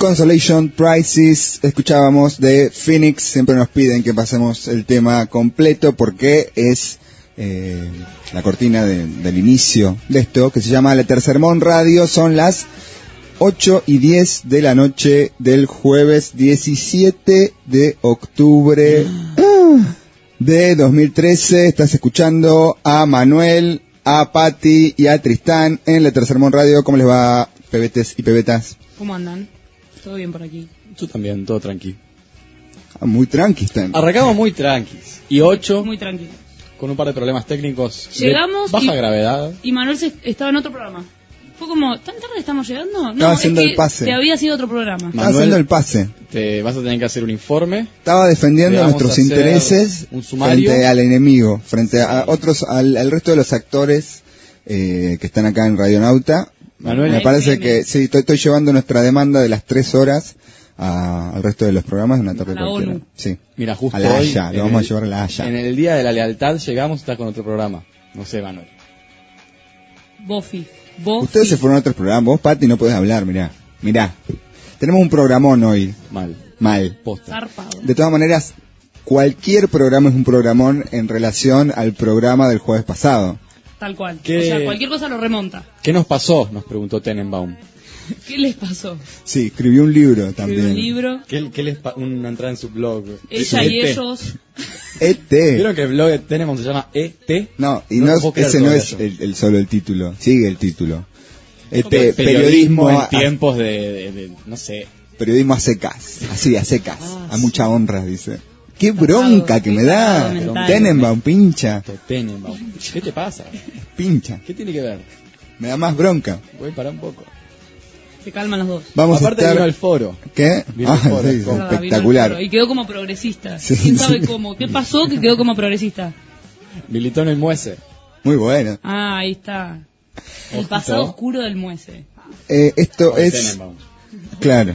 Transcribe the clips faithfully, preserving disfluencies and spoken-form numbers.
Consolation Prizes, escuchábamos de Phoenix. Siempre nos piden que pasemos el tema completo porque es eh, la cortina de, del inicio de esto, que se llama La Tercermón Radio. Son las ocho y diez de la noche del jueves diecisiete de octubre de dos mil trece. Estás escuchando a Manuel, a Pati y a Tristán en La Tercermón Radio. ¿Cómo les va, pebetes y pebetas? ¿Cómo andan? ¿Todo bien por aquí? Yo también, todo tranqui. Ah, muy tranqui están. Arrancamos muy tranquis. Y ocho, Muy tranquilo. con un par de problemas técnicos Llegamos de baja y- gravedad. Y Manuel se, estaba en otro programa. Fue como, ¿tan tarde estamos llegando? No, Estaba haciendo es que el pase. te había sido otro programa. Estaba Manuel, haciendo el pase. Te vas a tener que hacer un informe. Estaba defendiendo Le vamos nuestros a hacer intereses un sumario. frente al enemigo, frente a otros, al, al resto de los actores eh, que están acá en Radionauta. Manuel, Me parece F M. que sí, estoy, estoy llevando nuestra demanda de las tres horas a- al resto de los programas de una tarde A la cualquiera. ONU. Sí. Mira, justo A la hoy, Haya, lo en vamos el- a llevar a la Haya. En el Día de la Lealtad llegamos, está con otro programa. No sé, Manuel. Bofi. Bofi. Ustedes se fueron a otros programas. Vos, Pati, no podés hablar, mirá. Mirá. Tenemos un programón hoy. Mal. Mal. Posta. Zarpado. De todas maneras, cualquier programa es un programón en relación al programa del jueves pasado. Tal cual. ¿Qué- O sea, cualquier cosa lo remonta. ¿Qué nos pasó? Nos preguntó Tenenbaum. ¿Qué les pasó? Sí, escribió un libro Escribió también. un libro. ¿Qué, qué les pa- una entrada en su blog? Ella y E T. ellos. E T. ¿Vieron que el blog de Tenenbaum se llama E T? No, y No no, lo puedo creer ese no todavía es yo. el, el solo el título. Sigue el título. E ¿Cómo T, es? periodismo, en a, tiempos de, de- de- no sé. periodismo a secas. Así, a secas. Ah, a sí. mucha honra, dice. Qué Tapado, bronca que me da. tapado mental. Tenenbaum, pincha. Tenenbaum. ¿Qué te pasa? Pincha. ¿Qué tiene que ver? Me da más bronca. Voy para un poco. Se calman los dos. Vamos Aparte a estar... vino al foro. ¿Qué? Vino Ah, el foro, sí, con- Ah, vino el espectacular. foro. Y quedó como progresista. Sí, ¿Quién sabe sí. cómo? ¿Qué pasó que quedó como progresista? Militó en el Muese. Muy bueno. Ah, ahí está. El Ojito. pasado oscuro del Muese. Eh, esto Con es... Tenenbaum. Claro.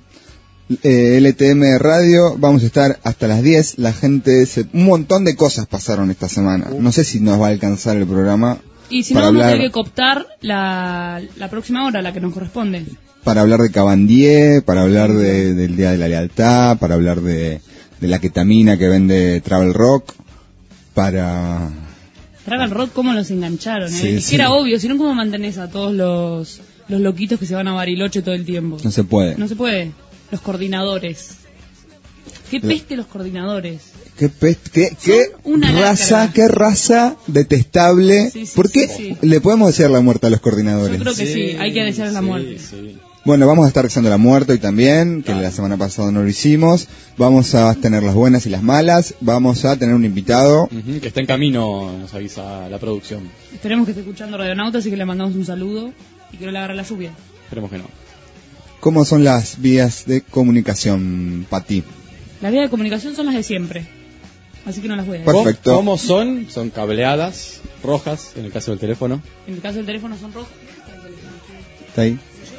Eh, L T M Radio, vamos a estar hasta las diez. La gente, se... un montón de cosas pasaron esta semana. No sé si nos va a alcanzar el programa Y si no, para vamos a hablar, tener que cooptar la, la próxima hora, la que nos corresponde. para hablar de Cabandier, para hablar de, del Día de la Lealtad, para hablar de, de la ketamina que vende Travel Rock, para... Traga el rock, cómo los engancharon, ¿eh? Sí, es sí. que era obvio, si no, ¿cómo mantenés a todos los, los loquitos que se van a Bariloche todo el tiempo? No se puede. No se puede. Los coordinadores. Qué peste los coordinadores. ¿Qué, pe- qué, qué una raza, lacra. qué raza detestable? Sí, sí, ¿Por qué sí, sí. le podemos desear la muerte a los coordinadores? Yo creo que sí, hay que desear la sí, muerte. sí. Bueno, vamos a estar rezando la muerte hoy también, que la semana pasada no lo hicimos. Vamos a tener las buenas y las malas. Vamos a tener un invitado. Ujú, que está en camino, nos avisa la producción. Esperemos que esté escuchando Radionauta, así que le mandamos un saludo y que no le agarre la lluvia. Esperemos que no. ¿Cómo son las vías de comunicación, Pati? Las vías de comunicación son las de siempre, así que no las voy a decir. Perfecto. Perfecto. ¿Cómo son? Son cableadas, rojas, en el caso del teléfono. En el caso del teléfono son rojas. ¿Está ahí?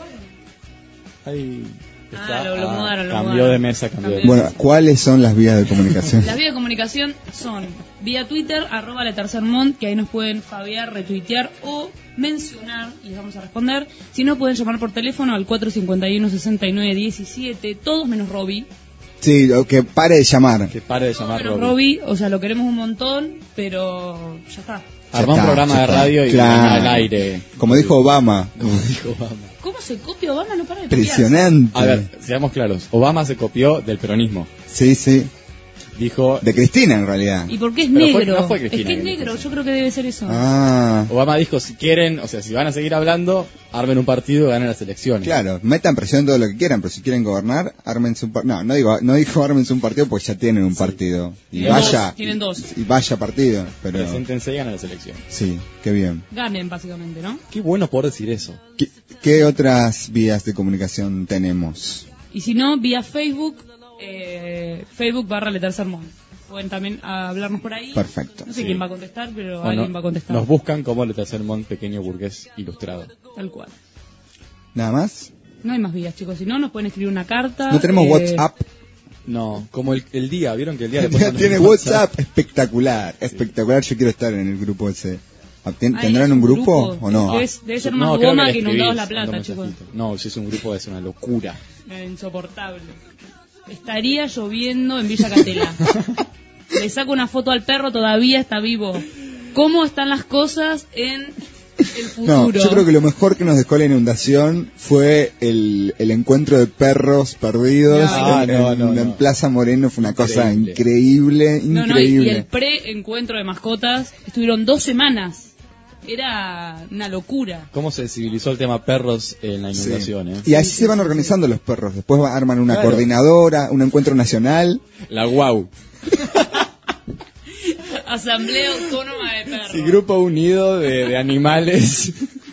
Ahí Ah, lo- lo mudaron, lo cambió mudaron. de mesa, cambió de Cambió mesa. Bueno, ¿cuáles son las vías de comunicación? Las vías de comunicación son vía Twitter, arroba la tercermont, que ahí nos pueden fabiar, retuitear o mencionar y les vamos a responder. Si no, pueden llamar por teléfono al cuatro cinco uno, seis nueve uno siete, todos menos Robbie. Sí, o que pare de llamar. Que pare de Todos llamar menos Robbie. Robbie, o sea, lo queremos un montón, pero ya está. Armá un está, programa ya de está. radio y Claro. mañana al aire. Como dijo Obama. Como dijo Obama. ¿Cómo se copia Obama? No para de copiarse. Impresionante. A ver, seamos claros. Obama se copió del peronismo. Sí, sí. Dijo... De Cristina, en realidad. ¿Y por qué es Pero fue- negro? no fue es Cristina que es que negro, dijo eso. yo creo que debe ser eso. Ah, Obama dijo, si quieren, o sea, si van a seguir hablando, armen un partido y ganen las elecciones. claro. Metan presión todo lo que quieran, pero si quieren gobernar, ármense un partido. No, no digo, no dijo ármense un partido, pues ya tienen un partido. Y Tienen vaya. dos, tienen dos. Y vaya partido. Pero Preséntense y ganen las elecciones. sí, qué bien. Ganen, básicamente, ¿no? Qué bueno poder decir eso. ¿Qué, qué otras vías de comunicación tenemos? Y si no, vía Facebook, eh, Facebook barra Le Tercermont. Pueden también hablarnos por ahí. Perfecto. No sé Sí. quién va a contestar, pero Bueno, alguien va a contestar. nos buscan como el Tercermont pequeño burgués ilustrado. Tal cual. ¿Nada más? No hay más vías, chicos. Si no, nos pueden escribir una carta. No tenemos eh, WhatsApp. No, como el, el día, ¿vieron que el día le ponen Tiene el WhatsApp espectacular, espectacular. Yo quiero estar en el grupo ese. ¿Tien- ¿Tendrán un grupo, grupo o no? Debe, debe ser más no, goma que, que inundados La Plata, chicos. No, si es un grupo es una locura. Eh, insoportable. Estaría lloviendo en Villa Catela. Le saco una foto al perro, todavía está vivo. ¿Cómo están las cosas en el futuro? No, yo creo que lo mejor que nos dejó la inundación fue el, el encuentro de perros perdidos no, en, no, en, no, en no. Plaza Moreno. Fue una cosa increíble, increíble, no, no, y, increíble. y el pre-encuentro de mascotas estuvieron dos semanas. Era una locura. ¿Cómo se civilizó el tema perros en la inundación? Sí. Eh? Y así sí, se van organizando sí. los perros. Después arman una claro. coordinadora, un encuentro nacional. La guau. Asamblea Autónoma de Perros. Sí, grupo unido de, de animales.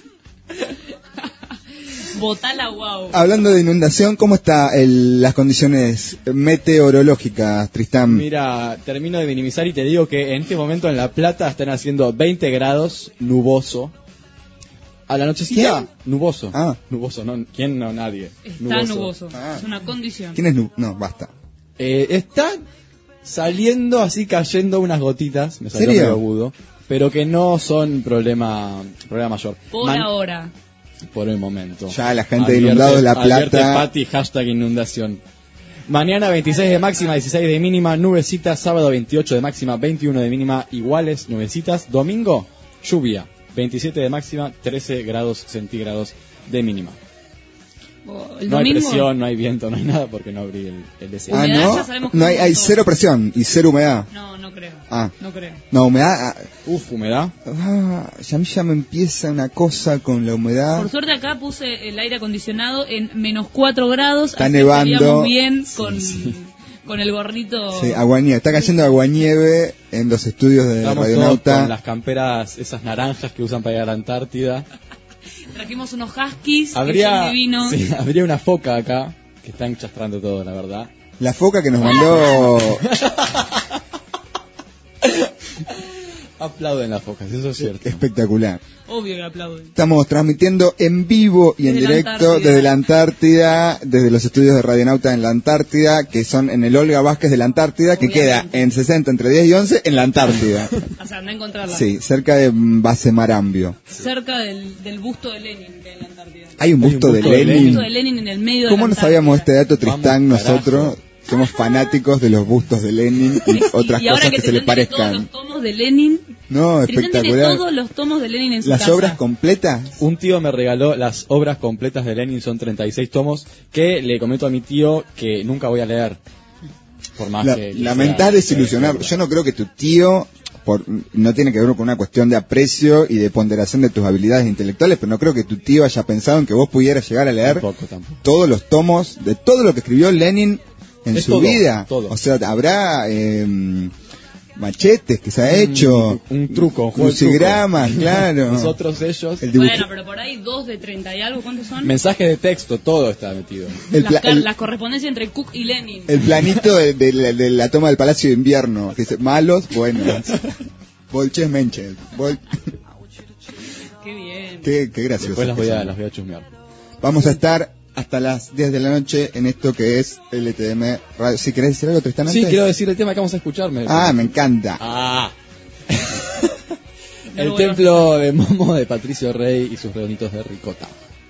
Votá la guau. Hablando de inundación, ¿cómo están las condiciones meteorológicas, Tristán? Mira, termino de minimizar y te digo que en este momento en La Plata están haciendo veinte grados, nuboso. A la nochecita, ¿Quién? nuboso. Ah. Nuboso, no, ¿quién? No, nadie. Está nuboso. nuboso. Ah. Es una condición. ¿Quién es nu? No, basta. Eh, están saliendo así, cayendo unas gotitas, me salió ¿Serio? medio agudo, pero que no son problema, problema mayor. Por Man- ahora. Por el momento. Ya la gente de Inundados La Plata. Advierte Pati, hashtag inundación. Mañana veintiséis de máxima, dieciséis de mínima, nubecitas. Sábado veintiocho de máxima, veintiuno de mínima, iguales, nubecitas. Domingo, lluvia. veintisiete de máxima, trece grados centígrados de mínima. Oh, el No hay domingo, presión, no hay viento, no hay nada porque no abrí el, el D C. Ah, humedad, no, ya sabemos que no hay, no hay todo. cero presión y cero humedad. No, no creo. Ah. No creo. No, humedad. Uf, humedad. Ah, ya a mí ya me empieza una cosa con la humedad. Por suerte acá puse el aire acondicionado en menos cuatro grados. Está así nevando. estaríamos bien con, sí. con el gorrito. Sí, aguanieve. Está cayendo aguanieve en los estudios de Estamos todos Radionauta. con las camperas, esas naranjas que usan para ir a la Antártida. Trajimos unos huskies que son Habría, divinos. sí, habría una foca acá que está enchastrando todo, la verdad. La foca que nos mandó. Aplauden las focas, eso es cierto. Espectacular. Obvio que aplauden. Estamos transmitiendo en vivo y en Desde la directo Antártida. desde la Antártida, desde los estudios de Radionauta en la Antártida, que son en el Olga Vázquez de la Antártida, que Obviamente. queda en sesenta, entre diez y once, en la Antártida. O sea, anda a encontrarla. Sí, cerca de Base Marambio. Cerca del, del busto de Lenin que hay en la Antártida. Hay un busto, un de, busto de Lenin. El busto de Lenin en el medio de ¿Cómo la no Antártida. sabíamos este dato, Tristán, Vamos, nosotros? carajo. Somos fanáticos de los bustos de Lenin y otras y ahora cosas que, que, se le Tristán tiene todos parezcan. los tomos de Lenin. No, Tristán tiene espectacular. todos los tomos de Lenin en su Las casa. obras completas. Un tío me regaló las obras completas de Lenin, son treinta y seis tomos, que le comento a mi tío que nunca voy a leer. Por más La, que... lamentás sea- desilusionar. Yo no creo que tu tío, por, no tiene que ver con una cuestión de aprecio y de ponderación de tus habilidades intelectuales, pero no creo que tu tío haya pensado en que vos pudieras llegar a leer Tampoco, tampoco. todos los tomos de todo lo que escribió Lenin en Es su todo, vida. todo. O sea, habrá eh, machetes que se ha hecho, Un, un truco, un juego de crucigramas, truco. claro. Nosotros, ellos... El dibujo- Bueno, pero por ahí dos de treinta y algo, ¿cuántos son? Mensajes de texto, todo está metido. el, las, pla- car- el- las correspondencias entre Cook y Lenin. el planito de, de la- de la toma del Palacio de Invierno, que dice, malos, buenos. Bolches Menches. Bol- Qué bien. qué, qué gracioso. Después las que voy a, son. las voy a chusmear. Vamos a estar hasta las diez de la noche en esto que es L T M Radio. ¿Sí querés decir algo, Tristán? Sí, antes? quiero decir el tema que vamos a escucharme. Ah, me encanta. Ah. No El lo voy a templo de Momo de Patricio Rey y sus redonditos de ricota.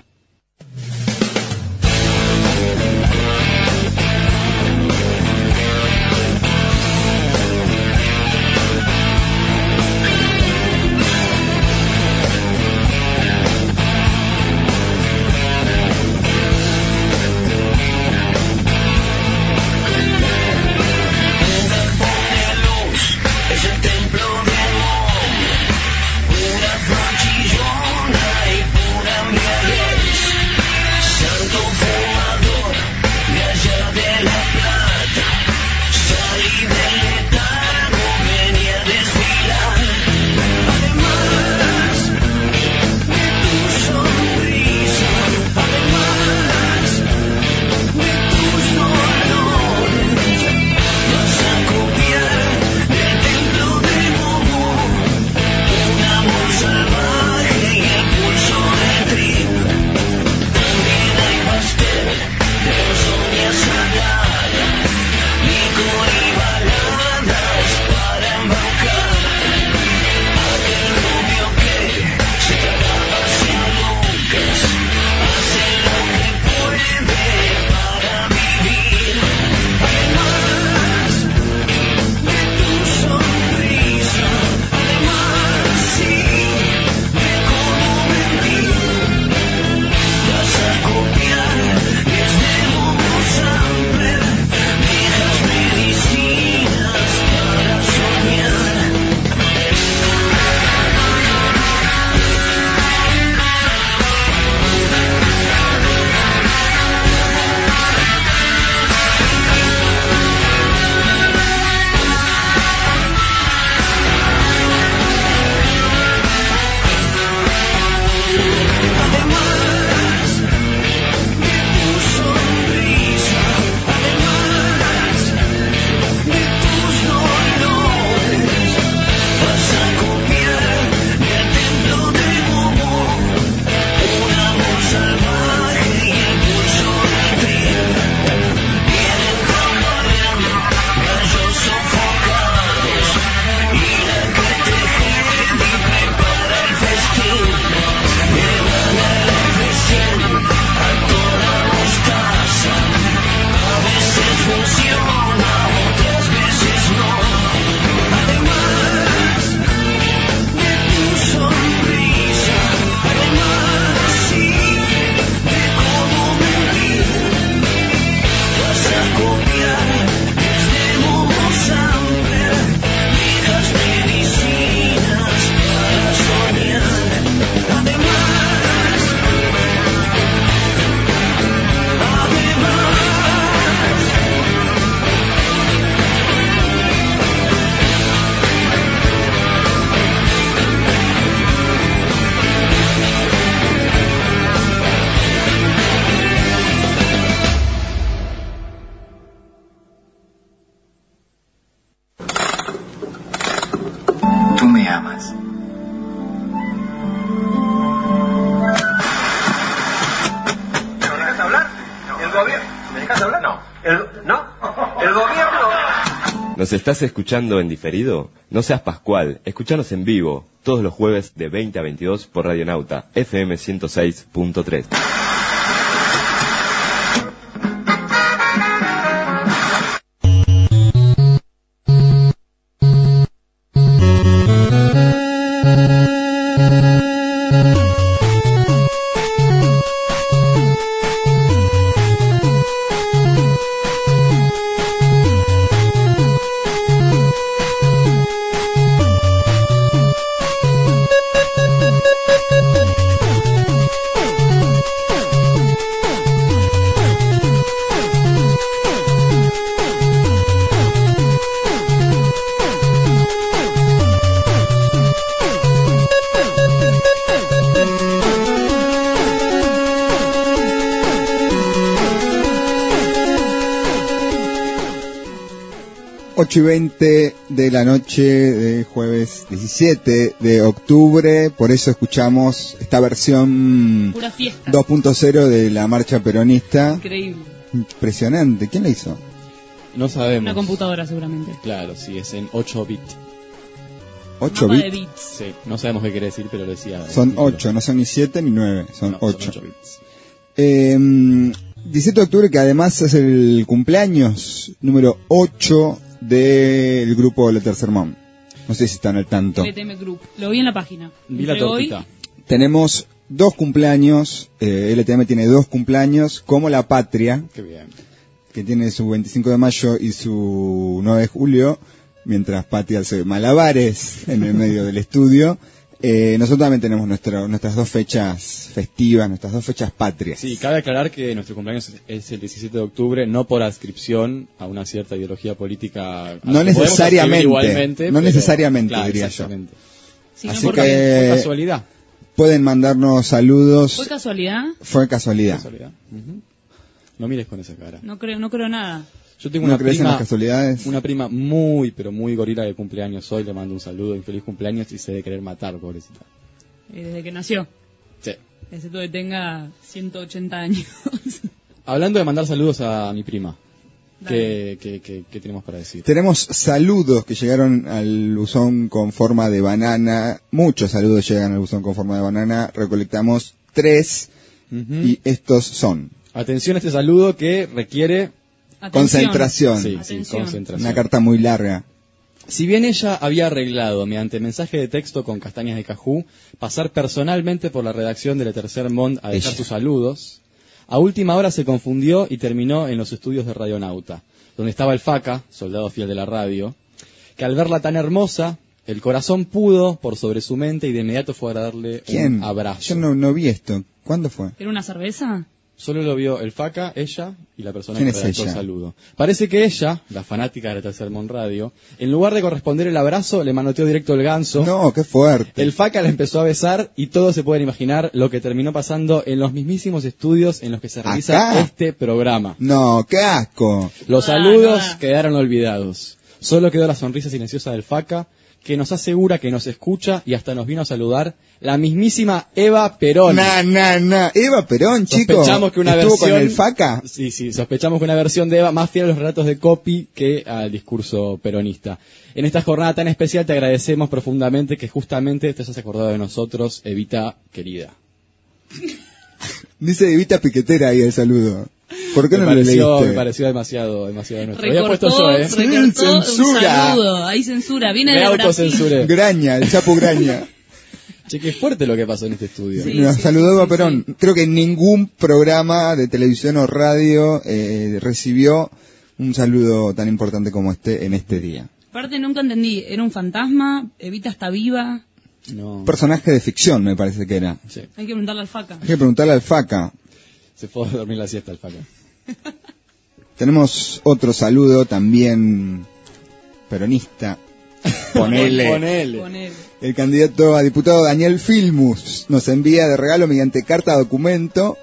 Es el templo de amor, pura franchillona y pura miel. programas. ¿Me dejas hablar? ¿El gobierno? ¿Me dejas hablar? No. ¿El, ¿No? ¿El gobierno? ¿Nos estás escuchando en diferido? No seas Pascual, escuchanos en vivo, todos los jueves de veinte a veintidós por Radionauta, F M ciento seis punto tres. ocho y veinte de la noche de jueves diecisiete de octubre, por eso escuchamos esta versión Pura fiesta. dos punto cero de la marcha peronista. Increíble. Impresionante. ¿Quién la hizo? No sabemos. Una computadora seguramente. Claro, sí, es en ocho bits. ocho Mapa de bits. bits. Sí, no sabemos qué quiere decir, pero lo decía. el Son título. ocho, no son ni siete ni nueve, son No, ocho. ocho bits. Eh, diecisiete de octubre, que además es el cumpleaños número ocho del grupo Le Tercer Monde. No sé si están al tanto. L T M Group. Lo vi en la página. Vi la Entre hoy- tortita. Tenemos dos cumpleaños, eh, L T M tiene dos cumpleaños, como La Patria, Qué bien. que tiene su veinticinco de mayo y su nueve de julio, mientras Pati hace malabares en el medio del estudio. Eh, nosotros también tenemos nuestro, nuestras dos fechas festivas, nuestras dos fechas patrias. Sí, cabe aclarar que nuestro cumpleaños es el diecisiete de octubre, no por adscripción a una cierta ideología política. a la No que podemos necesariamente, adscribir igualmente, no pero- necesariamente, claro, diría yo. exactamente. Sí, no Así porque- que- Por casualidad. Pueden mandarnos saludos. ¿Fue casualidad? Fue casualidad. Casualidad. Ujú. No mires con esa cara. No creo, no creo nada. Yo tengo ¿No una crees en prima, las casualidades? una prima muy, pero muy gorila de cumpleaños hoy. Le mando un saludo y feliz cumpleaños y se debe querer matar, pobrecita. Eh, desde que nació. Sí. Excepto que tenga ciento ochenta años. Hablando de mandar saludos a mi prima, Dale. ¿qué, qué, qué, qué tenemos para decir? Tenemos saludos que llegaron al buzón con forma de banana. Muchos saludos llegan al buzón con forma de banana. Recolectamos tres Ujú. y estos son. Atención a este saludo que requiere Atención. Concentración. sí, sí, Atención. concentración. Una carta muy larga. Si bien ella había arreglado, mediante mensaje de texto con castañas de cajú, pasar personalmente por la redacción de Le Tercer Monde a dejar Ella. sus saludos, a última hora se confundió y terminó en los estudios de Radionauta, donde estaba el Faca, soldado fiel de la radio, que al verla tan hermosa, el corazón pudo por sobre su mente y de inmediato fue a darle ¿Quién? un abrazo. Yo no, no vi esto. ¿Cuándo fue? ¿Era una cerveza? Solo lo vio el Faca, ella y la persona ¿Quién que es redactó el ella? saludo. Parece que ella, la fanática de La Tercer Monde Radio, en lugar de corresponder el abrazo, le manoteó directo el ganso. No, qué fuerte. El Faca la empezó a besar y todos se pueden imaginar lo que terminó pasando en los mismísimos estudios en los que se realiza ¿Acá? este programa. No, qué asco. Los Ah, saludos no. quedaron olvidados. Solo quedó la sonrisa silenciosa del Faca, que nos asegura que nos escucha y hasta nos vino a saludar la mismísima Eva Perón. Na, na, na. Eva Perón, chico. Sospechamos que una ¿Estuvo versión... con el Faca? Sí, sí, sospechamos que una versión de Eva más fiel a los relatos de Copy que al discurso peronista. En esta jornada tan especial te agradecemos profundamente que justamente te hayas acordado de nosotros, Evita querida. Dice Evita Piquetera ahí el saludo. ¿Por qué me no lo pareció, leíste? me pareció demasiado, demasiado nuestro. Había Recortó, puesto yo, ¿eh? recortó un Censura. saludo. Ahí censura. Viene Me de Brasil. autocensuré. Graña, el Chapo Graña. Che, qué fuerte lo que pasó en este estudio. Sí. Nos saludó Eva sí, Perón. Creo que ningún programa de televisión o radio eh, recibió un saludo tan importante como este en este día. Aparte nunca entendí. ¿Era un fantasma? ¿Evita está viva? No. Un personaje de ficción me parece que era. Sí. Hay que preguntarle al Faca. Hay que preguntarle al Faca. Se fue a dormir la siesta el Faca. Tenemos otro saludo también peronista. Ponele. Ponele. Ponele. El candidato a diputado Daniel Filmus nos envía de regalo mediante carta documento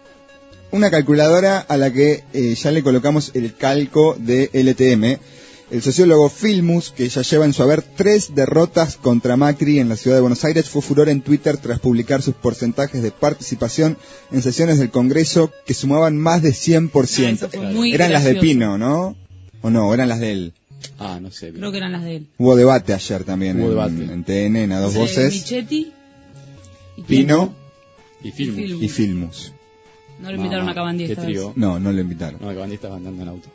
una calculadora a la que eh, ya le colocamos el calco de L T M. El sociólogo Filmus, que ya lleva en su haber tres derrotas contra Macri en la ciudad de Buenos Aires, fue furor en Twitter tras publicar sus porcentajes de participación en sesiones del Congreso que sumaban más de cien por ciento. Ah, eso fue muy Eran las de gracioso. Pino, ¿no? ¿O no? Eran las de él. Ah, no sé. Creo que eran las de él. Hubo debate ayer también Hubo en, debate. en T N, en A Dos De Voces. Michetti y Pino Y film. Y Film. y Filmus. No lo invitaron a Cabandí Qué esta vez. trío. No, no lo invitaron. No, Cabandí estaba andando en auto.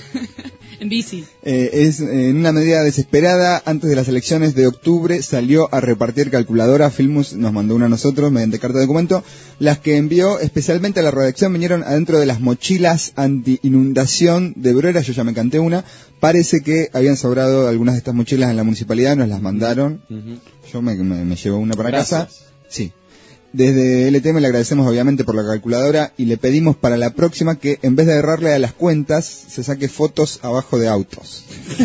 En bici. Eh, es eh, en una medida desesperada, antes de las elecciones de octubre salió a repartir calculadora. Filmus nos mandó una a nosotros mediante carta de documento. Las que envió especialmente a la redacción vinieron adentro de las mochilas anti-inundación de Brera. Yo ya me canté una. Parece que habían sobrado algunas de estas mochilas en la municipalidad, nos las mandaron. Ujú. Yo me, me, me llevo una para Gracias. casa. Sí. Desde L T M le agradecemos obviamente por la calculadora y le pedimos para la próxima que en vez de errarle a las cuentas se saque fotos abajo de autos.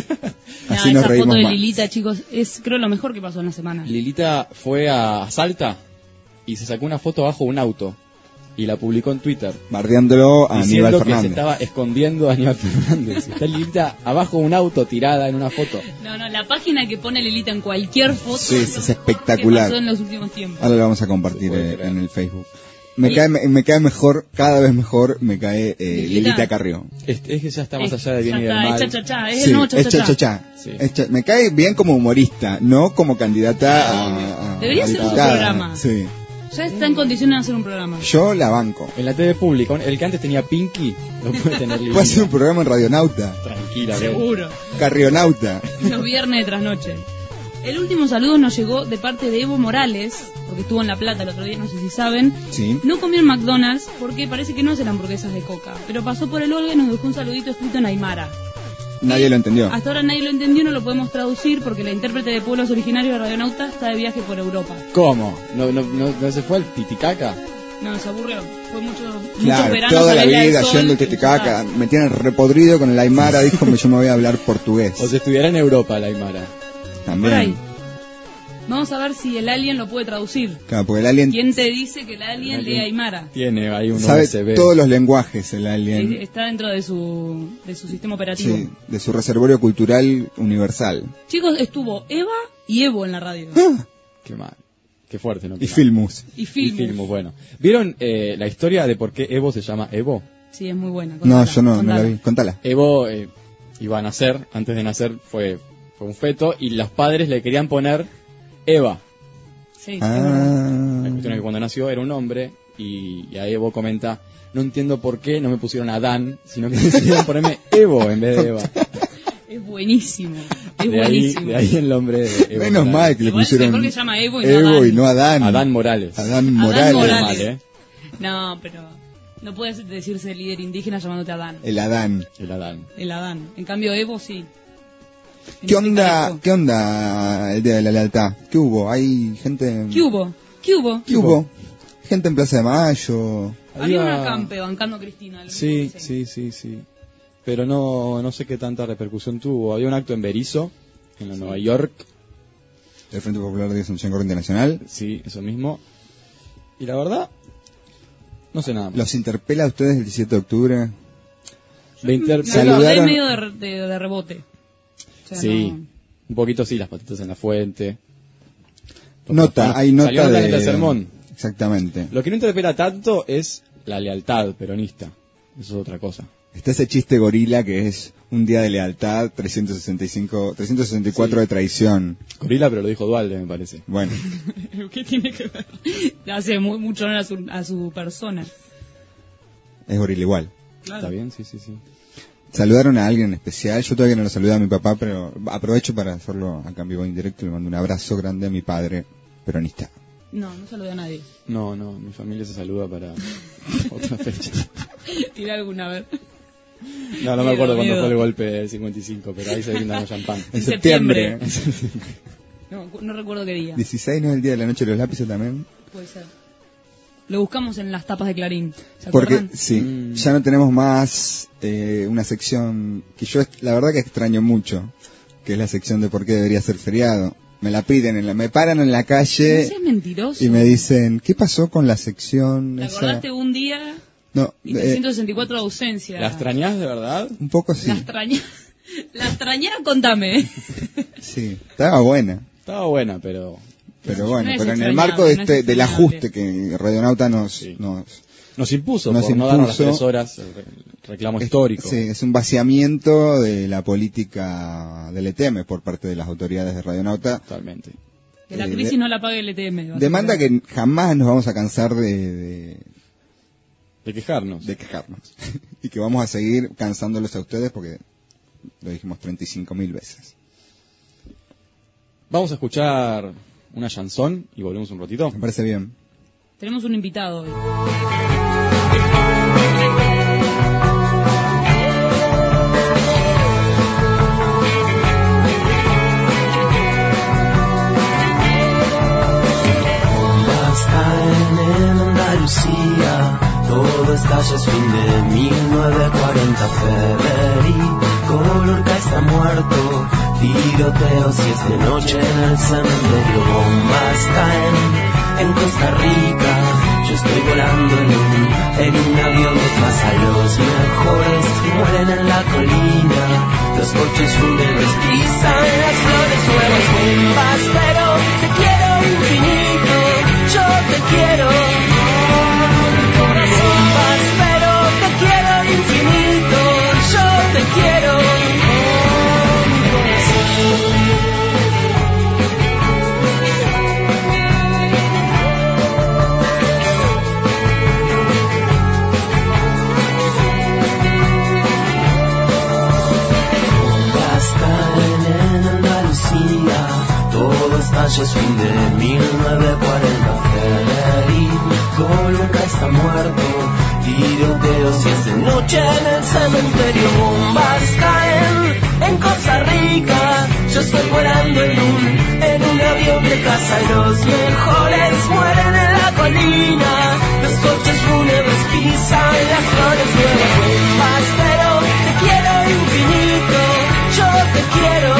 Así Nah, nos esa reímos foto de más. Lilita, chicos, es creo lo mejor que pasó en la semana. Lilita fue a Salta y se sacó una foto bajo un auto y la publicó en Twitter. Bardeándolo a Diciendo Aníbal que se Fernández. estaba escondiendo a Aníbal Fernández. Está Lilita abajo de un auto tirada en una foto. No, no, la página que pone Lilita en cualquier foto Sí, es sí, lo es mejor espectacular. que pasó en los últimos tiempos. Ahora lo vamos a compartir Se puede eh, creer. en el Facebook. Me Sí. cae, me, me cae mejor, cada vez mejor me cae eh, Lilita. Lilita Carrió. Es, es que ya está más Es- allá del bien ya y del está, mal. es cha, cha, cha, es Sí, el nuevo cha, es cha, cha. cha-cha-cha. Sí. Es cha- me cae bien como humorista, no como candidata a, a- Debería a ser un diputada. programa. Sí. Ya está en condiciones de hacer un programa. Yo la banco. En la T V pública, el que antes tenía Pinky, lo puede tener Lilita. Puede ser un programa en Radionauta, Tranquila, bien. Seguro. Carrionauta. Los viernes de trasnoche. El último saludo nos llegó de parte de Evo Morales, porque estuvo en La Plata el otro día, no sé si saben. Sí. No comió en McDonald's porque parece que no hacen hamburguesas de coca, pero pasó por el Olga y nos dejó un saludito escrito en Aymara. Nadie lo entendió. Hasta ahora nadie lo entendió, no lo podemos traducir porque la intérprete de pueblos originarios de Radionauta está de viaje por Europa. ¿Cómo? ¿No, no, no, no se fue el Titicaca? No, se aburrió. Fue mucho, muchos Claro, veranos toda a la isla del vida Sol, yendo el y titicaca, ya me tienen repodrido con el Aymara, dijo yo me voy a hablar portugués. O se estuviera en Europa la Aymara. está. Por ahí. También. Vamos a ver si el alien lo puede traducir. Claro, porque el alien ¿Quién te dice que el alien lee Aymara? Tiene ahí un sabe U S B. todos los lenguajes, el Eh, alien. Está dentro de su, de su sistema operativo. Sí, de su reservorio cultural universal. Chicos, estuvo Eva y Evo en la radio. Ah, Qué mal. Qué fuerte, ¿no? y Qué mal. Filmus. Y Y Filmus. Filmus, bueno. ¿Vieron eh, la historia de por qué Evo se llama Evo? Sí, es muy buena. No, contala, yo no, no contala. la vi. Contala. Evo eh, iba a nacer, antes de nacer fue, fue un feto y los padres le querían poner Eva. Sí, es verdad. Ah, La cuestión es que cuando nació era un hombre y, y a Evo comenta, no entiendo por qué no me pusieron Adán, sino que decidieron ponerme Evo en vez de Eva. Es buenísimo. Es De ahí, buenísimo. de ahí el nombre de Evo menos Morales. mal que le Igual pusieron mejor que se llama Evo y no Evo Adán. y no Adán. Adán Morales. Adán Adán Morales. Morales. Mal, ¿eh? No, pero no puedes decirse líder indígena llamándote Adán. El Adán. El Adán. El Adán. En cambio, Evo sí. ¿Qué onda, Significa qué onda el Día de la Lealtad? ¿Qué hubo? ¿Hay gente? ¿Qué hubo? ¿Qué hubo? ¿Qué hubo? Gente en Plaza de Mayo. Había Había- una campe bancando a Cristina. el Sí, último que sé. sí, sí, sí. Pero no, no sé qué tanta repercusión tuvo. Había un acto en Berizo, en la Nueva York. El Frente Popular de Asunción Corriente Nacional. Sí, eso mismo. Y la verdad, no sé nada más. ¿Los interpela a ustedes el diecisiete de octubre? Me inter- Me Saludaron- acordé medio de, re- de- de rebote. O sea, Sí, no- un poquito sí, las patitas en la fuente. Nota, hay nota Salió nota de... en el sermón. Exactamente. Lo que no interpela tanto es la lealtad peronista. Eso es otra cosa. Está ese chiste gorila que es un día de lealtad, trescientos sesenta y cinco, trescientos sesenta y cuatro Sí. de traición. Gorila, pero lo dijo Dualde, me parece. Bueno, ¿Qué tiene que ver? Hace muy, mucho honor a su, a su persona. es gorila igual. Claro. ¿Está bien? Sí, sí, sí. ¿Saludaron a alguien en especial? Yo todavía no lo saludé a mi papá, pero aprovecho para hacerlo acá en vivo en directo y le mando un abrazo grande a mi padre peronista. No, no saludé a nadie. No, no, mi familia se saluda para otra fecha. Tiré alguna vez. No, no me Miedo, acuerdo cuándo miedo. fue el golpe del cincuenta y cinco, pero ahí se brindan champán. En En septiembre. No, no recuerdo qué día. dieciséis no es el día de la noche de los lápices también. Puede ser. Lo buscamos en las tapas de Clarín. ¿Se Porque, acuerdan? sí, Mm. ya no tenemos más eh, una sección que yo, la verdad que extraño mucho, que es la sección de por qué debería ser feriado. Me la piden, en la, me paran en la No calle seas mentiroso. y me dicen, ¿qué pasó con la sección ¿Te esa? acordaste un día No, y eh, trescientos sesenta y cuatro de ausencia? ¿La extrañás de verdad? un poco sí. La extraña. La extrañé, contame. Sí, estaba buena. Estaba buena, pero... Pero bueno, No es pero en el extrañable, marco de no es este, del extrañable. ajuste que Radionauta nos... Sí. nos Nos impuso Nos por no darnos las impuso. tres horas el re- el reclamo es, histórico. sí, es un vaciamiento de la política del E T M por parte de las autoridades de Radionauta. Totalmente. Que la Eh, crisis de- no la pague el E T M. vas a Demanda ver. que jamás nos vamos a cansar de, de, De quejarnos. de quejarnos. Y que vamos a seguir cansándolos a ustedes porque lo dijimos treinta y cinco mil veces. Vamos a escuchar una chanson y volvemos un ratito. Me parece bien. Tenemos un invitado hoy. Caen en Andalucía, todo estalla, es fin de mil novecientos cuarenta. Federico Lorca está muerto, tiroteos y es de noche en el cementerio. Bombas caen en Costa Rica, yo estoy volando en un, en un avión de casa. Los mejores mueren en la colina, los coches fúnebres pisan las flores nuevas. Bombas, pero te quiero infinito, yo te quiero. Bombas, pero te quiero infinito, yo te quiero. Bombas caen en Andalucía, todo estalla, es fin de mil novecientos cuarenta. Federico Lorca está muerto, tiroteos y es de noche en el cementerio. Bombas caen en Costa Rica, yo estoy volando en un, en un avión de casa. Los mejores mueren en la colina, los coches fúnebres pisan las flores nuevas. Bombas, pero te quiero infinito, yo te quiero.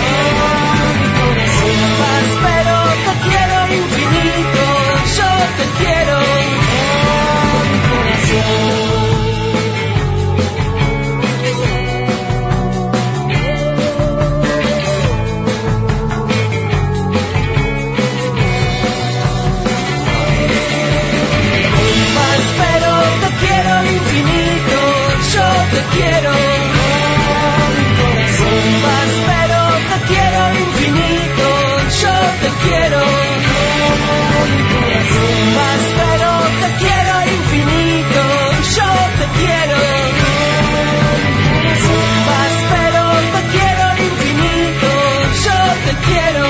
Bombas, pero te quiero infinito, yo te quiero. Bombas, pero te quiero infinito, yo te quiero. Bombas, pero te quiero infinito, yo te quiero. Bombas, pero te quiero infinito, yo te quiero. Bombas, pero te quiero infinito, yo te quiero.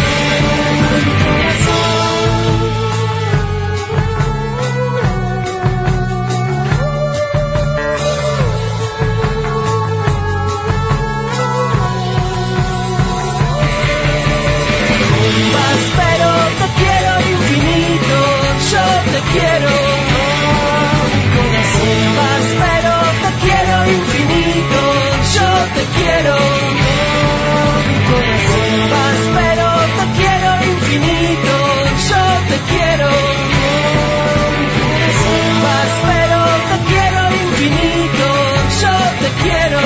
Bombas, pero te quiero infinito, yo te quiero. Bombas, pero te quiero infinito, yo te quiero. Bombas, pero te quiero infinito, yo te quiero. Bombas, pero te quiero infinito, yo te quiero.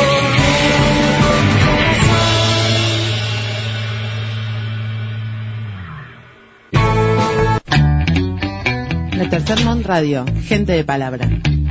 La Tercer Mont Radio, gente de palabra.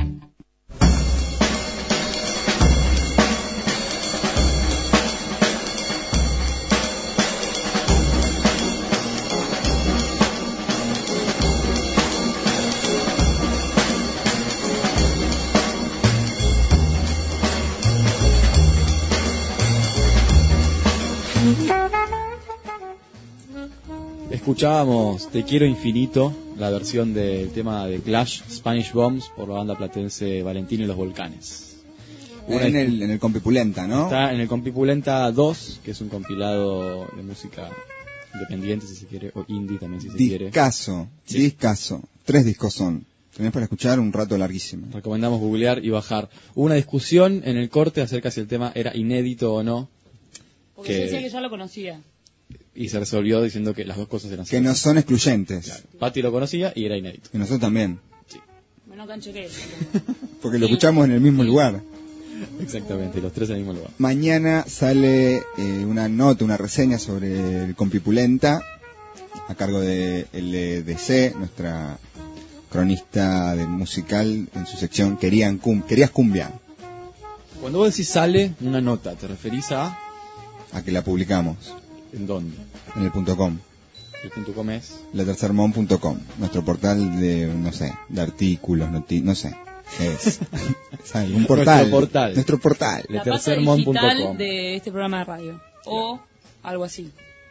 Escuchábamos Te Quiero Infinito, la versión del tema de Clash, Spanish Bombs, por la banda platense Valentino y los Volcanes. Una En el, en el Compipulenta, ¿no? Está en el Compipulenta dos, que es un compilado de música independiente, si se quiere, o indie también, si se quiere. Discaso, Sí. discaso. Tres discos son. Tenés para escuchar un rato larguísimo. Recomendamos googlear y bajar. Hubo una discusión en el corte acerca si el tema era inédito o no, Porque que- yo decía que ya lo conocía. y se resolvió diciendo que las dos cosas eran Que no son excluyentes. Claro. Patti lo conocía y era inédito. Y nosotros también. Menos cancho que él. Porque lo escuchamos en el mismo lugar. Exactamente, los tres en el mismo lugar. Mañana sale eh, una nota, una reseña sobre el Compipulenta, a cargo de L D C, nuestra cronista de musical, en su sección Querían cum, Querías Cumbia. Cuando vos decís sale una nota, ¿te referís a...? A que la publicamos. ¿En dónde? En el punto .com. El punto .com es... la tercer mon punto com, nuestro portal de, no sé, de artículos, noti- no sé. Es, es algún portal. Nuestro portal. Nuestro portal. La pata digital de este programa de radio. O algo así.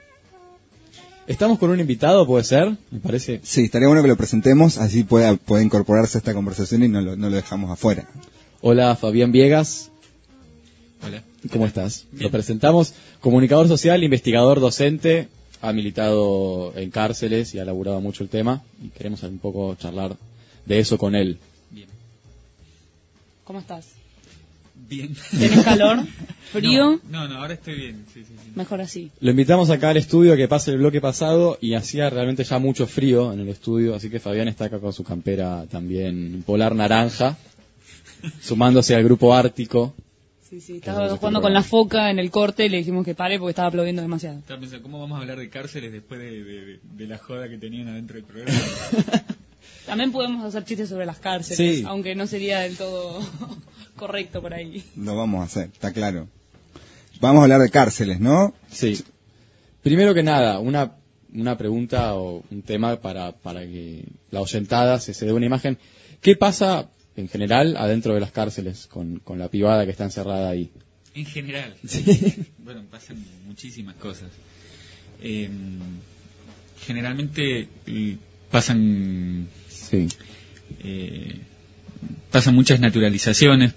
¿Estamos con un invitado, puede ser? Me parece. Sí, estaría bueno que lo presentemos, así pueda, puede incorporarse a esta conversación y no lo, no lo dejamos afuera. Hola, Fabián Viegas. Hola. ¿Cómo estás? Bien. Lo presentamos. Comunicador social, investigador, docente. Ha militado en cárceles y ha elaborado mucho el tema. Y queremos un poco charlar de eso con él. Bien. ¿Cómo estás? Bien. ¿Tenés calor? ¿Frío? No, no, no, ahora estoy bien. Sí, sí, sí. Mejor así. Lo invitamos acá al estudio a que pase el bloque pasado y hacía realmente ya mucho frío en el estudio, así que Fabián está acá con su campera también polar naranja, sumándose al grupo ártico. Sí, sí, estaba jugando con la foca en el corte y le dijimos que pare porque estaba aplaudiendo demasiado. Estaba pensando, ¿cómo vamos a hablar de cárceles después de, de, de, de la joda que tenían adentro del programa? También podemos hacer chistes sobre las cárceles, Sí. aunque no sería del todo correcto por ahí. Lo vamos a hacer, está claro. Vamos a hablar de cárceles, ¿no? Sí. Primero que nada, una una pregunta o un tema para, para que la oyentada se, se dé una imagen. ¿Qué pasa en general adentro de las cárceles con, con la pibada que está encerrada ahí? En general. Sí. Bueno, pasan muchísimas cosas. Eh, generalmente eh, pasan... Sí. Eh, pasan muchas naturalizaciones,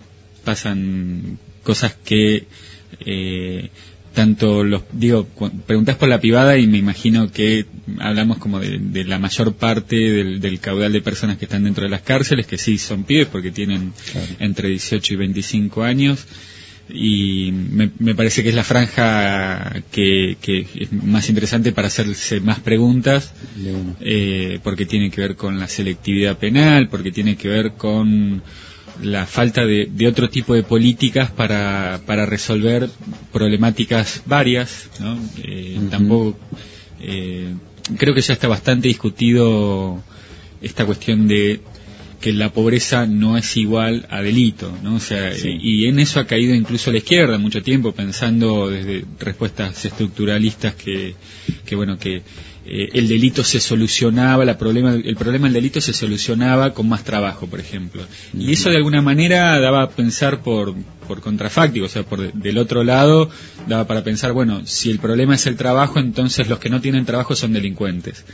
pasan cosas que... Eh, tanto los digo cu- preguntás por la pibada y me imagino que hablamos como de, de la mayor parte del, del caudal de personas que están dentro de las cárceles, que sí son pibes porque tienen Claro. entre dieciocho y veinticinco años, y me, me parece que es la franja que, que es más interesante para hacerse más preguntas, De uno. eh, porque tiene que ver con la selectividad penal, porque tiene que ver con la falta de, de otro tipo de políticas para, para resolver problemáticas varias, ¿no? Eh, Ujú. Tampoco, eh, creo que ya está bastante discutido esta cuestión de que la pobreza no es igual a delito, ¿no? O sea, Sí. y en eso ha caído incluso la izquierda mucho tiempo, pensando desde respuestas estructuralistas que, que bueno, que eh, el delito se solucionaba, la problema, el problema del delito se solucionaba con más trabajo, por ejemplo. Y eso de alguna manera daba a pensar por, por contrafáctico, o sea, por de- del otro lado, daba para pensar, bueno, si el problema es el trabajo, entonces los que no tienen trabajo son delincuentes.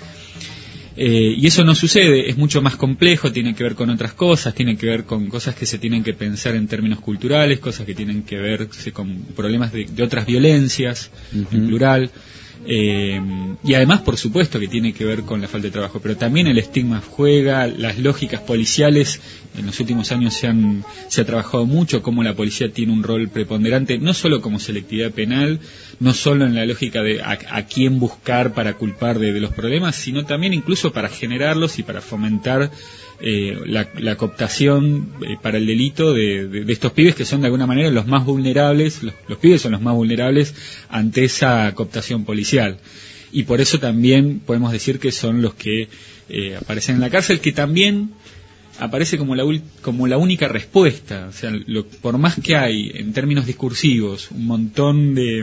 Eh, y eso no sucede, es mucho más complejo, tiene que ver con otras cosas, tiene que ver con cosas que se tienen que pensar en términos culturales, cosas que tienen que ver sí, con problemas de, de otras violencias, Ujú. en plural. Eh, y además, por supuesto, que tiene que ver con la falta de trabajo, pero también el estigma juega, las lógicas policiales. En los últimos años se, han, se ha trabajado mucho cómo la policía tiene un rol preponderante, no solo como selectividad penal, no solo en la lógica de a, a quién buscar para culpar de, de los problemas, sino también incluso para generarlos y para fomentar eh, la, la cooptación eh, para el delito de, de, de estos pibes que son de alguna manera los más vulnerables, los, los pibes son los más vulnerables ante esa cooptación policial. Y por eso también podemos decir que son los que eh, aparecen en la cárcel, que también aparece como la ul- como la única respuesta. O sea, lo, por más que hay en términos discursivos un montón de,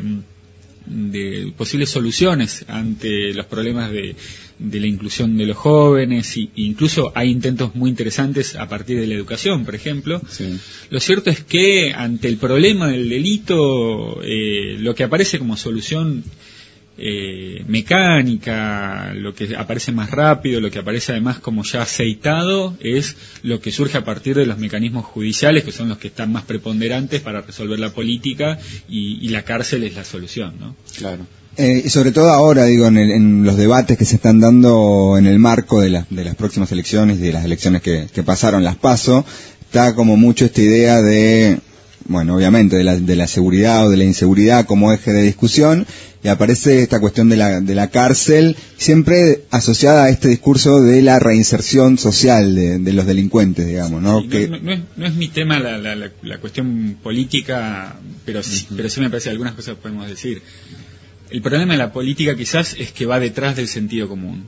de posibles soluciones ante los problemas de, de la inclusión de los jóvenes, y incluso hay intentos muy interesantes a partir de la educación, por ejemplo. Sí. Lo cierto es que ante el problema del delito, eh, lo que aparece como solución eh, mecánica, lo que aparece más rápido, lo que aparece además como ya aceitado, es lo que surge a partir de los mecanismos judiciales, que son los que están más preponderantes para resolver la política, y, y la cárcel es la solución, ¿no? Claro. Eh, y sobre todo ahora, digo, en, el- en los debates que se están dando en el marco de, la- de las próximas elecciones y de las elecciones que, que pasaron, las PASO, está como mucho esta idea de, bueno, obviamente, de la, de la seguridad o de la inseguridad como eje de discusión, y aparece esta cuestión de la, de la cárcel, siempre asociada a este discurso de la reinserción social de, de los delincuentes, digamos, ¿no? Sí, que... no, no, es, no es mi tema la, la, la, la cuestión política, pero sí, uh-huh. pero sí me parece que algunas cosas podemos decir. El problema de la política quizás es que va detrás del sentido común.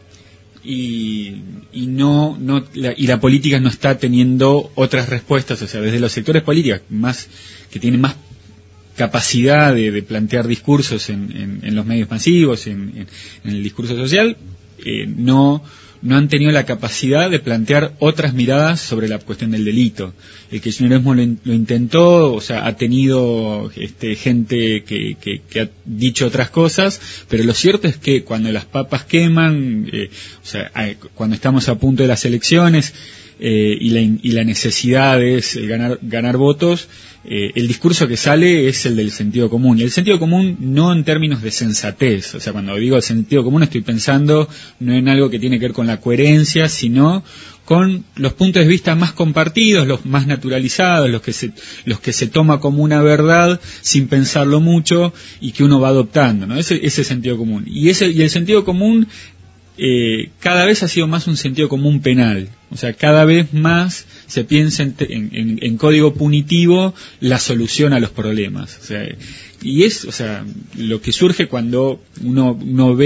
Y, y no, no la, y la política no está teniendo otras respuestas, o sea, desde los sectores políticos más que tienen más capacidad de, de plantear discursos en, en, en los medios masivos, en, en, en el discurso social, eh, no no han tenido la capacidad de plantear otras miradas sobre la cuestión del delito. El kirchnerismo lo, lo intentó, o sea, ha tenido este, gente que, que, que ha dicho otras cosas, pero lo cierto es que cuando las papas queman, eh, o sea, cuando estamos a punto de las elecciones eh, y, la, y la necesidad es ganar, ganar votos, Eh, el discurso que sale es el del sentido común, y el sentido común no en términos de sensatez, o sea, cuando digo sentido común estoy pensando no en algo que tiene que ver con la coherencia, sino con los puntos de vista más compartidos, los más naturalizados, los que se, los que se toma como una verdad sin pensarlo mucho y que uno va adoptando, ¿no? Ese, ese sentido común. Y ese, y el sentido común eh, cada vez ha sido más un sentido común penal, o sea, cada vez más se piensa en, en, en código punitivo la solución a los problemas, o sea, y es, o sea, lo que surge cuando uno, uno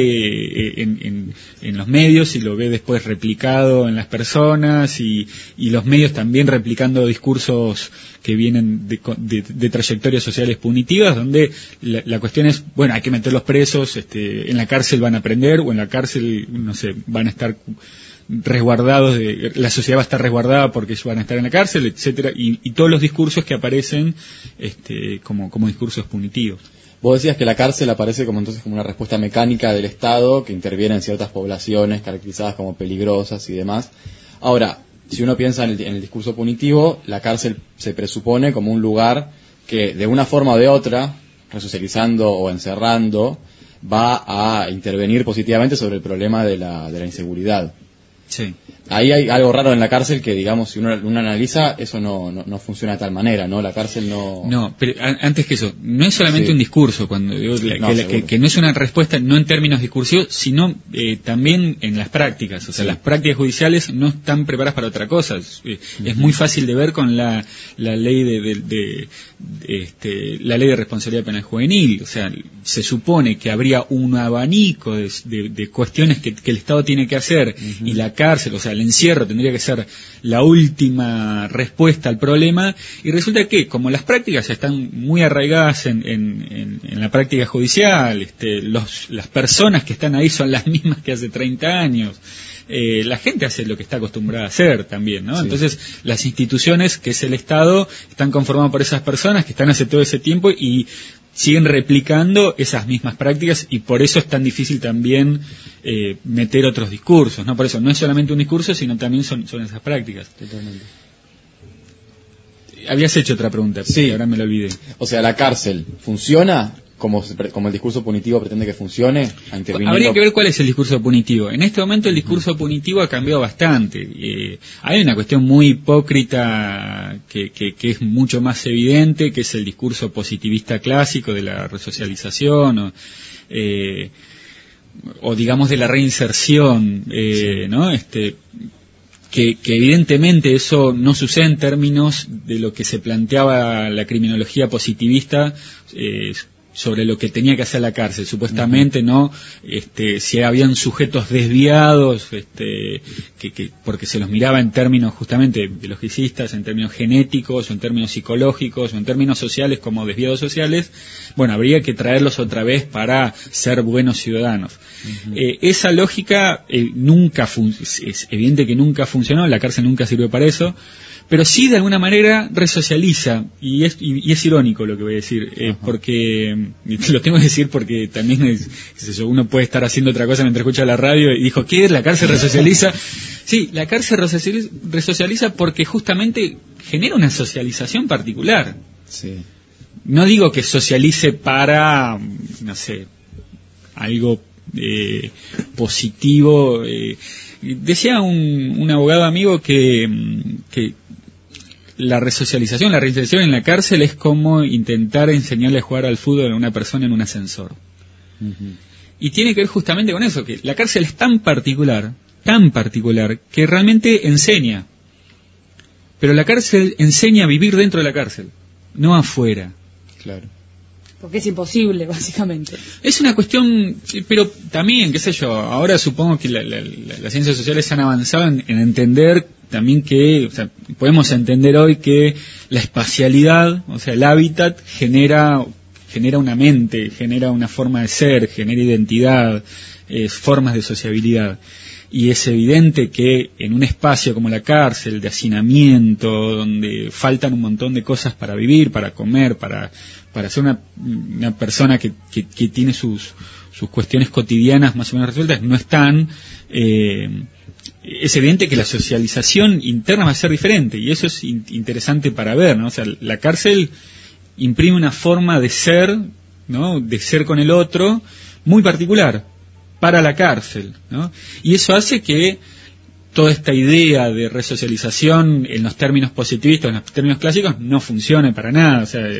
ve en, en, en los medios y lo ve después replicado en las personas y, y los medios también replicando discursos que vienen de, de, de trayectorias sociales punitivas, donde la, la cuestión es, bueno, hay que meterlos presos, este, en la cárcel van a aprender, o en la cárcel, no sé, van a estar resguardados, de, la sociedad va a estar resguardada porque ellos van a estar en la cárcel, etcétera, y, y todos los discursos que aparecen este, como, como discursos punitivos. Vos decías que la cárcel aparece como entonces como una respuesta mecánica del Estado que interviene en ciertas poblaciones caracterizadas como peligrosas y demás. Ahora, si uno piensa en el, en el discurso punitivo, la cárcel se presupone como un lugar que de una forma o de otra, resocializando o encerrando, va a intervenir positivamente sobre el problema de la, de la inseguridad. Sí. Ahí hay algo raro en la cárcel que, digamos, si uno, uno analiza, eso no, no, no funciona de tal manera, ¿no? La cárcel no... No, pero a, antes que eso, no es solamente sí. un discurso, cuando digo la, no, que, que, que no es una respuesta, no en términos discursivos, sino eh, también en las prácticas. O sea, sí. las prácticas judiciales no están preparadas para otra cosa. Es, eh, uh-huh. es muy fácil de ver con la, la ley de, de, de, de este, la ley de responsabilidad penal juvenil. O sea, se supone que habría un abanico de, de, de cuestiones que, que el Estado tiene que hacer, uh-huh. y la cárcel, o sea, el encierro tendría que ser la última respuesta al problema, y resulta que como las prácticas están muy arraigadas en, en, en, en la práctica judicial, este, los, las personas que están ahí son las mismas que hace treinta años, eh, la gente hace lo que está acostumbrada a hacer también, ¿no? Sí. Entonces las instituciones, que es el Estado, están conformadas por esas personas que están hace todo ese tiempo y siguen replicando esas mismas prácticas, y por eso es tan difícil también eh, meter otros discursos, ¿no? Por eso no es solamente un discurso, sino también son, son esas prácticas. Totalmente. Habías hecho otra pregunta, sí. ahora me lo olvidé. O sea, ¿la cárcel funciona como, como el discurso punitivo pretende que funcione? Habría que ver cuál es el discurso punitivo. En este momento el discurso uh-huh. punitivo ha cambiado bastante. Eh, hay una cuestión muy hipócrita que, que, que es mucho más evidente, que es el discurso positivista clásico de la resocialización, o, eh, o digamos de la reinserción, eh, sí. ¿no? Este, que, que evidentemente eso no sucede en términos de lo que se planteaba la criminología positivista, eh, sobre lo que tenía que hacer la cárcel, supuestamente, uh-huh. no, este, si habían sujetos desviados, este, que, que, porque se los miraba en términos justamente biologicistas, en términos genéticos, o en términos psicológicos, o en términos sociales como desviados sociales, bueno, habría que traerlos otra vez para ser buenos ciudadanos. Uh-huh. Eh, esa lógica eh, nunca fun- es evidente que nunca funcionó, la cárcel nunca sirvió para eso, pero sí de alguna manera resocializa, y es, y, y es irónico lo que voy a decir, eh, uh-huh. porque, lo tengo que decir porque también es, qué sé yo, uno puede estar haciendo otra cosa mientras escucha la radio y dijo, ¿qué? ¿La cárcel resocializa? Sí, la cárcel resocializa, resocializa porque justamente genera una socialización particular. Sí. No digo que socialice para, no sé, algo eh, positivo. Eh, decía un, un abogado amigo que, que la resocialización, la reinserción en la cárcel es como intentar enseñarle a jugar al fútbol a una persona en un ascensor. Uh-huh. y tiene que ver justamente con eso, que la cárcel es tan particular, tan particular, que realmente enseña. Pero la cárcel enseña a vivir dentro de la cárcel, no afuera. Claro. Porque es imposible, básicamente. Es una cuestión, pero también, qué sé yo, ahora supongo que la, la, la, las ciencias sociales han avanzado en, en entender también que, o sea, podemos entender hoy que la espacialidad, o sea, el hábitat genera, genera una mente, genera una forma de ser, genera identidad, eh, formas de sociabilidad. Y es evidente que en un espacio como la cárcel, de hacinamiento, donde faltan un montón de cosas para vivir, para comer, para, para ser una, una persona que, que, que tiene sus, sus cuestiones cotidianas más o menos resueltas, no están, eh, es evidente que la socialización interna va a ser diferente, y eso es in- interesante para ver, ¿no? O sea, la cárcel imprime una forma de ser, ¿no? De ser con el otro, muy particular para la cárcel, ¿no? Y eso hace que toda esta idea de resocialización en los términos positivistas, en los términos clásicos, no funcione para nada. O sea,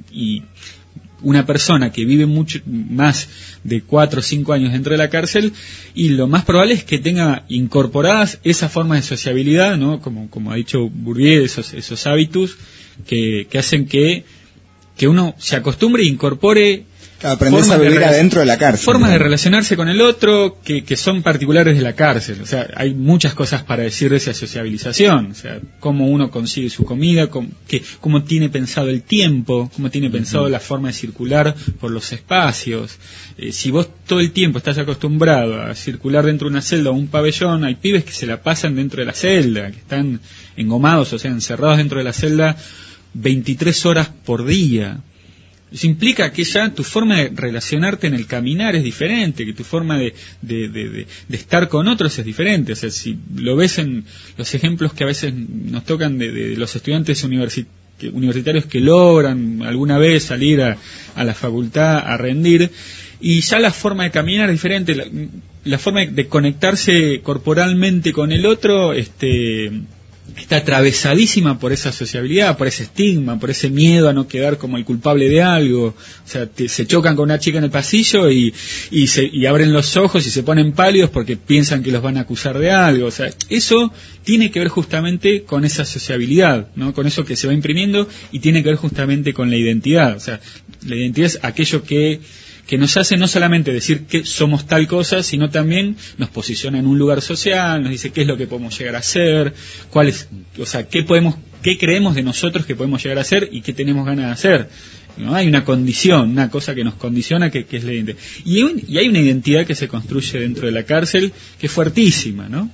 y una persona que vive mucho más de cuatro o cinco años dentro de la cárcel, y lo más probable es que tenga incorporadas esas formas de sociabilidad, ¿no? Como, como ha dicho Bourdieu, esos, esos hábitos que, que hacen que, que uno se acostumbre e incorpore. Aprendes a vivir adentro de la cárcel. Formas de relacionarse con el otro que, que son particulares de la cárcel. O sea, hay muchas cosas para decir de esa sociabilización. O sea, cómo uno consigue su comida, cómo, que, cómo tiene pensado el tiempo, cómo tiene pensado uh-huh. la forma de circular por los espacios. Eh, si vos todo el tiempo estás acostumbrado a circular dentro de una celda o un pabellón, hay pibes que se la pasan dentro de la celda, que están engomados, o sea, encerrados dentro de la celda veintitrés horas por día. Eso implica que ya tu forma de relacionarte en el caminar es diferente, que tu forma de, de, de, de, de estar con otros es diferente. O sea, si lo ves en los ejemplos que a veces nos tocan de, de los estudiantes universi- universitarios que logran alguna vez salir a, a la facultad a rendir, y ya la forma de caminar es diferente, la, la forma de conectarse corporalmente con el otro, este... está atravesadísima por esa sociabilidad, por ese estigma, por ese miedo a no quedar como el culpable de algo. O sea, te, se chocan con una chica en el pasillo y, y, se, y abren los ojos y se ponen pálidos porque piensan que los van a acusar de algo. O sea, eso tiene que ver justamente con esa sociabilidad, ¿no? Con eso que se va imprimiendo, y tiene que ver justamente con la identidad. O sea, la identidad es aquello que que nos hace no solamente decir que somos tal cosa, sino también nos posiciona en un lugar social, nos dice qué es lo que podemos llegar a ser, cuál es, o sea, qué podemos, qué creemos de nosotros que podemos llegar a ser y qué tenemos ganas de hacer. ¿No? Hay una condición, una cosa que nos condiciona, que, que es la identidad. Y, un, y hay una identidad que se construye dentro de la cárcel que es fuertísima, ¿no?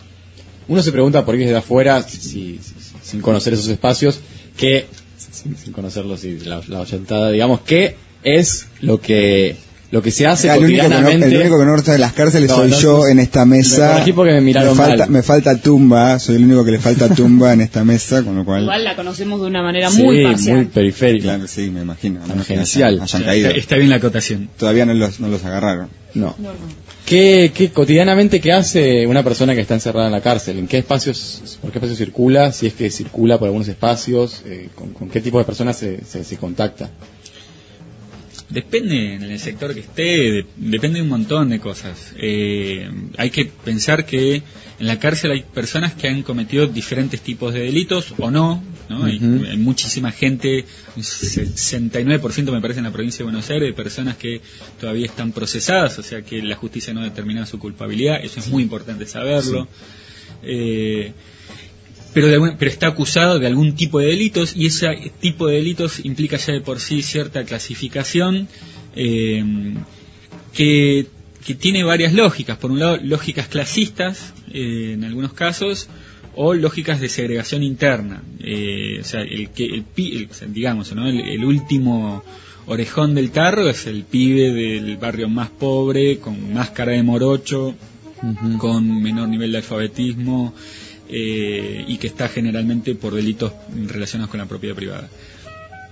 Uno se pregunta por qué desde afuera, si, si, sin conocer esos espacios, que, sin, sin conocerlos y la, la oyentada, digamos, que es lo que lo que se hace el cotidianamente. Único que no, el único que no está en las cárceles no, soy no, yo no, en esta mesa. Me porque me miraron me falta, mal. me falta tumba, soy el único que le falta tumba en esta mesa, con lo cual. Igual la conocemos de una manera sí, muy parcial. muy periférica. Claro, sí, me imagino. Tangencial. Hayan caído. Está, está bien la acotación. Todavía no los, no los agarraron. No. no, no. ¿Qué, qué cotidianamente qué hace una persona que está encerrada en la cárcel? ¿En qué espacios, por qué espacios circula? Si es que circula por algunos espacios, eh, con, con qué tipo de personas se, se, se contacta. Depende en el sector que esté, de, depende de un montón de cosas. Eh, hay que pensar que en la cárcel hay personas que han cometido diferentes tipos de delitos o no, ¿no? Uh-huh. Hay, hay muchísima gente, un sesenta y nueve por ciento me parece en la provincia de Buenos Aires, de personas que todavía están procesadas, o sea que la justicia no determina su culpabilidad, eso es muy importante saberlo. Sí. Eh, Pero, de algún, pero está acusado de algún tipo de delitos, y ese tipo de delitos implica ya de por sí cierta clasificación eh, que, que tiene varias lógicas. Por un lado, lógicas clasistas eh, en algunos casos, o lógicas de segregación interna. Eh, o sea, el que el, el, digamos, ¿no? el, el último orejón del tarro es el pibe del barrio más pobre, con más cara de morocho, uh-huh. con menor nivel de alfabetismo. Eh, y que está generalmente por delitos relacionados con la propiedad privada.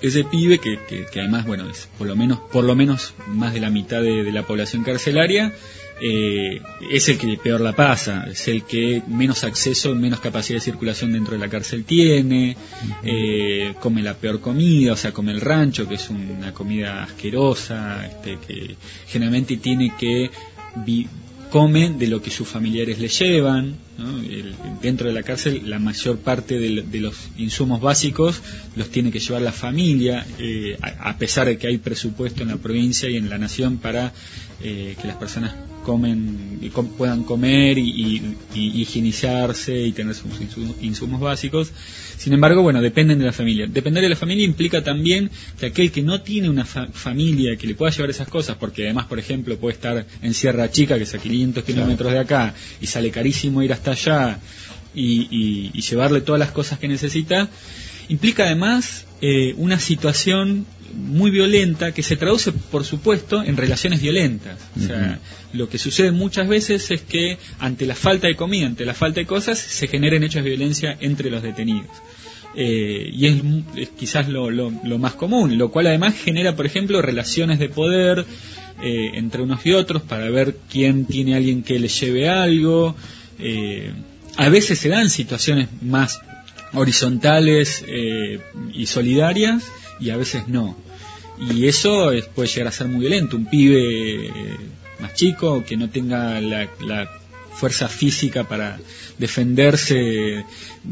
ese pibe que, que, que además, bueno, es por lo menos, por lo menos más de la mitad de, de la población carcelaria, eh, es el que peor la pasa, es el que menos acceso, menos capacidad de circulación dentro de la cárcel tiene, eh, come la peor comida, o sea, come el rancho, que es una comida asquerosa, este, que generalmente tiene que vi- come de lo que sus familiares le llevan, ¿no? El, dentro de la cárcel la mayor parte de, de los insumos básicos los tiene que llevar la familia, eh, a, a pesar de que hay presupuesto en la provincia y en la nación para eh, que las personas comen y com, puedan comer y, y, y higienizarse y tener sus insumos, insumos básicos. Sin embargo, bueno, dependen de la familia. Depender de la familia implica también que aquel que no tiene una fa- familia que le pueda llevar esas cosas, porque además, por ejemplo, puede estar en Sierra Chica, que es a quinientos kilómetros de acá, y sale carísimo ir hasta allá y, y, y llevarle todas las cosas que necesita, implica además eh, una situación muy violenta que se traduce, por supuesto, en relaciones violentas. O sea, uh-huh. Lo que sucede muchas veces es que ante la falta de comida, ante la falta de cosas, se generan hechos de violencia entre los detenidos. Eh, y es, es quizás lo, lo, lo más común, lo cual además genera, por ejemplo, relaciones de poder eh, entre unos y otros para ver quién tiene a alguien que le lleve algo. Eh, a veces se dan situaciones más horizontales eh, y solidarias, y a veces no. Y eso es, puede llegar a ser muy violento. Un pibe eh, más chico, que no tenga la, la fuerza física para defenderse de,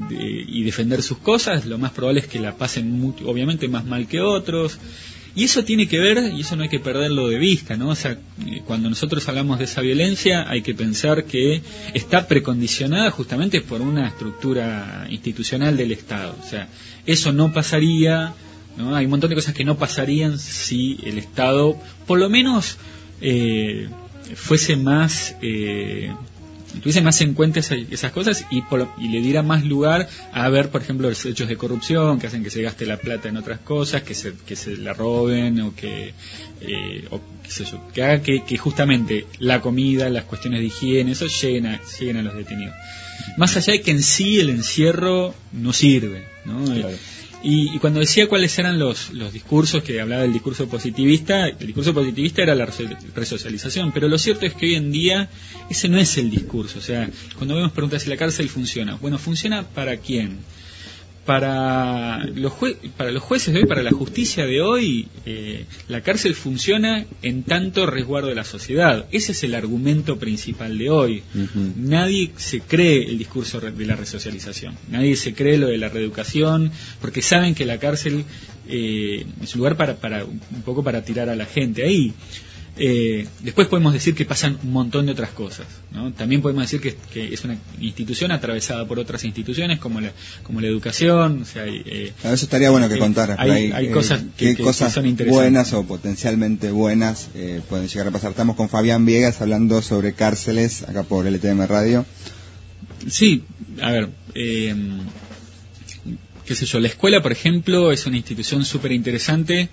y defender sus cosas, lo más probable es que la pasen muy, obviamente más mal que otros. Y eso tiene que ver, y eso no hay que perderlo de vista, ¿no? O sea, cuando nosotros hablamos de esa violencia, hay que pensar que está precondicionada justamente por una estructura institucional del Estado. O sea, eso no pasaría, ¿no? Hay un montón de cosas que no pasarían si el Estado, por lo menos, eh, fuese más... Eh, tuviese más en cuenta esa, esas cosas y, por, y le diera más lugar a ver, por ejemplo, los hechos de corrupción que hacen que se gaste la plata en otras cosas, que se, que se la roben o que, eh, o qué sé yo, que haga que, que justamente la comida, las cuestiones de higiene, eso lleguen a, lleguen a los detenidos. Más allá de que en sí el encierro no sirve, ¿no? Claro. Y, y cuando decía cuáles eran los, los discursos, que hablaba del discurso positivista, el discurso positivista era la resocialización, pero lo cierto es que hoy en día ese no es el discurso. O sea, cuando vemos preguntas si la cárcel funciona, bueno, ¿funciona para quién? Para los, jue para los jueces de hoy, para la justicia de hoy, eh, la cárcel funciona en tanto resguardo de la sociedad. Ese es el argumento principal de hoy. Uh-huh. Nadie se cree el discurso de la resocialización, nadie se cree lo de la reeducación, porque saben que la cárcel eh, es un lugar para, para un poco para tirar a la gente ahí. Eh, después podemos decir que pasan un montón de otras cosas, ¿no? También podemos decir que, que es una institución atravesada por otras instituciones como la, como la educación. O sea, eh, eso estaría bueno que eh, contaras. Hay, ahí, hay eh, cosas que, que, cosas que son interesantes, buenas o potencialmente buenas eh, pueden llegar a pasar. Estamos con Fabián Viegas hablando sobre cárceles acá por L T M Radio. Sí, a ver, eh, qué sé yo, la escuela, por ejemplo, es una institución súper interesante.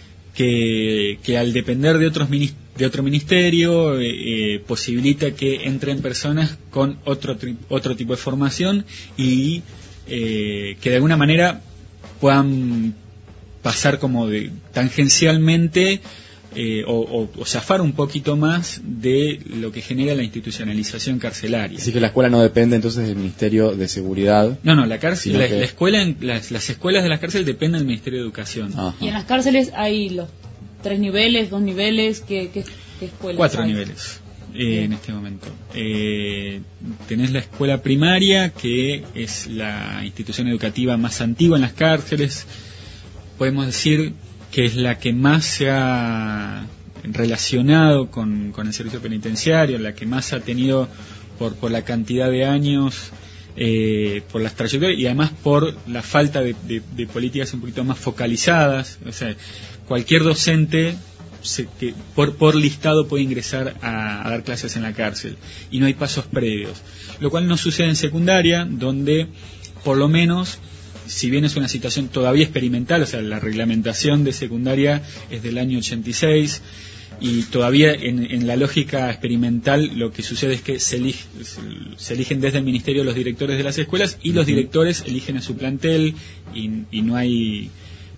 Que, que al depender de otros de otro ministerio eh, posibilita que entren personas con otro otro tipo de formación y eh, que de alguna manera puedan pasar como de tangencialmente eh, o, o, o zafar un poquito más de lo que genera la institucionalización carcelaria. Así que la escuela no depende entonces del Ministerio de Seguridad. No, no, la cárcel, la, que... la escuela, en, las, las escuelas de la cárcel dependen del Ministerio de Educación. Ajá. Y en las cárceles hay los tres niveles, dos niveles, ¿qué, qué, qué escuelas Cuatro hay? niveles eh, en este momento. Eh, tenés la escuela primaria, que es la institución educativa más antigua en las cárceles. Podemos decir que es la que más se ha relacionado con, con el servicio penitenciario, la que más ha tenido por, por la cantidad de años, eh, por las trayectorias y además por la falta de, de, de políticas un poquito más focalizadas. O sea, cualquier docente se, que por, por listado puede ingresar a, a dar clases en la cárcel y no hay pasos previos, lo cual no sucede en secundaria, donde por lo menos, si bien es una situación todavía experimental, o sea, la reglamentación de secundaria es del año ochenta y seis y todavía en, en la lógica experimental lo que sucede es que se, elige, se eligen desde el ministerio los directores de las escuelas y los directores eligen a su plantel y, y no hay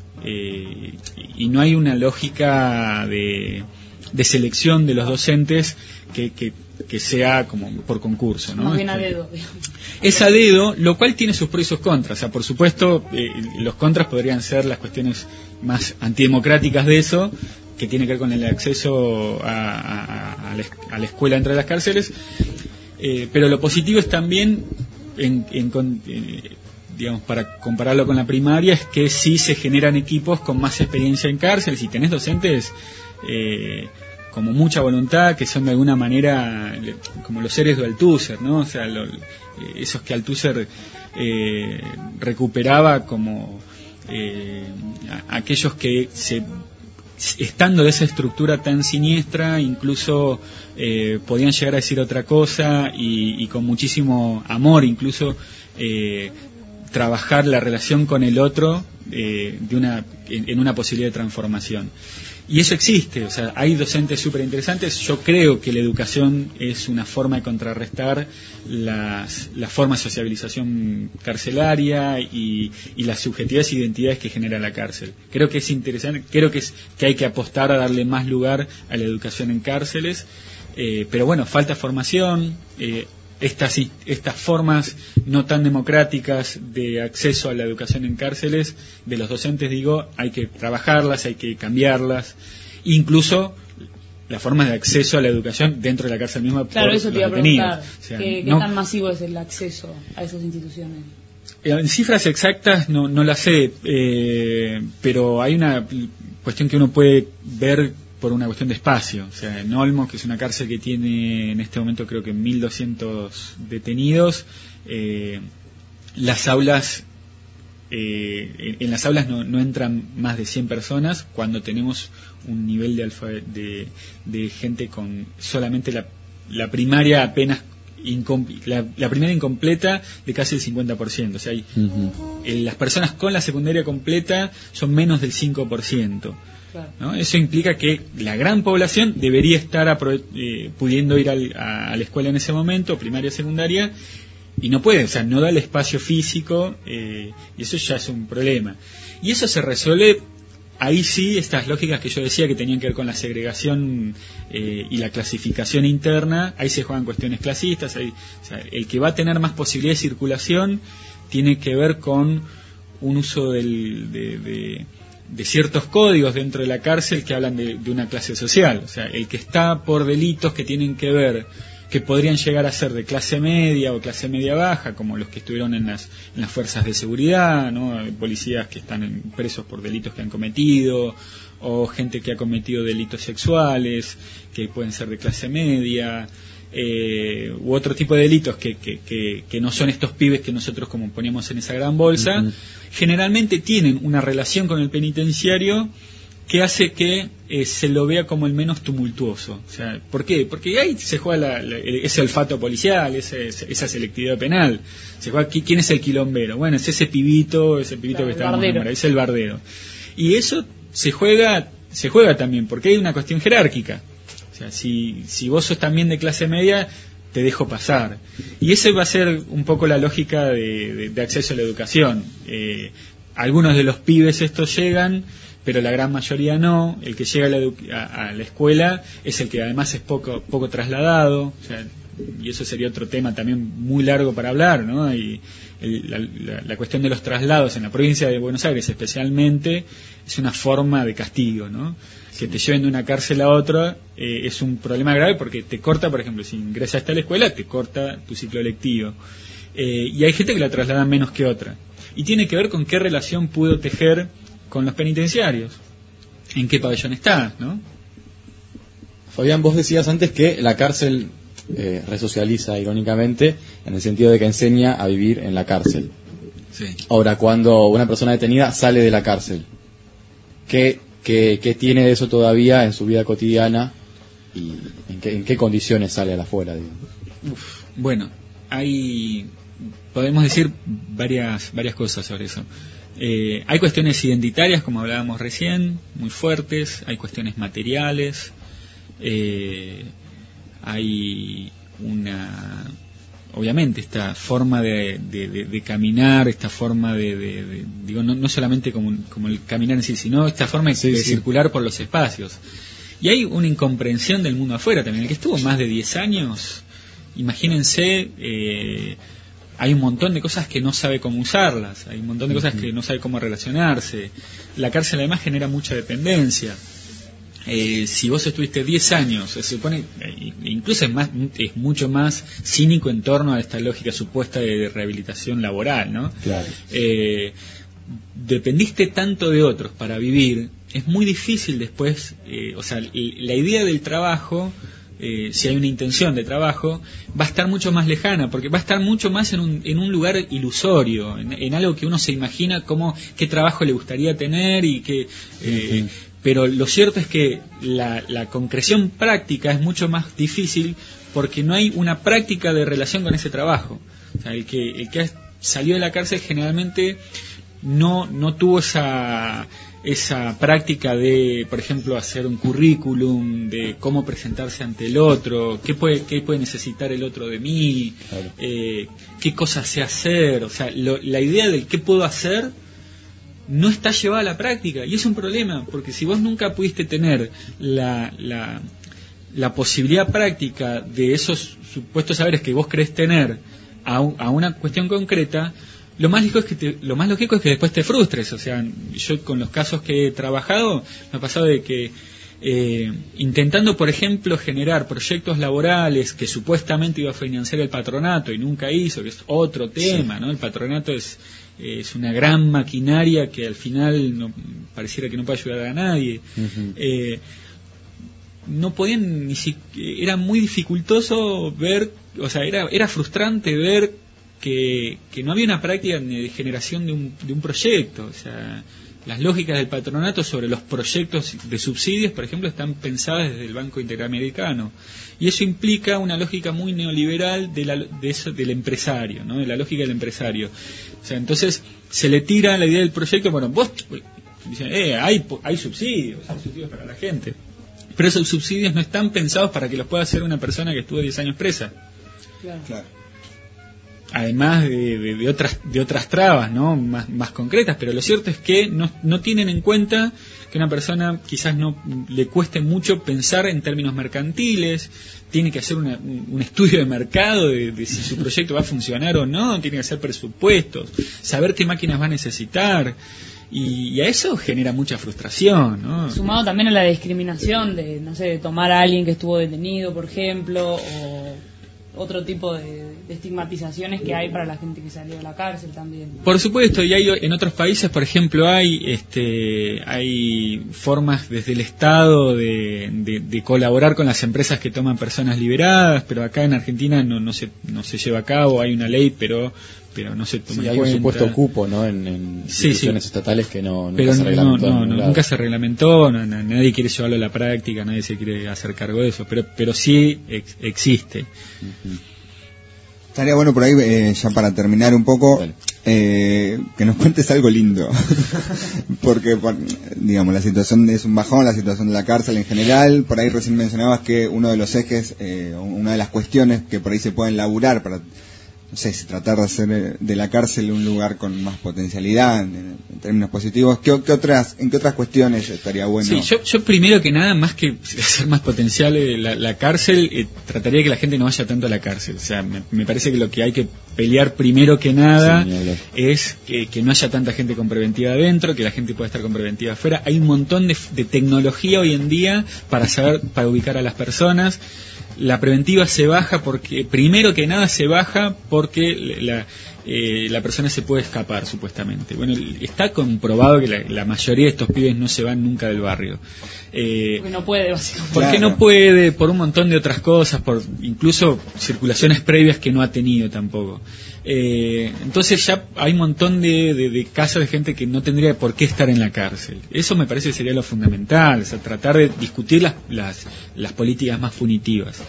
eh, y no hay una lógica de, de selección de los docentes que, que, que sea como por concurso, ¿no? Más bien a dedo. Es a dedo, lo cual tiene sus pros y sus contras. O sea, por supuesto, eh, los contras podrían ser las cuestiones más antidemocráticas de eso, que tiene que ver con el acceso a, a, a, la, a la escuela dentro de las cárceles, eh, pero lo positivo es también, en, en, eh, digamos, para compararlo con la primaria, es que sí se generan equipos con más experiencia en cárceles y tenés docentes eh, como mucha voluntad, que son de alguna manera como los seres de Althusser, ¿no? O sea, lo, esos que Althusser eh, recuperaba como eh, a, aquellos que se estando de esa estructura tan siniestra, incluso eh, podían llegar a decir otra cosa y, y con muchísimo amor, incluso eh, trabajar la relación con el otro eh, de una, en, en una posibilidad de transformación. Y eso existe, o sea, hay docentes súper interesantes. Yo creo que la educación es una forma de contrarrestar las, las formas de sociabilización carcelaria y, y las subjetividades e identidades que genera la cárcel. Creo que es interesante, creo que, es, que hay que apostar a darle más lugar a la educación en cárceles, eh, pero bueno, falta formación, eh, estas, estas formas no tan democráticas de acceso a la educación en cárceles, de los docentes digo, hay que trabajarlas, hay que cambiarlas, incluso las formas de acceso a la educación dentro de la cárcel misma. Claro, por eso te los iba a detenidos. preguntar, O sea, ¿qué, no, ¿qué tan masivo es el acceso a esas instituciones? En cifras exactas no, no las sé, eh, pero hay una cuestión que uno puede ver por una cuestión de espacio. O sea, en Olmos, que es una cárcel que tiene en este momento creo que mil doscientos detenidos, eh, las aulas, eh, en, en las aulas no, no entran más de cien personas, cuando tenemos un nivel de, alfa, de, de gente con solamente la, la primaria apenas La, la primera incompleta de casi el cincuenta por ciento. O sea, hay, uh-huh. eh, las personas con la secundaria completa son menos del cinco por ciento. Claro. ¿No? Eso implica que la gran población debería estar apro- eh, pudiendo ir al, a, a la escuela en ese momento, primaria, secundaria, y no puede, o sea, no da el espacio físico, eh, y eso ya es un problema. Y eso se resuelve. Ahí sí, estas lógicas que yo decía que tenían que ver con la segregación eh, y la clasificación interna, ahí se juegan cuestiones clasistas. Ahí, o sea, el que va a tener más posibilidad de circulación tiene que ver con un uso del, de, de, de ciertos códigos dentro de la cárcel que hablan de, de una clase social. O sea, el que está por delitos que tienen que ver, que podrían llegar a ser de clase media o clase media baja, como los que estuvieron en las, en las fuerzas de seguridad, ¿no? Policías que están en, presos por delitos que han cometido, o gente que ha cometido delitos sexuales, que pueden ser de clase media, eh, u otro tipo de delitos que, que, que, que no son estos pibes que nosotros como poníamos en esa gran bolsa, uh-huh. generalmente tienen una relación con el penitenciario que hace que eh, se lo vea como el menos tumultuoso. O sea, ¿por qué? Porque ahí se juega la, la, ese olfato policial, ese, esa selectividad penal. Se juega ¿quién es el quilombero? Bueno, es ese pibito, ese pibito claro, que está en es el bardero. Y eso se juega, se juega también, porque hay una cuestión jerárquica. O sea, si, si vos sos también de clase media, te dejo pasar. Y esa va a ser un poco la lógica de, de, de acceso a la educación. Eh, algunos de los pibes estos llegan, pero la gran mayoría no. El que llega a la, edu- a, a la escuela es el que además es poco poco trasladado, o sea, y eso sería otro tema también muy largo para hablar, ¿no? Y el, la, la, la cuestión de los traslados en la provincia de Buenos Aires especialmente es una forma de castigo, ¿no? Que te lleven de una cárcel a otra eh, es un problema grave porque te corta, por ejemplo, si ingresaste a la escuela, te corta tu ciclo lectivo. Eh, y hay gente que la traslada menos que otra. Y tiene que ver con qué relación pudo tejer con los penitenciarios, en qué pabellón está, ¿no? Fabián, vos decías antes que la cárcel eh, resocializa irónicamente, en el sentido de que enseña a vivir en la cárcel. Sí. Ahora, cuando una persona detenida sale de la cárcel, ¿qué, qué, qué tiene de eso todavía en su vida cotidiana y en qué, en qué condiciones sale a la afuera? Uf, bueno, hay, podemos decir varias, varias cosas sobre eso. Eh, hay cuestiones identitarias, como hablábamos recién, muy fuertes. Hay cuestiones materiales. Eh, hay una obviamente esta forma de, de, de, de caminar, esta forma de, de, de digo, no, no solamente como, como el caminar en sí, sino esta forma sí, de sí. circular por los espacios. Y hay una incomprensión del mundo afuera también. El que estuvo más de diez años, imagínense, eh, hay un montón de cosas que no sabe cómo usarlas, hay un montón de cosas que no sabe cómo relacionarse. La cárcel además genera mucha dependencia. Eh, si vos estuviste diez años, se supone, eh, incluso es, más, es mucho más cínico en torno a esta lógica supuesta de, de rehabilitación laboral, ¿no? Claro. Eh, dependiste tanto de otros para vivir, es muy difícil después, eh, o sea, la idea del trabajo, eh, si hay una intención de trabajo, va a estar mucho más lejana, porque va a estar mucho más en un, en un lugar ilusorio, en, en algo que uno se imagina como qué trabajo le gustaría tener y que... Eh, uh-huh. Pero lo cierto es que la, la concreción práctica es mucho más difícil porque no hay una práctica de relación con ese trabajo. O sea, el que, el que salió de la cárcel generalmente no, no tuvo esa, esa práctica de, por ejemplo, hacer un currículum, de cómo presentarse ante el otro, qué puede, qué puede necesitar el otro de mí, claro. eh, qué cosas sé hacer. O sea, lo, la idea del qué puedo hacer no está llevada a la práctica, y es un problema, porque si vos nunca pudiste tener la, la, la posibilidad práctica de esos supuestos saberes que vos crees tener a, un, a una cuestión concreta, lo más lógico es que te, lo más lógico es que después te frustres. O sea, yo con los casos que he trabajado me ha pasado de que eh, intentando, por ejemplo, generar proyectos laborales que supuestamente iba a financiar el patronato y nunca hizo, que es otro tema, sí. ¿no? El patronato es es una gran maquinaria que al final no, pareciera que no puede ayudar a nadie. Uh-huh. Eh, no podían ni si, era muy dificultoso ver, o sea, era era frustrante ver que, que no había una práctica de generación de un, de un proyecto. O sea, las lógicas del patronato sobre los proyectos de subsidios, por ejemplo, están pensadas desde el Banco Interamericano. Y eso implica una lógica muy neoliberal de la, de eso, del empresario, ¿no? De la lógica del empresario. O sea, entonces se le tira la idea del proyecto, bueno, vos dicen, eh, hay, hay subsidios, hay subsidios para la gente. Pero esos subsidios no están pensados para que los pueda hacer una persona que estuvo diez años presa. Claro. Claro. Además de, de, de otras de otras trabas, ¿no? Más, más concretas, pero lo cierto es que no, no tienen en cuenta que una persona quizás no le cueste mucho pensar en términos mercantiles, tiene que hacer una, un estudio de mercado de, de si su proyecto va a funcionar o no, tiene que hacer presupuestos, saber qué máquinas va a necesitar, y, y a eso genera mucha frustración, ¿no? Sumado también a la discriminación de, no sé, de tomar a alguien que estuvo detenido, por ejemplo, o otro tipo de, de estigmatizaciones que hay para la gente que salió de la cárcel también. Por supuesto, y hay en otros países, por ejemplo, hay este hay formas desde el Estado de, de, de colaborar con las empresas que toman personas liberadas, pero acá en Argentina no no se no se lleva a cabo. Hay una ley, pero pero no se toma sí, en hay cuenta. Un supuesto cupo, ¿no? En, en instituciones sí, sí. estatales que no nunca pero se reglamentó. No, no, no, nunca se reglamentó, no, no, nadie quiere llevarlo a la práctica, nadie se quiere hacer cargo de eso, pero pero sí ex, existe. Uh-huh. Estaría bueno por ahí, eh, ya para terminar un poco, eh, que nos cuentes algo lindo. Porque, por, digamos, la situación es un bajón, la situación de la cárcel en general. Por ahí recién mencionabas que uno de los ejes, eh, una de las cuestiones que por ahí se pueden laburar para, no sé, si tratar de hacer de la cárcel un lugar con más potencialidad en, en términos positivos. ¿Qué, qué otras, ¿En qué otras cuestiones estaría bueno? Sí, yo, yo primero que nada, más que hacer más potencial la, la cárcel, eh, trataría de que la gente no vaya tanto a la cárcel. O sea, me, me parece que lo que hay que pelear primero que nada sí, es que, que no haya tanta gente con preventiva adentro, que la gente pueda estar con preventiva afuera. Hay un montón de, de tecnología hoy en día para saber, para ubicar a las personas. La preventiva se baja porque, primero que nada, se baja porque la, eh, la persona se puede escapar, supuestamente. Bueno, está comprobado que la, la mayoría de estos pibes no se van nunca del barrio. Eh, porque no puede, básicamente. Porque claro. no puede, por un montón de otras cosas, por incluso circulaciones previas que no ha tenido tampoco. Eh, entonces ya hay un montón de, de, de casos de gente que no tendría por qué estar en la cárcel. Eso me parece que sería lo fundamental, o sea, tratar de discutir las, las, las políticas más punitivas.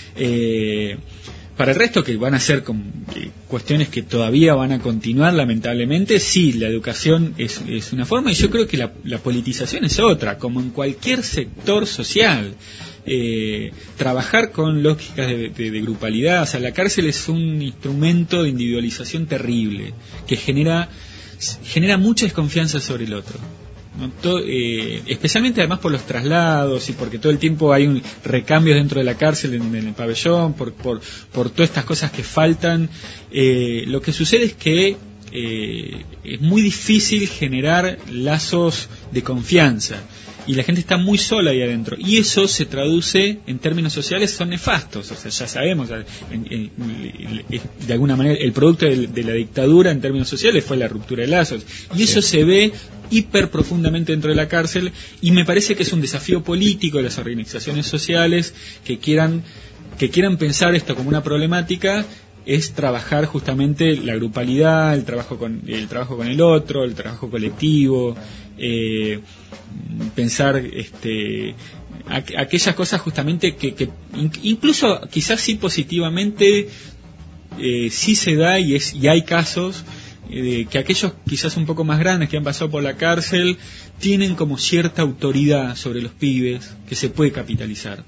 Eh, para el resto, que van a ser con, eh, cuestiones que todavía van a continuar, lamentablemente, sí, la educación es, es una forma, y yo creo que la, la politización es otra, como en cualquier sector social. eh, trabajar con lógicas de, de, de grupalidad. O sea, la cárcel es un instrumento de individualización terrible que genera genera mucha desconfianza sobre el otro, ¿no? Todo, eh, especialmente además por los traslados y porque todo el tiempo hay un recambios dentro de la cárcel en, en el pabellón, por, por, por todas estas cosas que faltan. Eh, lo que sucede es que eh, es muy difícil generar lazos de confianza y la gente está muy sola ahí adentro, y eso se traduce en términos sociales, son nefastos. O sea, ya sabemos, en, en, en, de alguna manera el producto de, de la dictadura en términos sociales fue la ruptura de lazos, y eso se ve hiper profundamente dentro de la cárcel, y me parece que es un desafío político de las organizaciones sociales que quieran que quieran pensar esto como una problemática, es trabajar justamente la grupalidad, el trabajo con el trabajo con el otro, el trabajo colectivo, eh, pensar este aqu aquellas cosas justamente que, que incluso quizás sí positivamente eh, sí se da, y es y hay casos eh, que aquellos quizás un poco más grandes que han pasado por la cárcel tienen como cierta autoridad sobre los pibes que se puede capitalizar.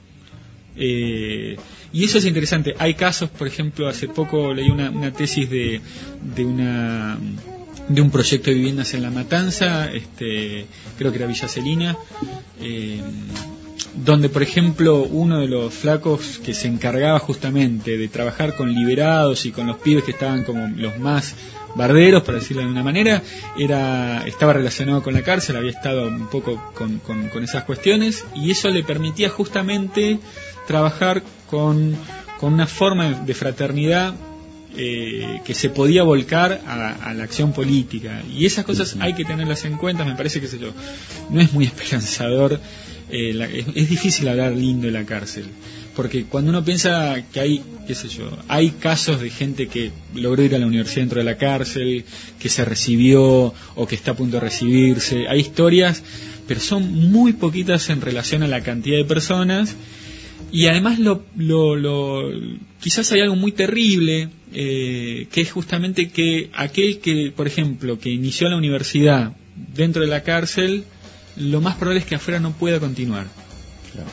Eh, y eso es interesante. Hay casos, por ejemplo, hace poco leí una, una tesis de, de una de un proyecto de viviendas en La Matanza, este, creo que era Villa Celina, eh, donde, por ejemplo, uno de los flacos que se encargaba justamente de trabajar con liberados y con los pibes que estaban como los más barderos, para decirlo de una manera, era estaba relacionado con la cárcel, había estado un poco con, con, con esas cuestiones, y eso le permitía justamente trabajar con, con una forma de fraternidad eh, que se podía volcar a, a la acción política, y esas cosas hay que tenerlas en cuenta. Me parece que sé yo, no es muy esperanzador, eh, la, es, es difícil hablar lindo de la cárcel, porque cuando uno piensa que hay, qué sé yo, hay casos de gente que logró ir a la universidad dentro de la cárcel, que se recibió o que está a punto de recibirse, hay historias, pero son muy poquitas en relación a la cantidad de personas. Y además lo, lo, lo quizás hay algo muy terrible, eh, que es justamente que aquel que, por ejemplo, que inició la universidad dentro de la cárcel, lo más probable es que afuera no pueda continuar. Claro.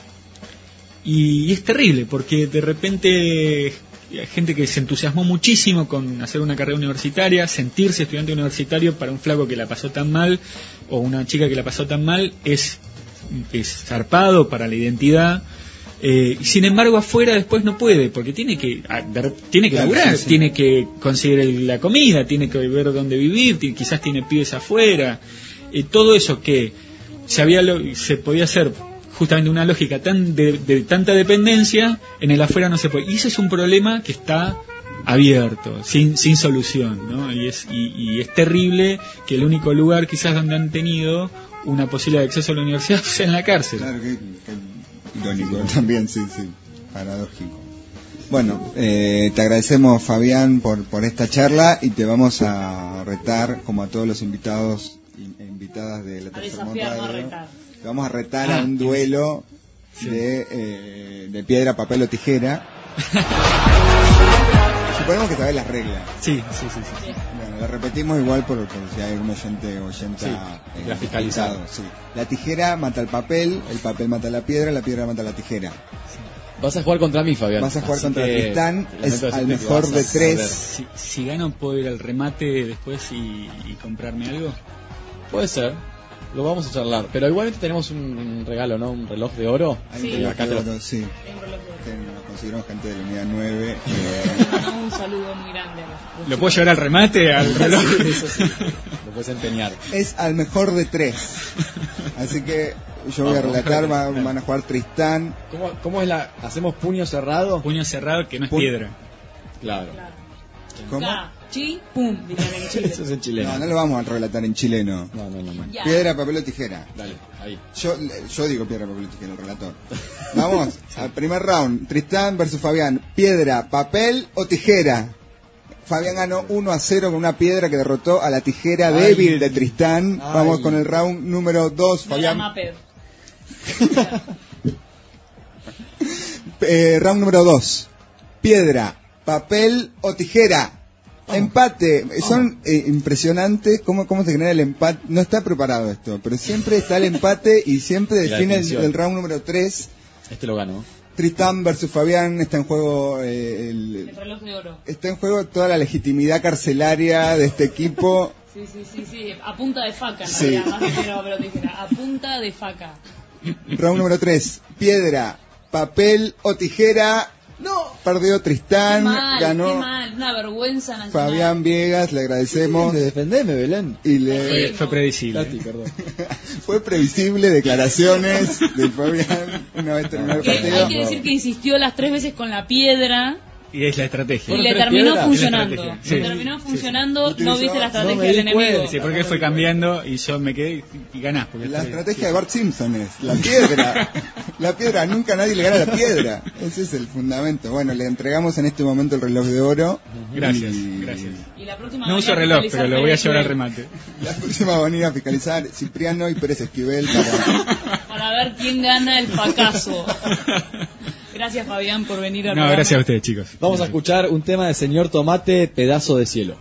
Y, y es terrible, porque de repente hay gente que se entusiasmó muchísimo con hacer una carrera universitaria, sentirse estudiante universitario para un flaco que la pasó tan mal, o una chica que la pasó tan mal, es, es zarpado para la identidad. Eh, sin embargo, afuera después no puede, porque tiene que a, ver, tiene que claro, laburar, sí, sí. tiene que conseguir el, la comida, tiene que ver dónde vivir, tiene, quizás tiene pibes afuera. Eh, todo eso que se había lo, se podía hacer justamente una lógica tan de, de tanta dependencia, en el afuera no se puede. Y ese es un problema que está abierto, sin sin solución, ¿no? Y es y, y es terrible que el único lugar quizás donde han tenido una posibilidad de acceso a la universidad sea en la cárcel. Claro, que, que irónico también, sí, sí, paradójico. Bueno, eh, te agradecemos, Fabián, por, por esta charla, y te vamos a retar, como a todos los invitados e invitadas de la A Tercer desafiar, no a Radio. retar. Te vamos a retar Ah, a un duelo sí. de, eh, de piedra, papel o tijera. Suponemos que sabés las reglas. Sí, sí, sí, sí. Bueno, la repetimos igual por, por si hay algún oyente o oyenta Sí, eh, la fiscalizado. sí. La tijera mata el papel, el papel mata la piedra, la piedra mata la tijera. Vas a jugar contra mí, Fabián. Vas a jugar Así contra que Tristán, te es lamento al decirte que mejor vas a de tres. perder. Si, si gano, ¿puedo ir al remate después y, y comprarme algo? Puede ser. Lo vamos a charlar. Pero igualmente tenemos un, un regalo, ¿no? Un reloj de oro. Hay Sí. un reloj Acá de te lo- oro, sí. Tengo reloj de oro. Que nos consiguieron gente de la unidad nueve. Eh, Un saludo muy grande a los- ¿Lo puedo llevar al remate, al reloj? Eso sí. Lo puedes empeñar. es al mejor de tres. Así que yo voy a Vamos. relatar, va- van a jugar Tristán. ¿Cómo, ¿Cómo es la...? ¿Hacemos puño cerrado? Puño cerrado, que no es Pu- piedra. Claro. Claro. ¿Cómo? Ca, chi, pum, dirían en Chile. Eso es en chileno. No, no lo vamos a relatar en chileno. No, no, no. no. Ya. Piedra, papel o tijera. Dale, ahí. Yo, yo digo piedra, papel o tijera, el relator. Vamos, al primer round. Tristán versus Fabián. Piedra, papel o tijera. Fabián ganó uno a cero con una piedra que derrotó a la tijera Ay. débil de Tristán. Ay. Vamos con el round número dos. No la Fabián. Maped. Eh, round número dos. Piedra, papel o tijera. Empate. Son eh, impresionantes cómo, cómo se genera el empate. No está preparado esto, pero siempre está el empate y siempre Y la define el, tensión. el round número tres. Este lo ganó. Tristán versus Fabián, está en juego eh, el, El reloj de oro. está en juego toda la legitimidad carcelaria de este equipo. Sí, sí, sí, sí, a punta de faca, en Sí. realidad, más que no, pero dijera, a punta de faca. Round número tres, piedra, papel o tijera. No, perdió Qué Tristán, mal, ganó qué mal, una vergüenza nacional. Fabián Viegas, le agradecemos. Defendeme, Belén. Y le Fue, fue predecible. Tati, perdón. fue previsible declaraciones de Fabián una vez terminado el Que partido. hay que decir que insistió las tres veces con la piedra Y es la estrategia. y le tres terminó piedras. funcionando. Es la estrategia. Le Sí. terminó Sí, funcionando, sí. no viste la estrategia No me del di enemigo. cuenta. Sí, porque fue cambiando y yo me quedé y, y ganás. Porque La fue- estrategia de Bart Simpson es la piedra. La piedra, nunca nadie le gana a la piedra. Ese es el fundamento. Bueno, le entregamos en este momento el reloj de oro. Gracias, Y gracias. Y la próxima No va uso a reloj, fiscalizar pero lo voy a Pérez llevar al Esquivel remate. La próxima va a venir a fiscalizar Cipriano y Pérez Esquivel para... para ver quién gana el fracaso. Gracias, Fabián, por venir al No, programa. gracias a ustedes, chicos. Vamos a escuchar un tema de Señor Tomate, Pedazo de Cielo.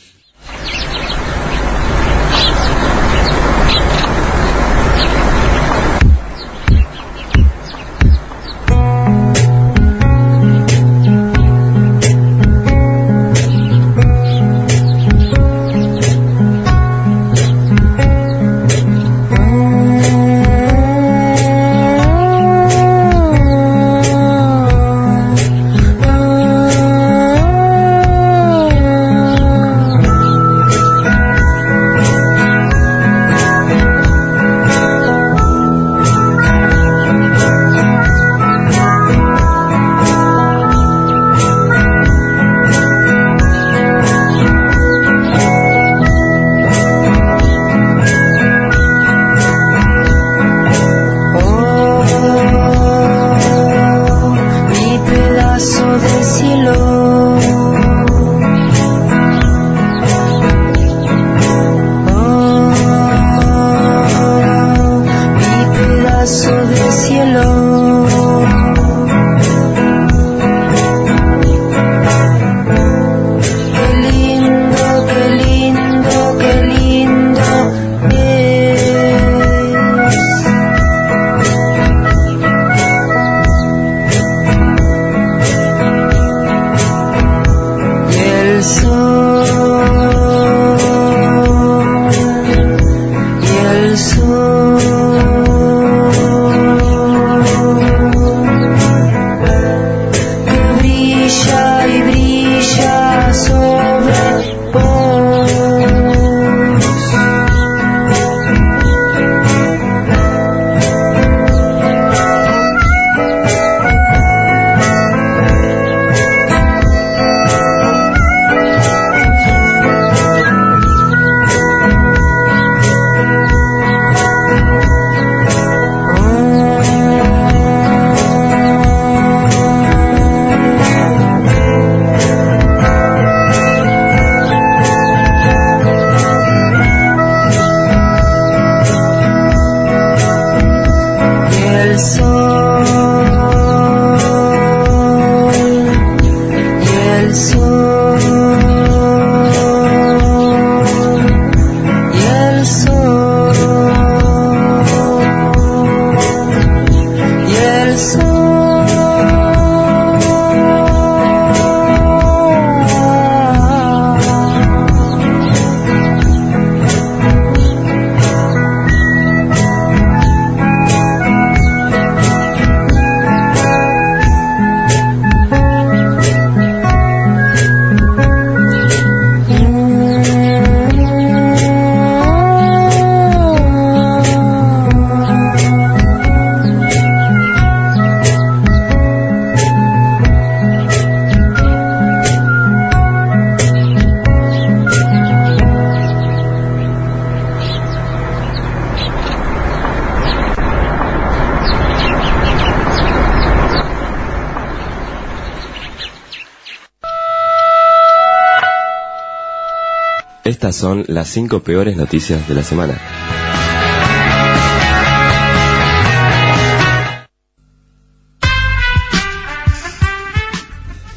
Estas son las cinco peores noticias de la semana.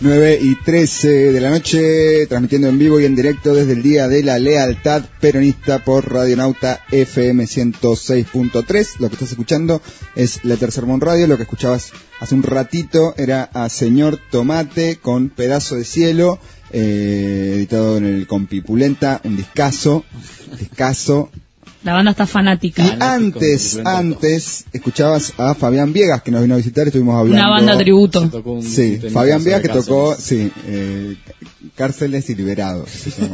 nueve y trece de la noche, transmitiendo en vivo y en directo desde el Día de la Lealtad Peronista por Radionauta F M ciento seis punto tres. Lo que estás escuchando es La Tercer Mon Radio. Lo que escuchabas hace un ratito era a Señor Tomate con Pedazo de Cielo, eh, editado en el Compipulenta, un discazo, discazo. La banda está fanática. Y antes, antes, escuchabas a Fabián Viegas, que nos vino a visitar, estuvimos hablando... Una banda tributo. Un, sí, un Fabián Viegas que cárceles. tocó, sí, eh, Cárceles y Liberados.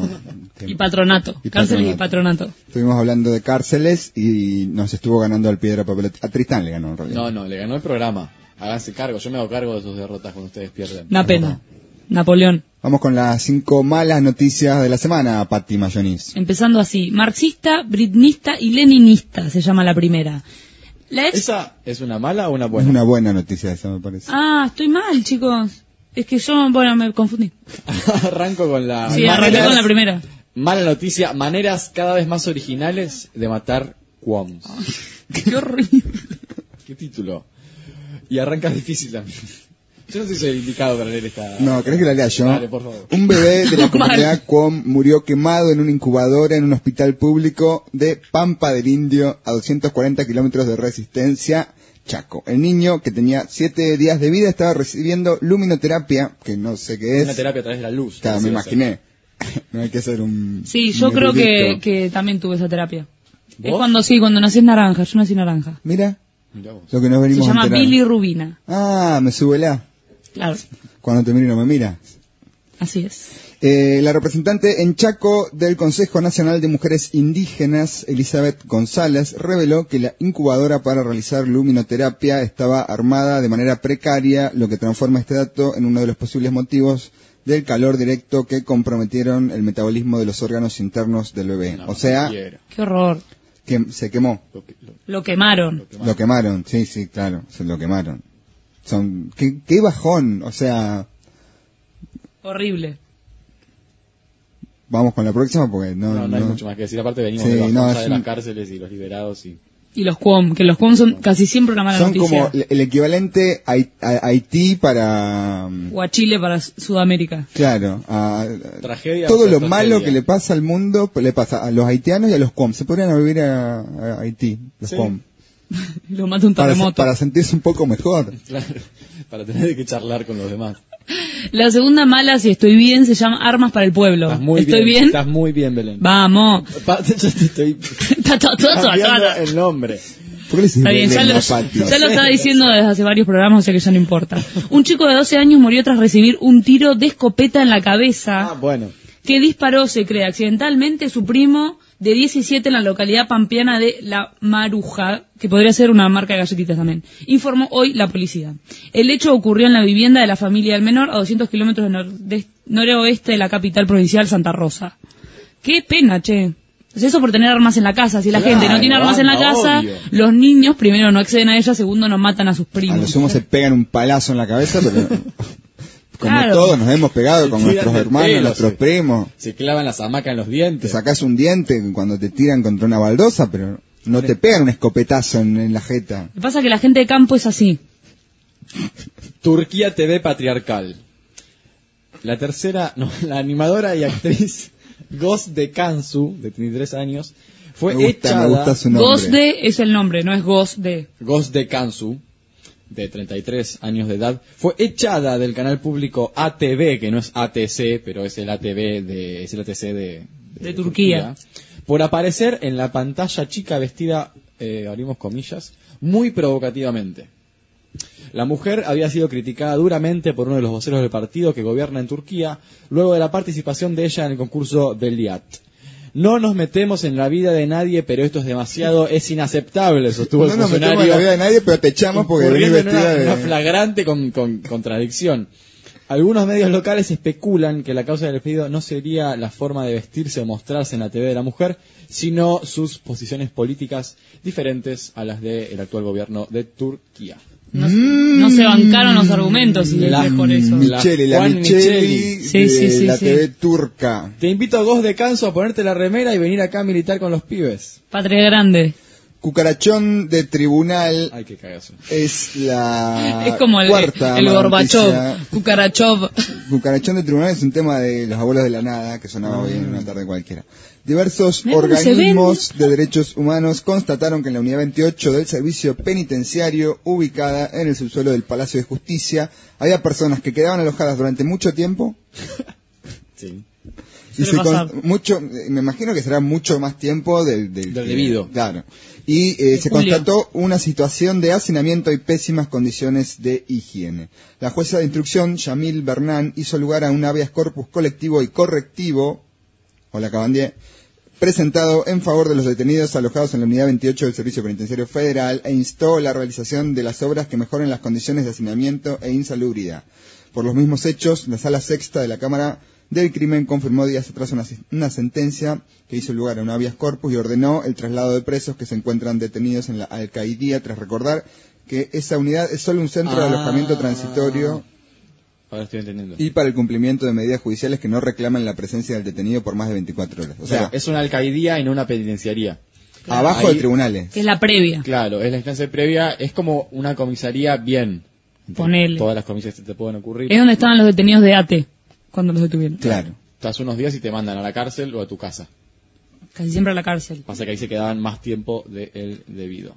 Y Patronato. Y Cárceles y Patronato. Patronato. Estuvimos hablando de Cárceles y nos estuvo ganando al Piedra, Papel... A Tristán le ganó en realidad. No, no, le ganó el programa. Háganse cargo, yo me hago cargo de sus derrotas cuando ustedes pierden. Una pena. Napoleón. Vamos con las cinco malas noticias de la semana, Patti Mayonis. Empezando así. Marxista, britnista y leninista se llama la primera. La ex... ¿Esa es una mala o una Es buena? una buena noticia esa, me parece. Ah, estoy mal, chicos. Es que yo, bueno, me confundí. Arranco con la... Sí, arranqué con la primera. Mala noticia, maneras cada vez más originales de matar quoms. Qué horrible. ¿Qué título? Y arranca difícil también. Yo no sé si soy el indicado para leer esta... No, ¿querés que la lea yo? Dale, por favor. Un bebé de la Mal. comunidad Cuom murió quemado en una incubadora en un hospital público de Pampa del Indio, a doscientos cuarenta kilómetros de Resistencia, Chaco. El niño, que tenía siete días de vida, estaba recibiendo luminoterapia, que no sé qué es. Una terapia a través de la luz. Claro, Así me va a ser. imaginé. No hay que hacer un... Sí, yo un creo que, erudito. que también tuve esa terapia. Es ¿Vos? cuando sí, cuando nací naranja. Yo nací naranja. Mira, Mirá vos. lo que nos Se venimos a llama enterar. bilirrubina. Ah, me sube la. Claro, Cuando te miro no me mira. así es. Eh, la representante en Chaco del Consejo Nacional de Mujeres Indígenas, Elizabeth González, reveló que la incubadora para realizar luminoterapia estaba armada de manera precaria, lo que transforma este dato en uno de los posibles motivos del calor directo que comprometieron el metabolismo de los órganos internos del bebé. No, o sea, cualquiera. Qué horror. que se quemó. Lo que- lo- Lo quemaron. Lo quemaron, sí, sí, claro, se lo quemaron. Son, qué, qué bajón, o sea, Horrible. vamos con la próxima porque no... No, no, hay no- mucho más que decir. Aparte venimos Sí, de, no, no, es de un- las cárceles y los liberados y... Y los Cuom, que los Cuom son casi siempre una mala Son noticia. como el el equivalente a, Hai- a Haití para... um, O a Chile para Sudamérica. Claro, a, Tragedia todo tras lo tragedia. malo que le pasa al mundo pues, le pasa a los haitianos y a los Cuom. Se podrían vivir a, a Haití, los Sí. Cuom, Lo mata un para, terremoto. para sentirse un poco mejor. Claro, para tener que charlar con los demás. La segunda mala, si estoy bien, se llama Armas para el Pueblo. Estás muy ¿Estoy bien? Estás muy bien, Belén. Vamos. Pa- yo te estoy Ta, ta, ta, ta, cambiando ta. el nombre. ¿Por qué le dices Está bien, ya Belén lo, a Patti? ya lo estaba diciendo desde hace varios programas, o sea que ya no importa. Un chico de doce años murió tras recibir un tiro de escopeta en la cabeza Ah, bueno. que disparó, se cree, accidentalmente su primo de diecisiete en la localidad pampeana de La Maruja, que podría ser una marca de galletitas también, informó hoy la policía. El hecho ocurrió en la vivienda de la familia del menor, a doscientos kilómetros de norde- noroeste de la capital provincial, Santa Rosa. Qué pena, che. Pues eso por tener armas en la casa. Si la Claro, gente no tiene armas en la anda, casa, obvio. los niños primero no acceden a ellas, segundo no matan a sus A primos. lo sumo se pegan un palazo en la cabeza, pero como Claro. todos nos hemos pegado con Se tiran nuestros del hermanos, pelo, nuestros sí. primos. Se clavan las hamacas en los Te dientes. sacás un diente cuando te tiran contra una baldosa, pero no te pegan un escopetazo en, en la jeta. Lo que pasa es que la gente de campo es así. Turquía T V patriarcal. La tercera, no, la animadora y actriz Gözde Kansu, de treinta y tres años, fue Me gusta, echada... me gusta su nombre. Gosde es el nombre, no es Gosde. Gözde Kansu, de treinta y tres años de edad, fue echada del canal público A T V, que no es A T C, pero es el A T V de, es el A T C de, De Turquía. por aparecer en la pantalla chica vestida, eh, abrimos comillas, muy provocativamente. La mujer había sido criticada duramente por uno de los voceros del partido que gobierna en Turquía, luego de la participación de ella en el concurso Beliat. No nos metemos en la vida de nadie, pero esto es demasiado, es inaceptable, sostuvo el No nos metemos funcionario. en la vida de nadie, pero te echamos porque venís Incurriendo en vestida una, de... una flagrante con, con- contradicción. Algunos medios locales especulan que la causa del despido no sería la forma de vestirse o mostrarse en la T V de la mujer, sino sus posiciones políticas diferentes a las del actual gobierno de Turquía. No, no se bancaron los argumentos y La- es por eso. Mi- Micheli, la Juan Micheli Micheli. Sí, de sí, sí, la sí. T V turca. Te invito a Goz de Canso a ponerte la remera y venir acá a militar con los pibes. Patria Grande. Cucarachón de tribunal. Ay, qué cagazo. Es la Es como el, cuarta el Gorbachov, noticia. Cucarachov. Cucarachón de tribunal es un tema de los abuelos de la nada que sonaba hoy en una tarde cualquiera. Diversos Mirá cómo se organismos de derechos humanos constataron que en la unidad veintiocho del servicio penitenciario, ubicada en el subsuelo del Palacio de Justicia, había personas que quedaban alojadas durante mucho tiempo. Sí. Y Suele se pasar. con- mucho, me imagino que será mucho más tiempo del, del, Del que- debido. Claro. Y eh, se Julio. constató una situación de hacinamiento y pésimas condiciones de higiene. La jueza de instrucción, Yamil Bernán, hizo lugar a un habeas corpus colectivo y correctivo, o la cabandié, presentado en favor de los detenidos alojados en la unidad veintiocho del Servicio Penitenciario Federal e instó la realización de las obras que mejoren las condiciones de hacinamiento e insalubridad. Por los mismos hechos, la Sala Sexta de la Cámara del Crimen confirmó días atrás una, una sentencia que hizo lugar a un habeas corpus y ordenó el traslado de presos que se encuentran detenidos en la alcaidía, tras recordar que esa unidad es solo un centro de Ah. alojamiento transitorio Ahora estoy entendiendo. y para el cumplimiento de medidas judiciales que no reclaman la presencia del detenido por más de veinticuatro horas. O sea, Claro, es una alcaidía y no una penitenciaría. abajo Ahí- de tribunales. Que es la previa. Claro, es la instancia previa, es como una comisaría bien. Ponele. Todas las comisarías que te pueden ocurrir. Es donde estaban los detenidos de A T E cuando los detuvieron. Claro. Estás unos días y te mandan a la cárcel o a tu casa. Casi siempre a la cárcel. Pasa que ahí se quedaban más tiempo del debido.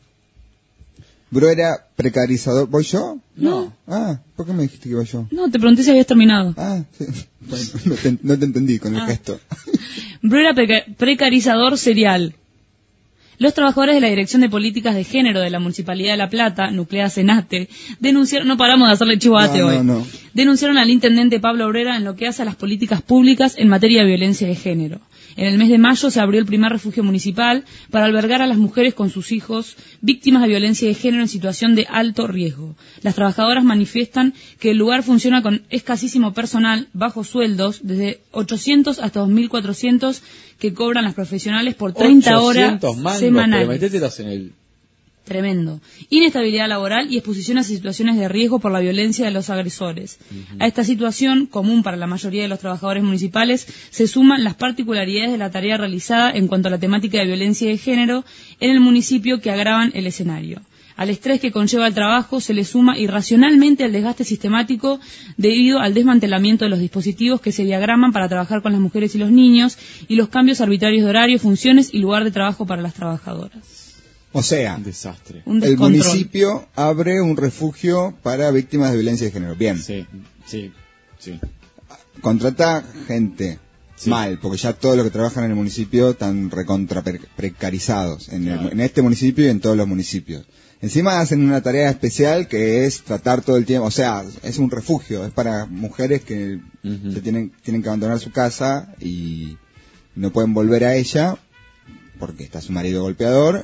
Bro era precarizador. ¿Voy yo? No. Ah, ¿por qué me dijiste que voy yo? No, te pregunté si habías terminado. Ah, sí. Bueno, no, te, no te entendí con el Ah. gesto. Bro era preca- precarizador serial. Los trabajadores de la Dirección de Políticas de Género de la Municipalidad de La Plata, nucleada Senate, denunciaron, no paramos de hacerle chivo a Ate No, hoy, no, no. denunciaron al intendente Pablo Obrera en lo que hace a las políticas públicas en materia de violencia de género. En el mes de mayo se abrió el primer refugio municipal para albergar a las mujeres con sus hijos víctimas de violencia de género en situación de alto riesgo. Las trabajadoras manifiestan que el lugar funciona con escasísimo personal, bajos sueldos, desde ochocientos hasta dos mil cuatrocientos que cobran las profesionales por treinta horas ochocientos mangos, semanales. pero metételos en el... Tremendo. Inestabilidad laboral y exposición a situaciones de riesgo por la violencia de los agresores. A esta situación, común para la mayoría de los trabajadores municipales, se suman las particularidades de la tarea realizada en cuanto a la temática de violencia de género en el municipio que agravan el escenario. Al estrés que conlleva el trabajo se le suma irracionalmente el desgaste sistemático debido al desmantelamiento de los dispositivos que se diagraman para trabajar con las mujeres y los niños y los cambios arbitrarios de horario, funciones y lugar de trabajo para las trabajadoras. O sea, Un desastre. Un el descontrol. municipio abre un refugio para víctimas de violencia de género. Bien. Sí, sí, sí. Contrata gente. Sí. Mal, porque ya todos los que trabajan en el municipio están recontra pre- precarizados. En, el- Claro. en este municipio y en todos los municipios. Encima hacen una tarea especial que es tratar todo el tiempo. O sea, es un refugio. Es para mujeres que Ujú. se tienen, tienen que abandonar su casa y no pueden volver a ella porque está su marido golpeador.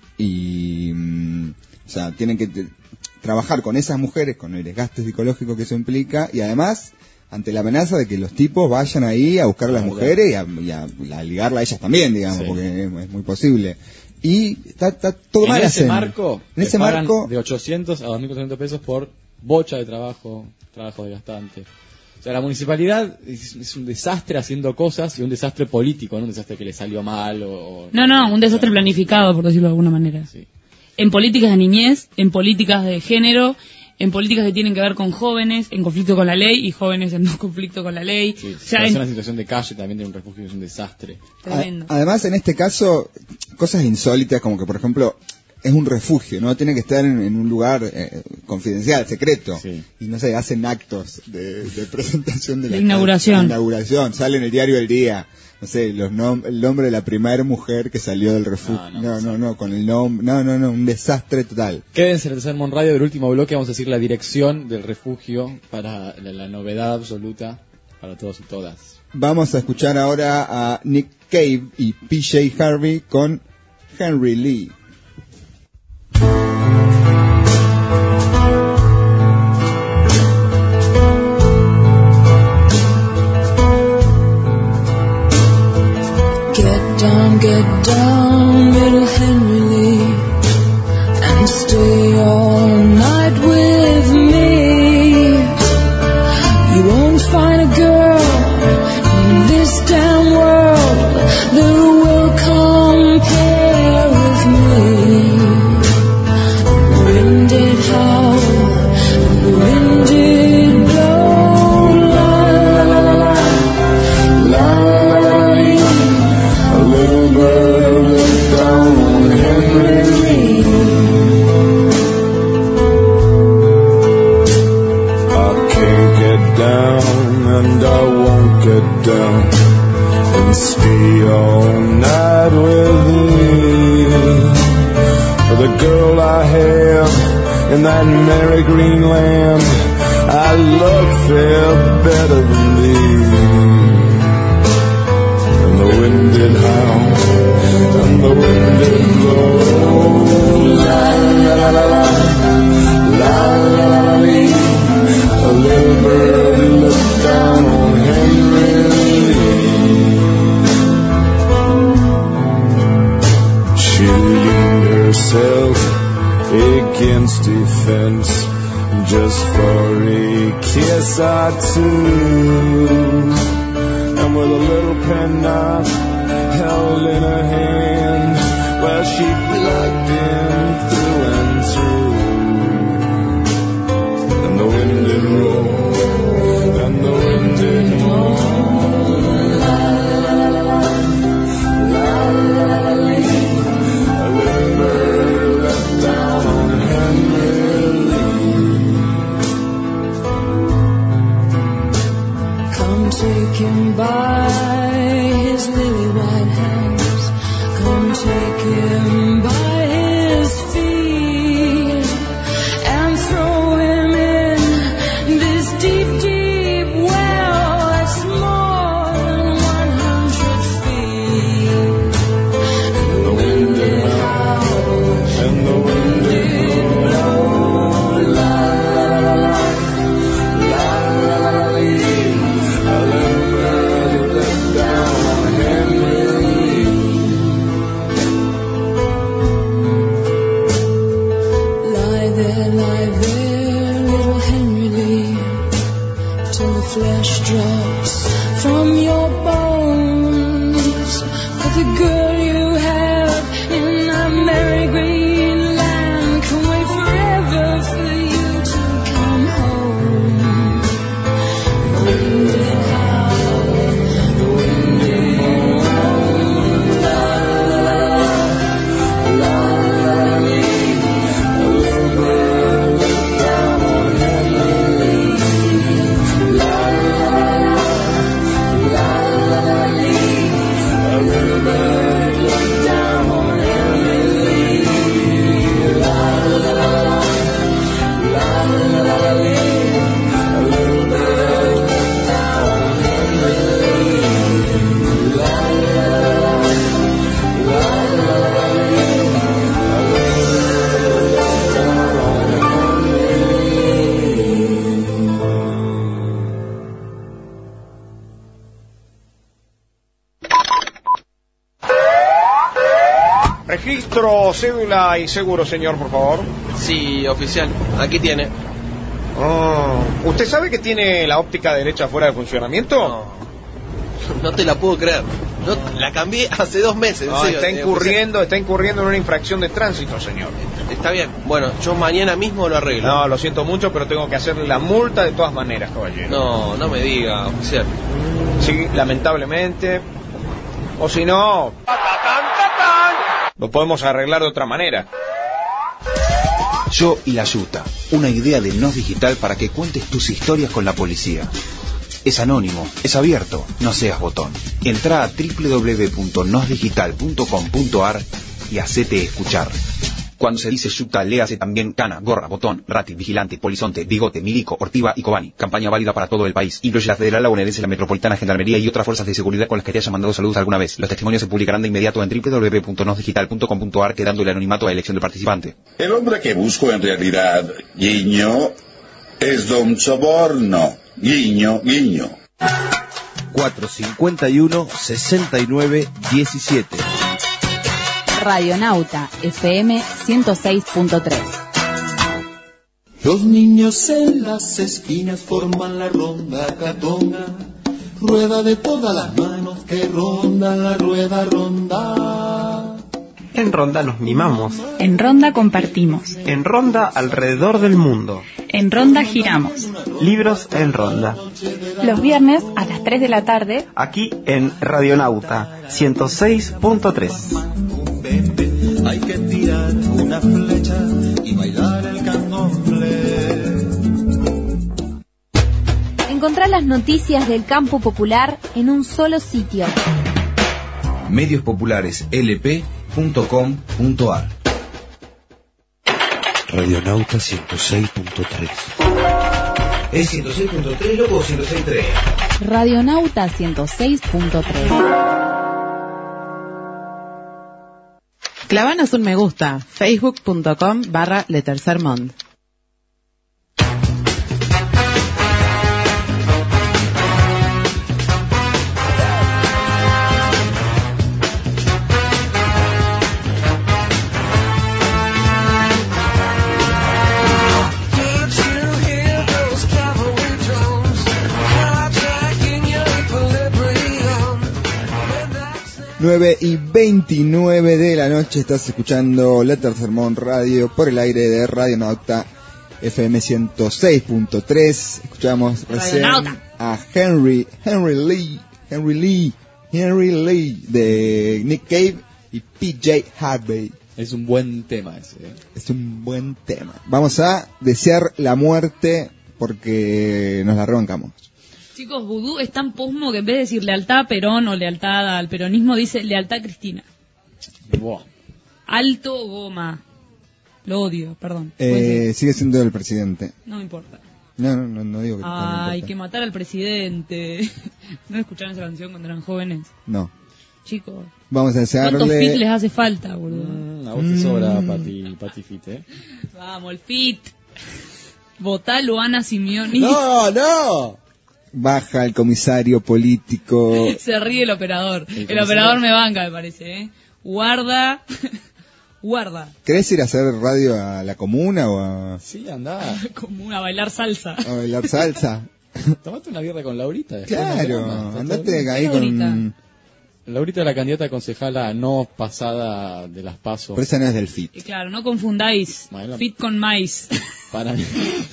Y, mm, o sea, tienen que te- trabajar con esas mujeres, con el desgaste psicológico que eso implica, y además, ante la amenaza de que los tipos vayan ahí a buscar a las Claro. mujeres y a, y a- y a ligarla a ellas también, digamos, Sí. porque es, es muy posible. Y está, está todo En mal. ese hacen. marco, en ese te pagan marco, de ochocientos a dos mil cuatrocientos pesos por bocha de trabajo, trabajo desgastante. O sea, la municipalidad es, es un desastre haciendo cosas y un desastre político, no un desastre que le salió mal o... o- No, no, un desastre planificado, por decirlo de alguna manera. Sí. En políticas de niñez, en políticas de género, en políticas que tienen que ver con jóvenes en conflicto con la ley y jóvenes en no conflicto con la ley. Sí, O sea, es en- una situación de calle también de un refugio es un desastre. tremendo. A- además, en este caso, cosas insólitas como que, por ejemplo, es un refugio, ¿no? Tiene que estar en, en un lugar eh, confidencial, secreto. Sí. Y no sé, hacen actos de, de presentación de la De inauguración. de inauguración, sale en el diario del día. No sé, los nom el nombre de la primera mujer que salió del refugio. No, No, no, no, no, con el nombre. No, no, no, un desastre total. Quédense en el Tercer Mon Radio del último bloque, vamos a decir la dirección del refugio para la, la novedad absoluta para todos y todas. Vamos a escuchar ahora a Nick Cave y P J Harvey con Henry Lee. Get down, get down, little Henry Lee, and stay all night with me. You won't find a girl in this damn world that will compare with me. down and stay all night with me. The girl I have in that merry green land, I love fair better than thee. And the wind did howl, and the wind did blow. La la la la la, la la la la lee. A little bird looked down on Henry Lee. She leaned herself against a fence just for a kiss or two, and with a little penknife held in her hand, well, she plugged him through and through. And the wind did roll, and the wind did moan. La la la la, la la la la. A little bird let down on Henry Lee. Come take him by his lily white hands. Come take him by his feet and throw him in this deep, deep well that's more than one hundred feet. And the wind did howl, and the wind did blow. La la la la, la la la la lee. A little bird let down on Henry Lee. lie there, lie there, little Henry Lee, till the flesh drops from your bones. But the girl you have in that merry green land can wait forever for you to come home. The wind did howl, the wind did moan. La la la la, la la la lee. A little bird let down on Henry Lee. La la la la, la la la lee. A little bird let down on Henry Lee. La la la la, la la la lee. A little bird let down on Henry Lee. La la la la, la la la lee. A little bird let down on Henry Lee. Registro, cédula y seguro, señor, por favor. Sí, oficial, aquí tiene. Oh, ¿usted sabe que tiene la óptica derecha fuera de funcionamiento? No, no te la puedo creer. No, la cambié hace dos meses. en No, serio, está eh, incurriendo, está incurriendo en una infracción de tránsito, señor. oficial. Está bien. Bueno, yo mañana mismo lo arreglo. No, lo siento mucho, pero tengo que hacerle la multa de todas maneras, caballero. No, no me diga, oficial. Sí, lamentablemente. O si no, lo podemos arreglar de otra manera. Yo y la Yuta, una idea de Nos Digital para que cuentes tus historias con la policía. Es anónimo, es abierto, no seas botón. Entra a doble u doble u doble u punto nos digital punto com punto a r y hacete escuchar. Cuando se dice Yuta, léase también cana, gorra, botón, rati, vigilante, polizonte, bigote, milico, ortiva y cobani. Campaña válida para todo el país. Incluye la federal, la bonaerense, la metropolitana, gendarmería y otras fuerzas de seguridad con las que te haya mandado saludos alguna vez. Los testimonios se publicarán de inmediato en doble u doble u doble u punto nos digital punto com punto a r, quedando el anonimato a elección del participante. El hombre que busco en realidad, guiño, es Don Soborno. Guiño, guiño. cuatro cincuenta y uno, sesenta y nueve, diecisiete. Radionauta F M ciento seis punto tres. Los niños en las esquinas forman la ronda catona, rueda de todas las manos que rondan la rueda ronda. En Ronda nos mimamos. En Ronda compartimos. En Ronda alrededor del mundo. En Ronda giramos. Libros en Ronda. Los viernes a las tres de la tarde. Aquí en Radionauta ciento seis punto tres. Hay que tirar una flecha y bailar el candomblé. En Encontrá las noticias del campo popular en un solo sitio. medios populares l p punto com punto a r. Radionauta ciento seis punto tres. ¿Es ciento seis punto tres, loco, o ciento seis punto tres? Radionauta ciento seis punto tres. Clavanos un me gusta, facebook.com barra Le Tercer Mond. nueve y veintinueve de la noche estás escuchando La Tercer Mond Radio por el aire de Radionauta F M ciento seis punto tres. Escuchamos recién a Henry, Henry Lee, Henry Lee, Henry Lee de Nick Cave y P J Harvey. Es un buen tema ese, ¿eh? Es un buen tema. Vamos a desear la muerte porque nos la arrancamos. Chicos, Vudú es tan posmo que en vez de decir lealtad a Perón o lealtad al peronismo, dice lealtad a Cristina. Wow. Alto goma. Lo odio, perdón. Eh, sigue siendo el presidente. No me importa. No, no, no, no digo que Ay, no me que matar al presidente. ¿No escucharon esa canción cuando eran jóvenes? No. Chicos. Vamos a desearle... ¿Cuántos fit les hace falta, boludo? Mm, a vos te sobra Pati, Pati Fit, ¿eh? Vamos, el fit. Votá Luana Simeoni. ¡No, no! Baja el comisario político. Se ríe el operador. El, el comisario... operador me banca, me parece, ¿eh? Guarda. Guarda. ¿Querés ir a hacer radio a la comuna o a...? Sí, andá. Comuna, a bailar salsa. A bailar salsa. Tomate una birra con Laurita. Claro, andate ahí con... Laurita es la candidata a concejala no pasada de las pasos. Pero esa no es del F I T. Y claro, no confundáis Maela. F I T con maíz. Para mí.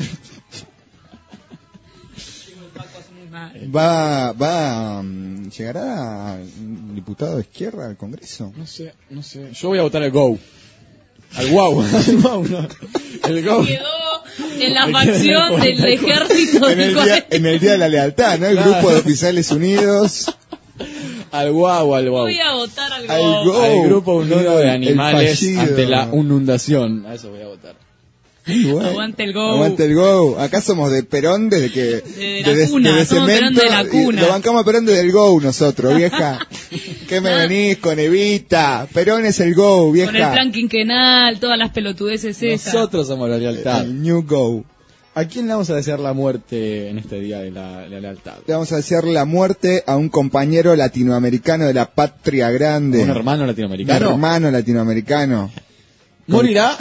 Va, va, um, ¿llegará un diputado de izquierda al Congreso? No sé, no sé. Yo voy a votar al Go. Al Wow. Al Wow, no. El Go. Quedó en la facción del ejército. En el, día, en el día de la lealtad, ¿no? El claro. Grupo de oficiales unidos. Al Wow, al Wow. Voy a votar al Go. Al, go. Al grupo unido de animales ante la inundación. A eso voy a votar. Bueno, aguante el Go. Aguante el Go. Acá somos de Perón desde que... De la desde, cuna, desde somos Perón de la cuna. Lo bancamos a Perón desde el Go nosotros, vieja. ¿Qué me no. venís con Evita? Perón es el Go, vieja. Con el plan quinquenal, todas las pelotudeces esas. Nosotros somos la lealtad. El New Go. ¿A quién le vamos a desear la muerte en este día de la, de la lealtad? Le vamos a desear la muerte a un compañero latinoamericano de la patria grande. ¿Un hermano latinoamericano? Un hermano latinoamericano. ¿Morirá?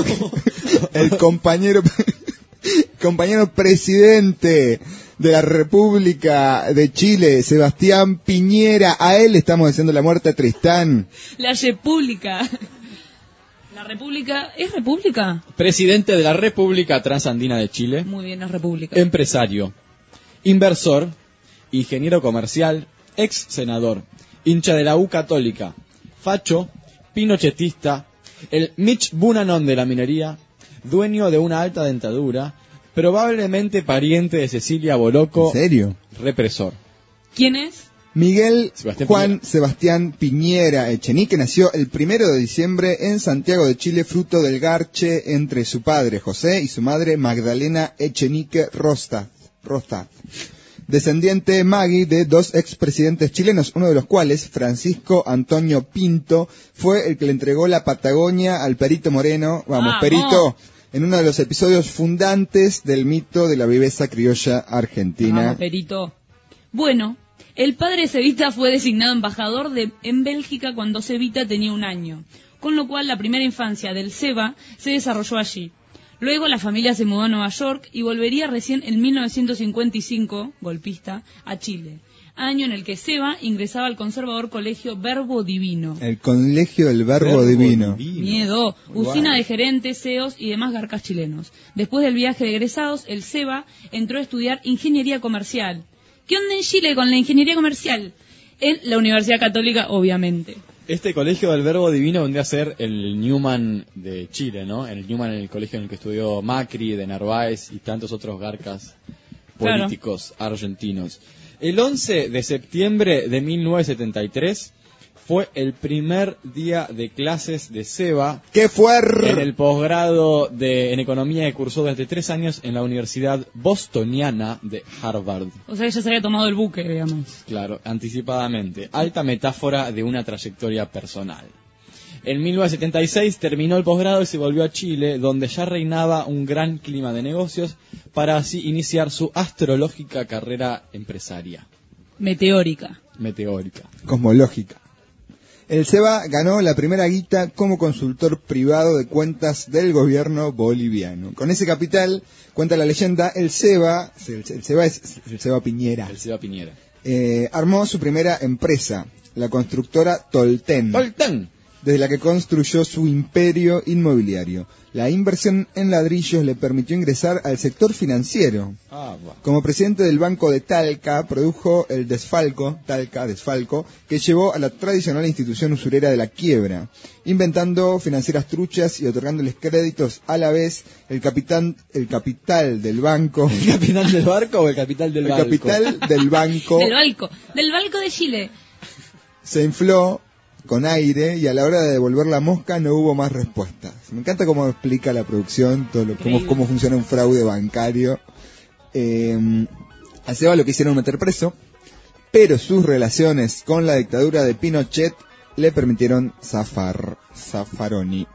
El compañero compañero presidente de la República de Chile, Sebastián Piñera. A él le estamos deseando la muerte a Tristán. La República. ¿La República? ¿Es República? Presidente de la República Transandina de Chile. Muy bien, es República. Empresario, inversor, ingeniero comercial, ex senador, hincha de la U Católica, facho, pinochetista, el Mitch Buchanan de la minería, dueño de una alta dentadura, probablemente pariente de Cecilia Boloco. ¿En serio? Represor. ¿Quién es? Miguel Sebastián Juan Piñera. Sebastián Piñera Echenique nació el primero de diciembre en Santiago de Chile, fruto del garche entre su padre José y su madre Magdalena Echenique Rostad. Rostad. Descendiente Magui de dos expresidentes chilenos, uno de los cuales, Francisco Antonio Pinto, fue el que le entregó la Patagonia al Perito Moreno, vamos, ah, Perito, no. en uno de los episodios fundantes del mito de la viveza criolla argentina. Vamos, Perito. Bueno, el padre Cevita fue designado embajador de, en Bélgica cuando Cevita tenía un año, con lo cual la primera infancia del Ceba se desarrolló allí. Luego la familia se mudó a Nueva York y volvería recién en mil novecientos cincuenta y cinco, golpista, a Chile, año en el que Seba ingresaba al conservador colegio Verbo Divino. El colegio del Verbo, Verbo Divino. Divino. Miedo, usina wow. de gerentes, C E Os y demás garcas chilenos. Después del viaje de egresados, el Seba entró a estudiar ingeniería comercial. ¿Qué onda en Chile con la ingeniería comercial? En la Universidad Católica, obviamente. Este colegio del Verbo Divino vendría a ser el Newman de Chile, ¿no? El Newman, el colegio en el que estudió Macri, de Narváez y tantos otros garcas políticos argentinos. El once de septiembre de mil novecientos setenta y tres fue el primer día de clases de Seba. ¡Qué fue! En el posgrado de, en economía que cursó durante tres años en la Universidad Bostoniana de Harvard. O sea que ya se había tomado el buque, digamos. Claro, anticipadamente. Alta metáfora de una trayectoria personal. En mil novecientos setenta y seis terminó el posgrado y se volvió a Chile, donde ya reinaba un gran clima de negocios, para así iniciar su astrológica carrera empresaria. Meteórica. Meteórica. Cosmológica. El Seba ganó la primera guita como consultor privado de cuentas del gobierno boliviano. Con ese capital, cuenta la leyenda, el Seba, el, el Seba es el Seba Piñera. El Seba Piñera. Eh, armó su primera empresa, la constructora Tolten. Tolten. Desde la que construyó su imperio inmobiliario. La inversión en ladrillos le permitió ingresar al sector financiero. Ah, bueno. Como presidente del Banco de Talca, produjo el desfalco, Talca, desfalco, que llevó a la tradicional institución usurera de la quiebra, inventando financieras truchas y otorgándoles créditos a la vez. El capitán, el capital del banco. ¿El capital del barco o el capital del banco? El capital del banco. Del Balco, del Balco de Chile. Se infló con aire y a la hora de devolver la mosca no hubo más respuestas. Me encanta cómo explica la producción, todo lo, cómo, cómo funciona un fraude bancario. Eh, a Seba lo quisieron meter preso, pero sus relaciones con la dictadura de Pinochet le permitieron zafar. Zafaroni.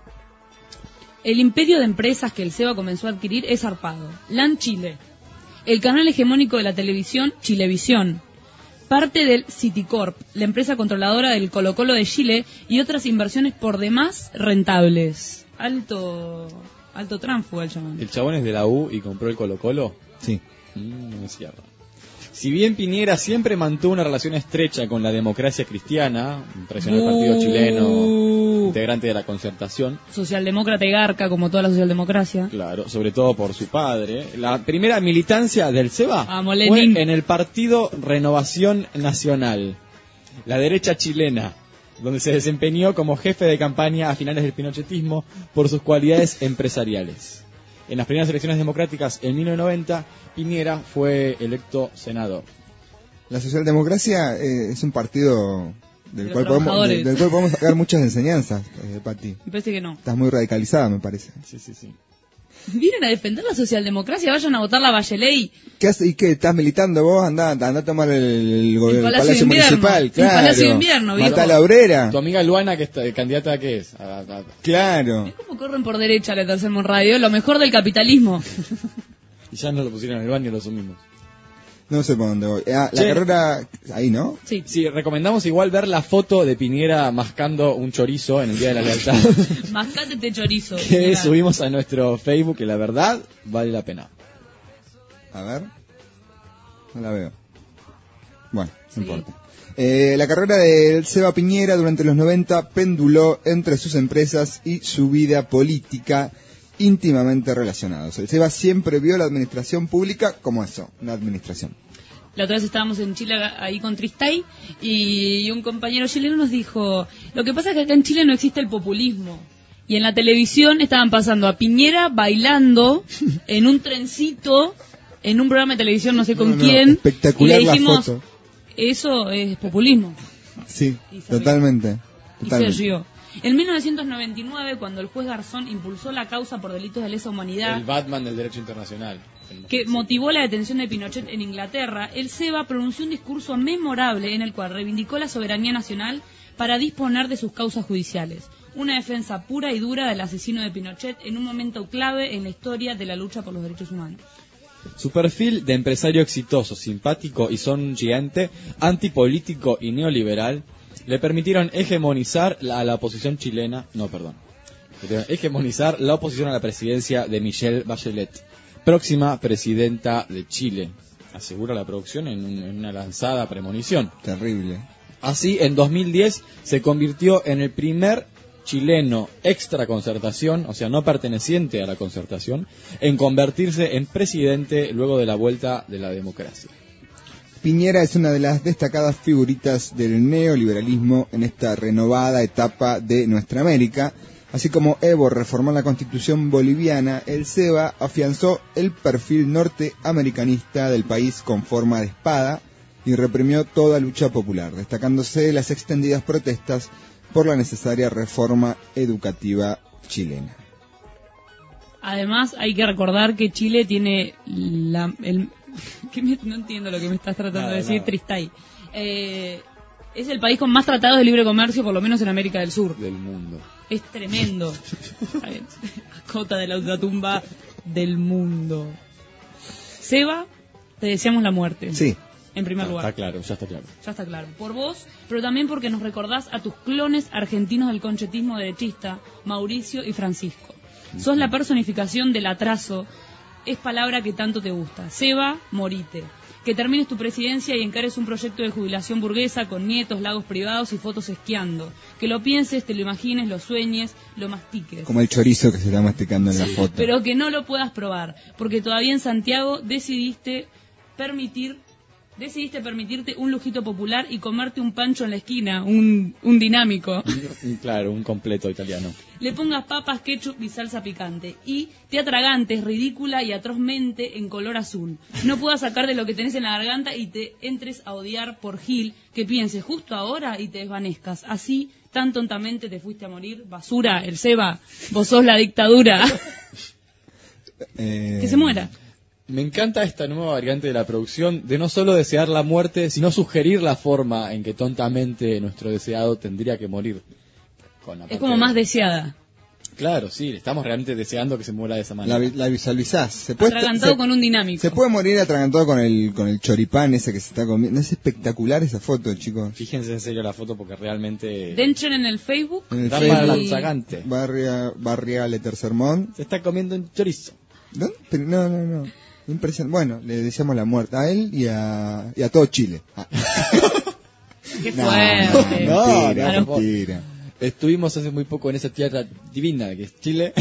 El imperio de empresas que el Seba comenzó a adquirir es zarpado. LAN Chile, el canal hegemónico de la televisión Chilevisión, parte del Citicorp, la empresa controladora del Colo-Colo de Chile, y otras inversiones por demás rentables. Alto alto tránfuga el chabón. ¿El chabón es de la U y compró el Colo-Colo? Sí. Mm, no me cierra. Si bien Piñera siempre mantuvo una relación estrecha con la democracia cristiana, un tradicional uh, partido chileno, integrante de la Concertación. Socialdemócrata y garca, como toda la socialdemocracia. Claro, sobre todo por su padre. La primera militancia del Seba Vamos, fue Lenin. en el partido Renovación Nacional, la derecha chilena, donde se desempeñó como jefe de campaña a finales del pinochetismo por sus cualidades empresariales. En las primeras elecciones democráticas en mil novecientos noventa, Piñera fue electo senador. La socialdemocracia eh, es un partido del de cual, podemos, de, del cual podemos sacar muchas enseñanzas, eh, Pati. Me parece que no. Estás muy radicalizada, me parece. Sí, sí, sí. Vienen a defender la socialdemocracia, vayan a votar la Bachelet. ¿Qué hace, ¿Y qué? ¿Estás militando vos? Andá, andá a tomar el, el, el, el Palacio, Palacio Municipal, el claro. Palacio de Invierno, viejo. Matá a la obrera. Tu amiga Luana, que está, candidata a qué es? A, a, a... Claro. ¿Ves cómo corren por derecha la Tercer Mon Radio? Lo mejor del capitalismo. Y ya nos lo pusieron en el baño, lo asumimos. No sé por dónde voy. Ah, la Che. carrera, ahí, ¿no? Sí. Sí, recomendamos igual ver la foto de Piñera mascando un chorizo en el Día de la Lealtad. Mascate este chorizo. que Mirá. subimos a nuestro Facebook, que la verdad vale la pena. A ver. No la veo. Bueno, no Sí. importa. Eh, la carrera de Seba Piñera durante los noventa penduló entre sus empresas y su vida política, íntimamente relacionados. El Seba siempre vio la administración pública como eso, una administración. La otra vez estábamos en Chile ahí con Tristay y un compañero chileno nos dijo, lo que pasa es que acá en Chile no existe el populismo. Y en la televisión estaban pasando a Piñera bailando en un trencito, en un programa de televisión no sé con No, no, quién. espectacular y le la dijimos, foto. eso es populismo. Sí, Y se totalmente. Y se totalmente. rió. En mil novecientos noventa y nueve, cuando el juez Garzón impulsó la causa por delitos de lesa humanidad, El Batman del derecho internacional. que motivó la detención de Pinochet en Inglaterra, el Seba pronunció un discurso memorable en el cual reivindicó la soberanía nacional para disponer de sus causas judiciales. Una defensa pura y dura del asesino de Pinochet en un momento clave en la historia de la lucha por los derechos humanos. Su perfil de empresario exitoso, simpático y sonriente, antipolítico y neoliberal, le permitieron hegemonizar la, a la oposición chilena, no, perdón, hegemonizar la oposición a la presidencia de Michelle Bachelet, próxima presidenta de Chile, asegura la producción en, un, en una lanzada premonición. Terrible. Así, en dos mil diez se convirtió en el primer chileno extra concertación, o sea, no perteneciente a la concertación, en convertirse en presidente luego de la vuelta de la democracia. Piñera es una de las destacadas figuritas del neoliberalismo en esta renovada etapa de nuestra América. Así como Evo reformó la constitución boliviana, el SEBA afianzó el perfil norteamericanista del país con forma de espada y reprimió toda lucha popular, destacándose las extendidas protestas por la necesaria reforma educativa chilena. Además, hay que recordar que Chile tiene la... El, que me, no entiendo lo que me estás tratando nada, de decir, nada. Tristay. Eh, es el país con más tratados de libre comercio, por lo menos en América del Sur. Del mundo. Es tremendo. Cota de la ultratumba del mundo. Seba, te deseamos la muerte. Sí. En primer no, lugar. Está claro, ya está claro. Ya está claro. Por vos, pero también porque nos recordás a tus clones argentinos del conchetismo derechista, Mauricio y Francisco. Uh-huh. Sos la personificación del atraso, es palabra que tanto te gusta. Seba, morite. Que termines tu presidencia y encares un proyecto de jubilación burguesa con nietos, lagos privados y fotos esquiando. Que lo pienses, te lo imagines, lo sueñes, lo mastiques. Como el chorizo que se está masticando en la foto. Pero que no lo puedas probar, porque todavía en Santiago decidiste permitir... Decidiste permitirte un lujito popular y comerte un pancho en la esquina, un, un dinámico. Claro, un completo italiano. Le pongas papas, ketchup y salsa picante. Y te atragantes ridícula y atrozmente en color azul. No puedas sacar de lo que tenés en la garganta y te entres a odiar por Gil, que pienses justo ahora y te desvanezcas. Así, tan tontamente te fuiste a morir. Basura, el Seba, vos sos la dictadura. eh... Que se muera. Me encanta esta nueva variante de la producción de no solo desear la muerte, sino sugerir la forma en que tontamente nuestro deseado tendría que morir. Con la es como más deseada. Claro, sí, estamos realmente deseando que se muera de esa manera. La, la visualizás. Se puede, atragantado se, con un dinámico. Se puede morir atragantado con el con el choripán ese que se está comiendo. Es espectacular esa foto, chicos. Fíjense en serio la foto porque realmente... Denchen en el Facebook. En el da Facebook, para el atragante. Barria, Barria Le Tercermont. Se está comiendo un chorizo. ¿No? Pero no, no, no. Impresionante. Bueno, le deseamos la muerte a él y a, y a todo Chile. Ah. Qué fuerte. No, no, no, mentira. Estuvimos hace muy poco en esa tierra divina que es Chile.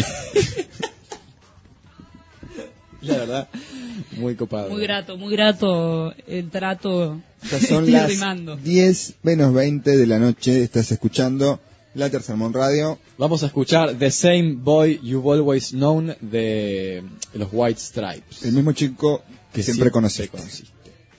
La verdad, muy copado. Muy grato, muy grato el trato. Ya son las diez menos veinte de la noche. Estás escuchando La Tercermont Radio. Vamos a escuchar The Same Boy You've Always Known de los White Stripes. El mismo chico que, que siempre conociste. conociste.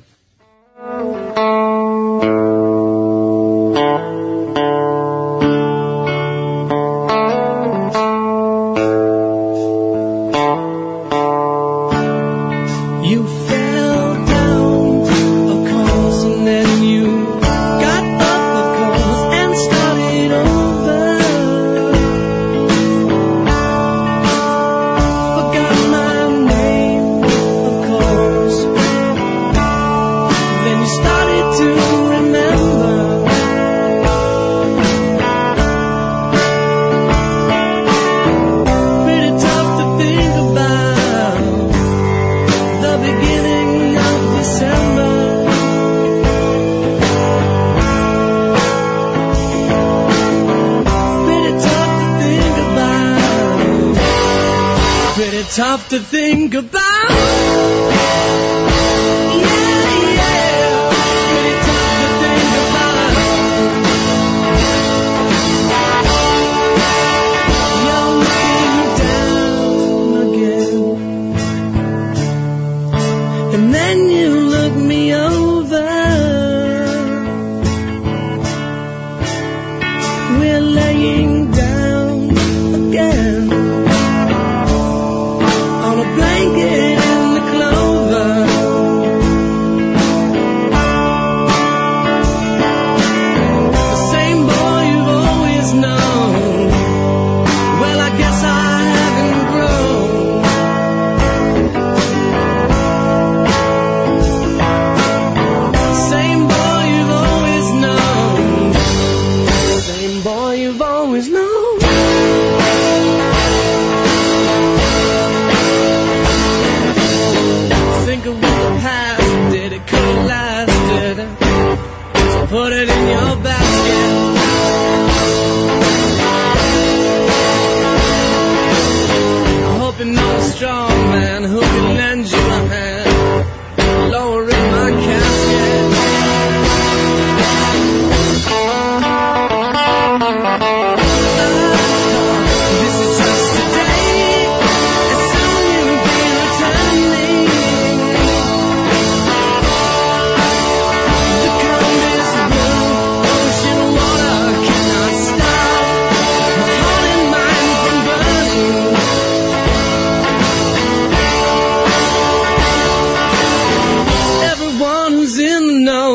Tough to think about.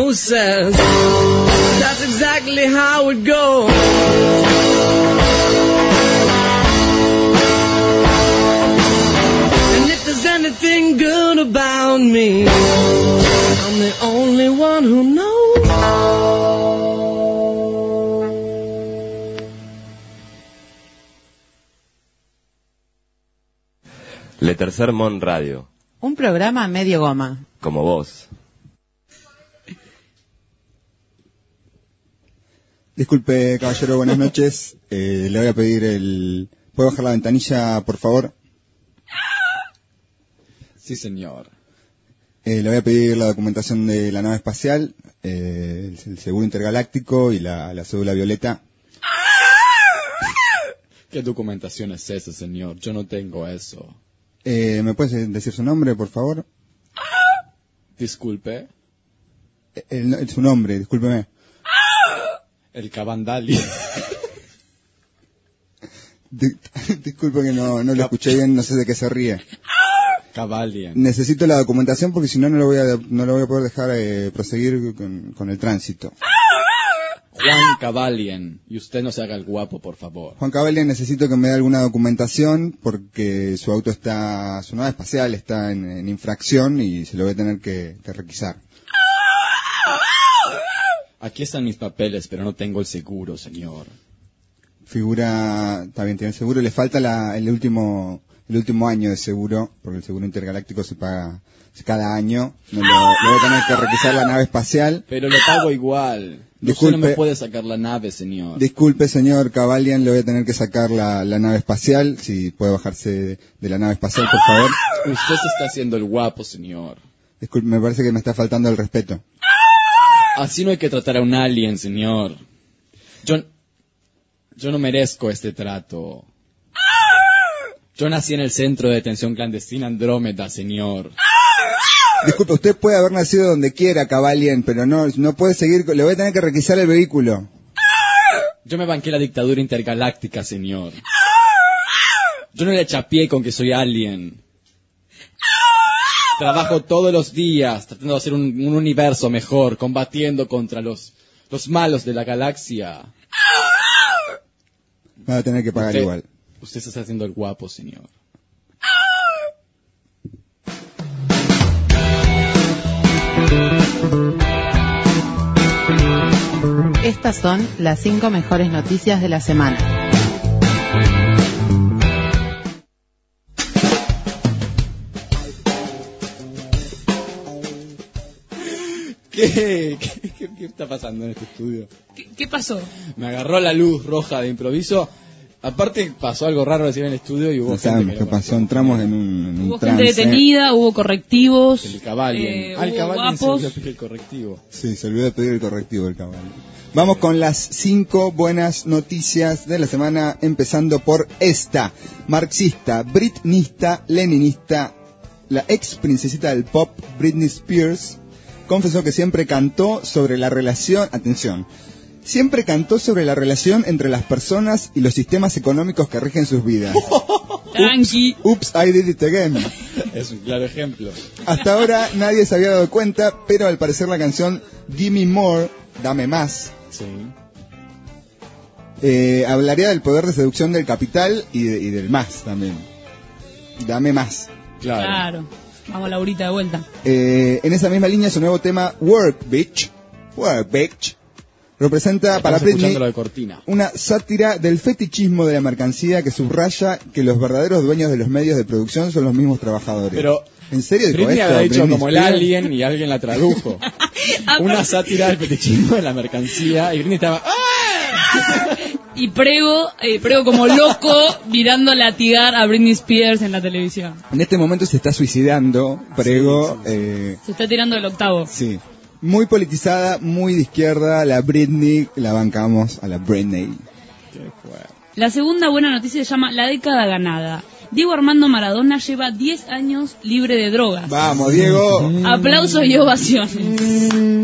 who says that's exactly how it goes. And if there's anything good about me, I'm the only one who knows. Le Tercer Mon Radio. Un programa medio goma. Como vos. Disculpe, caballero, buenas noches. Eh, le voy a pedir el... ¿Puede bajar la ventanilla, por favor? Sí, señor. Eh, le voy a pedir la documentación de la nave espacial, eh, el, el seguro intergaláctico y la, la cédula violeta. ¿Qué documentación es esa, señor? Yo no tengo eso. Eh, ¿Me puede decir su nombre, por favor? Disculpe. El, el, su nombre, discúlpeme. El Cabandali. Disculpe que no, no lo escuché bien, no sé de qué se ríe. Caballian. Necesito la documentación porque si no, no lo voy a, no lo voy a poder dejar eh, proseguir con, con el tránsito. Juan Caballian. Y usted no se haga el guapo, por favor. Juan Caballian, necesito que me dé alguna documentación porque su auto está, su nave espacial está en, en infracción y se lo voy a tener que, que requisar. Aquí están mis papeles, pero no tengo el seguro, señor. Figura, está bien, tiene el seguro, le falta la, el último, el último año de seguro, porque el seguro intergaláctico se paga cada año. No lo, le voy a tener que requisar la nave espacial. Pero le pago igual. Disculpe, usted no me puede sacar la nave, señor. Disculpe, señor Caballian, le voy a tener que sacar la, la nave espacial. Si puede bajarse de, de la nave espacial, por favor. Usted se está haciendo el guapo, señor. Disculpe, me parece que me está faltando el respeto. Así no hay que tratar a un alien, señor. Yo, yo no merezco este trato. Yo nací en el centro de detención clandestina Andrómeda, señor. Disculpe, usted puede haber nacido donde quiera, Caballian, pero no, no puede seguir, le voy a tener que requisar el vehículo. Yo me banqué la dictadura intergaláctica, señor. Yo no le chapié con que soy alien. Trabajo todos los días tratando de hacer un, un universo mejor, combatiendo contra los, los malos de la galaxia. Va a tener que pagar usted, igual. Usted se está haciendo el guapo, señor. Estas son las cinco mejores noticias de la semana. ¿Qué? ¿Qué, qué, qué está pasando en este estudio? ¿Qué, qué pasó? Me agarró la luz roja de improviso. Aparte pasó algo raro recién en el estudio y hubo no gente sabemos que qué no pasó, entramos en un, en un Hubo trance. gente detenida, hubo correctivos. El Caballian. Eh, ah, el hubo Caballian se guapos. olvidó pedir el correctivo. Sí, se olvidó de pedir el correctivo el Caballian. Vamos con las cinco buenas noticias de la semana, empezando por esta. Marxista, britnista, leninista, la ex princesita del pop, Britney Spears, confesó que siempre cantó sobre la relación, atención, siempre cantó sobre la relación entre las personas y los sistemas económicos que rigen sus vidas. Tranqui. Oops, I did it again. Es un claro ejemplo. Hasta ahora nadie se había dado cuenta, pero al parecer la canción Gimme More, Dame Más, sí. eh, hablaría del poder de seducción del capital y, de, y del más también. Dame más. Claro. Claro. Vamos, Laurita, de vuelta. Eh, en esa misma línea su nuevo tema Work Bitch, Work Bitch, representa para Britney de cortina. una sátira del fetichismo de la mercancía que subraya que los verdaderos dueños de los medios de producción son los mismos trabajadores. Pero ¿en serio dijo Britney esto? había dicho Britney como el Spears? alien y alguien la tradujo. Una sátira del fetichismo de la mercancía y Britney estaba ¡ah! Y Prego, eh, Prego como loco mirando latigar a Britney Spears en la televisión. En este momento se está suicidando, Prego. Sí, sí, sí. Eh, se está tirando el octavo. Sí. Muy politizada, muy de izquierda, la Britney, la bancamos a la Britney. La segunda buena noticia se llama La década ganada. Diego Armando Maradona lleva diez años libre de drogas. Vamos, Diego. Aplausos y ovaciones.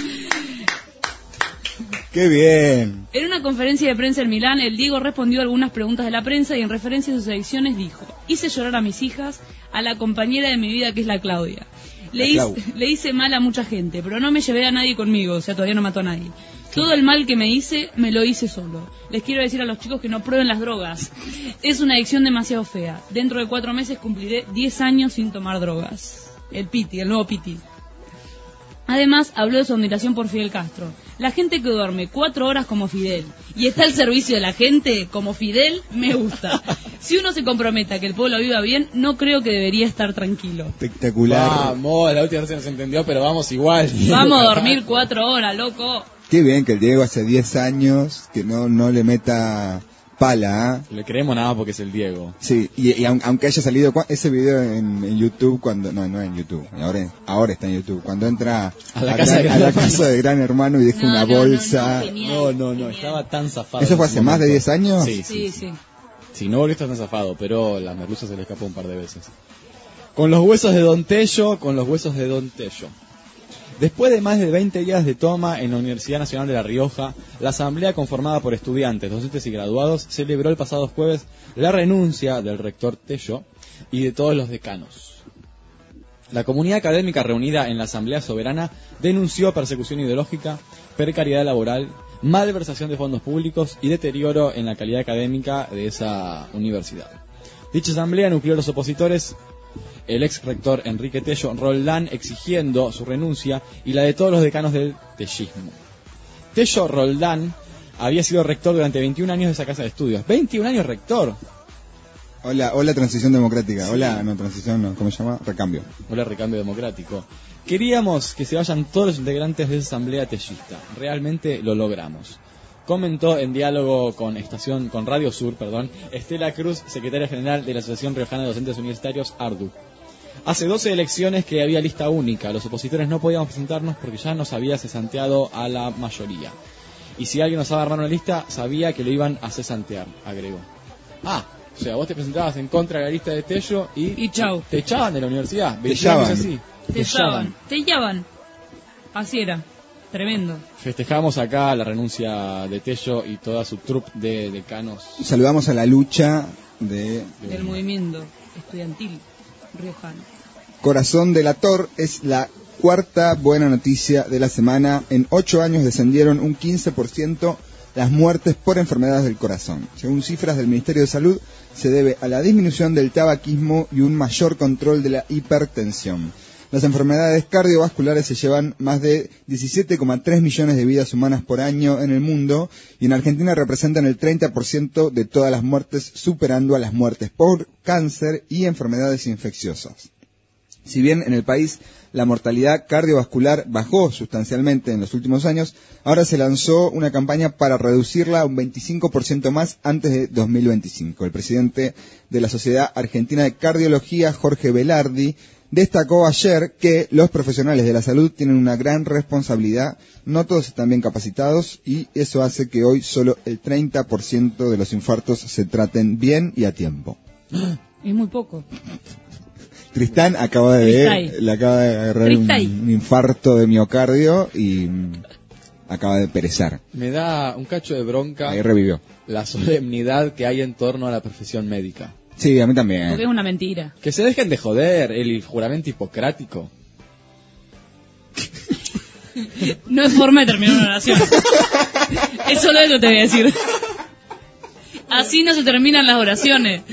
¡Qué bien! En una conferencia de prensa en Milán, el Diego respondió a algunas preguntas de la prensa y en referencia a sus adicciones dijo: hice llorar a mis hijas, a la compañera de mi vida que es la Claudia. Le hice, le hice mal a mucha gente, pero no me llevé a nadie conmigo, o sea, todavía no mató a nadie. Todo el mal que me hice, me lo hice solo. Les quiero decir a los chicos que no prueben las drogas. Es una adicción demasiado fea. Dentro de cuatro meses cumpliré diez años sin tomar drogas. El Piti, el nuevo Piti. Además, habló de su admiración por Fidel Castro. La gente que duerme cuatro horas como Fidel y está al servicio de la gente como Fidel, me gusta. Si uno se compromete a que el pueblo viva bien, no creo que debería estar tranquilo. Espectacular. Vamos, la última vez se nos entendió, pero vamos igual. Vamos a dormir cuatro horas, loco. Qué bien que el Diego hace diez años que no, no le meta pala. ¿eh? Le creemos nada más porque es el Diego. Sí, y, y aunque haya salido ese video en, en YouTube, cuando no, no en YouTube, ahora, ahora está en YouTube, cuando entra a la, a casa, gran, de a la casa de Gran Hermano y deja no, una no, bolsa. No, no, no, no, no, estaba tan zafado. ¿Eso fue hace más de diez años? Sí, sí, sí. sí. sí no volvió tan zafado, pero la merluza se le escapó un par de veces. Con los huesos de Don Tello, con los huesos de Don Tello. Después de más de veinte días de toma en la Universidad Nacional de La Rioja, la asamblea conformada por estudiantes, docentes y graduados celebró el pasado jueves la renuncia del rector Tello y de todos los decanos. La comunidad académica reunida en la Asamblea Soberana denunció persecución ideológica, precariedad laboral, malversación de fondos públicos y deterioro en la calidad académica de esa universidad. Dicha asamblea nucleó a los opositores, el ex rector Enrique Tello Roldán exigiendo su renuncia y la de todos los decanos del tellismo. Tello Roldán había sido rector durante veintiún años de esa casa de estudios. veintiún años rector. Hola, hola transición democrática. Sí. Hola, no transición, no, ¿cómo se llama? Recambio. Hola, recambio democrático. Queríamos que se vayan todos los integrantes de esa asamblea tellista. Realmente lo logramos. Comentó en diálogo con estación con Radio Sur, perdón, Estela Cruz, secretaria general de la Asociación Riojana de Docentes Universitarios, ARDU. Hace doce elecciones que había lista única. Los opositores no podíamos presentarnos porque ya nos había cesanteado a la mayoría. Y si alguien nos iba a armar una lista, sabía que lo iban a cesantear, agregó. Ah, o sea, vos te presentabas en contra de la lista de Tello y, y chau. Te echaban de la universidad. Te echaban. Así. Te echaban. Te echaban. Así era. Tremendo. Festejamos acá la renuncia de Tello y toda su troupe de decanos. Saludamos a la lucha de... del movimiento estudiantil riojano. Corazón delator es la cuarta buena noticia de la semana. En ocho años descendieron un quince por ciento las muertes por enfermedades del corazón. Según cifras del Ministerio de Salud, se debe a la disminución del tabaquismo y un mayor control de la hipertensión. Las enfermedades cardiovasculares se llevan más de diecisiete coma tres millones de vidas humanas por año en el mundo y en Argentina representan el treinta por ciento de todas las muertes, superando a las muertes por cáncer y enfermedades infecciosas. Si bien en el país la mortalidad cardiovascular bajó sustancialmente en los últimos años, ahora se lanzó una campaña para reducirla un veinticinco por ciento más antes de dos mil veinticinco. El presidente de la Sociedad Argentina de Cardiología, Jorge Velardi, destacó ayer que los profesionales de la salud tienen una gran responsabilidad, no todos están bien capacitados y eso hace que hoy solo el treinta por ciento de los infartos se traten bien y a tiempo. Es muy poco. Tristán acaba de ver, le acaba de agarrar un, un infarto de miocardio y acaba de perecer. Me da un cacho de bronca. Ahí revivió. La solemnidad que hay en torno a la profesión médica. Sí, a mí también. Porque es una mentira. Que se dejen de joder, el juramento hipocrático. No es forma de terminar una oración. Es solo eso te voy a decir. Así no se terminan las oraciones.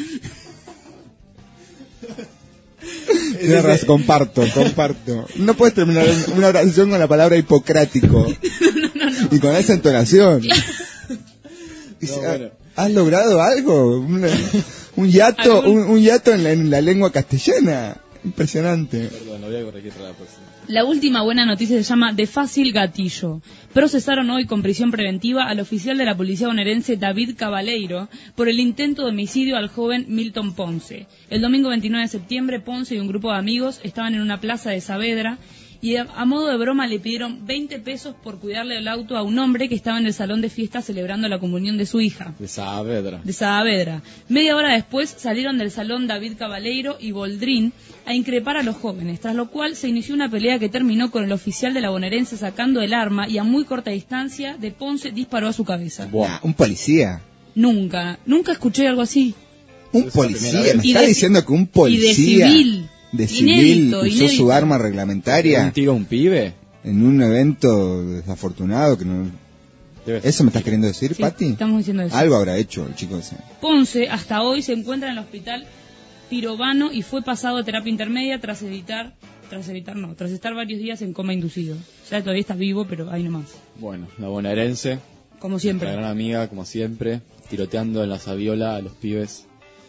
Tienes razón, comparto, comparto. No puedes terminar una oración con la palabra hipocrático. No, no, no. Y con esa entonación. No, bueno. ¿Has logrado algo? Un, un hiato, un, un hiato en la, en la lengua castellana. Impresionante. Perdón, lo voy a corregir para la próxima. La última buena noticia se llama de fácil gatillo. Procesaron hoy con prisión preventiva al oficial de la policía bonaerense David Cabaleiro por el intento de homicidio al joven Milton Ponce. El domingo veintinueve de septiembre, Ponce y un grupo de amigos estaban en una plaza de Saavedra y a, a modo de broma le pidieron veinte pesos por cuidarle el auto a un hombre que estaba en el salón de fiesta celebrando la comunión de su hija. De Saavedra. De Saavedra. Media hora después salieron del salón David Cabaleiro y Boldrín a increpar a los jóvenes, tras lo cual se inició una pelea que terminó con el oficial de la bonaerense sacando el arma y a muy corta distancia de Ponce disparó a su cabeza. Buah, un policía. Nunca, nunca escuché algo así. Un policía, me está diciendo que un policía. Y de civil. de civil Inédito, usó inédito. su arma reglamentaria ¿Un tiro a un pibe? en un evento desafortunado que no... Debe ¿Eso me estás queriendo decir, Sí, Pati? estamos diciendo eso. Algo habrá hecho el chico ese. Ponce hasta hoy se encuentra en el hospital Pirovano y fue pasado a terapia intermedia tras evitar, tras evitar no, tras estar varios días en coma inducido. O sea, todavía está vivo, pero ahí nomás. Bueno, la bonaerense, Como siempre. la gran amiga, como siempre, tiroteando en la Saviola a los pibes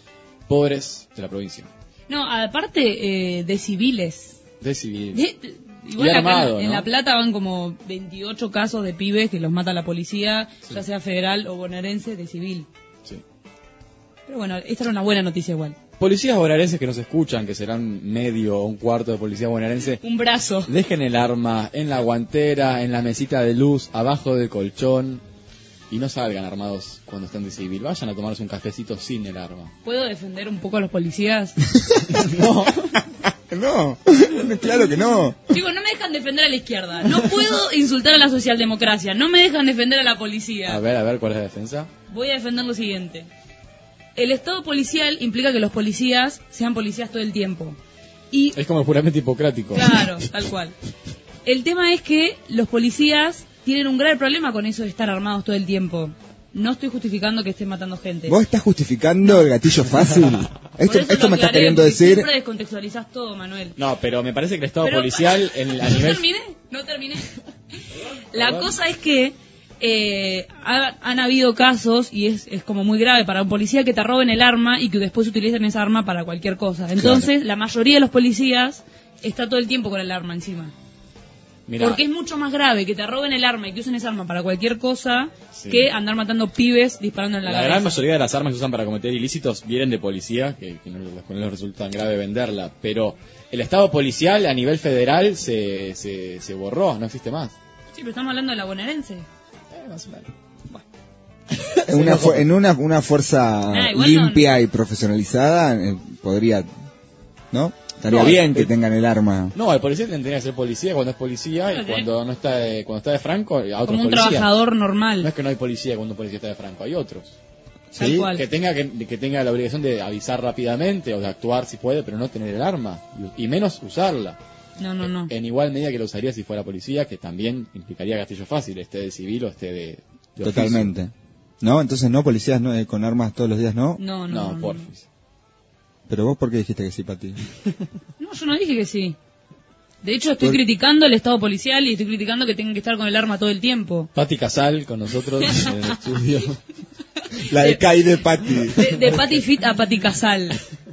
pobres de la provincia. No, aparte eh, de civiles. De civil. De- de- igual Y acá armado, en, en ¿no? La Plata van como veintiocho casos de pibes que los mata la policía, ya sea federal o bonaerense, de civil. Sí. Pero bueno, esta era una buena noticia igual. Policías bonaerenses que nos escuchan, que serán medio o un cuarto de policía bonaerense, Un brazo. dejen el arma en la guantera, en la mesita de luz, abajo del colchón, y no salgan armados cuando estén de civil. Vayan a tomarse un cafecito sin el arma. ¿Puedo defender un poco a los policías? No, no, claro que no. Chicos, no me dejan defender a la izquierda. No puedo insultar a la socialdemocracia. No me dejan defender a la policía. A ver, a ver, ¿cuál es la defensa? Voy a defender lo siguiente. El estado policial implica que los policías sean policías todo el tiempo. Y, Es como el juramento hipocrático. claro, tal cual. El tema es que los policías tienen un grave problema con eso de estar armados todo el tiempo. No estoy justificando que estén matando gente. ¿Vos estás justificando el gatillo fácil? Por Esto, eso esto lo me estás aclaré, queriendo porque decir... Siempre descontextualizás todo, Manuel. No, pero me parece que el estado Pero- policial en, a ¿No nivel... terminé? ¿No terminé? La cosa es que eh, ha- han habido casos, y es, es como muy grave para un policía, que te roben el arma y que después utilicen esa arma para cualquier cosa. Entonces, la mayoría de los policías está todo el tiempo con el arma encima. Mirá, Porque es mucho más grave que te roben el arma y que usen esa arma para cualquier cosa Sí. que andar matando pibes disparando en la, la cabeza. gran mayoría de las armas que se usan para cometer ilícitos vienen de policía, que, que no, les- no les resulta tan grave venderla, pero el estado policial a nivel federal se, se, se borró, no existe más. Sí, pero estamos hablando de la bonaerense. Eh, más o menos. En una, fu- en una, una fuerza Ah, igual limpia y profesionalizada eh, podría, ¿no? Estaría No, bien el- que tengan el arma. No, el policía tendría que ser policía cuando es policía y Ok. cuando no está de, cuando está de franco a otros Como un policías. trabajador normal. No es que no hay policía cuando un policía está de franco, hay otros. Tal cual. Que tenga que, que tenga la obligación de avisar rápidamente o de actuar si puede, pero no tener el arma y, y menos usarla. No, no, no. En igual medida que lo usaría si fuera policía, que también implicaría gatillo fácil, esté de civil o esté de, de Totalmente. ¿No? Entonces no, policías no, eh, con armas todos los días, ¿no? No, oficio. no, No, no, no. porfis. Pero vos, ¿por qué dijiste que sí, Pati? No, yo no dije que sí. De hecho, estoy Por- criticando el estado policial y estoy criticando que tengan que estar con el arma todo el tiempo. Pati Casal con nosotros en el estudio. La de Kai de Pati. De, de Pati Fit a Pati Casal.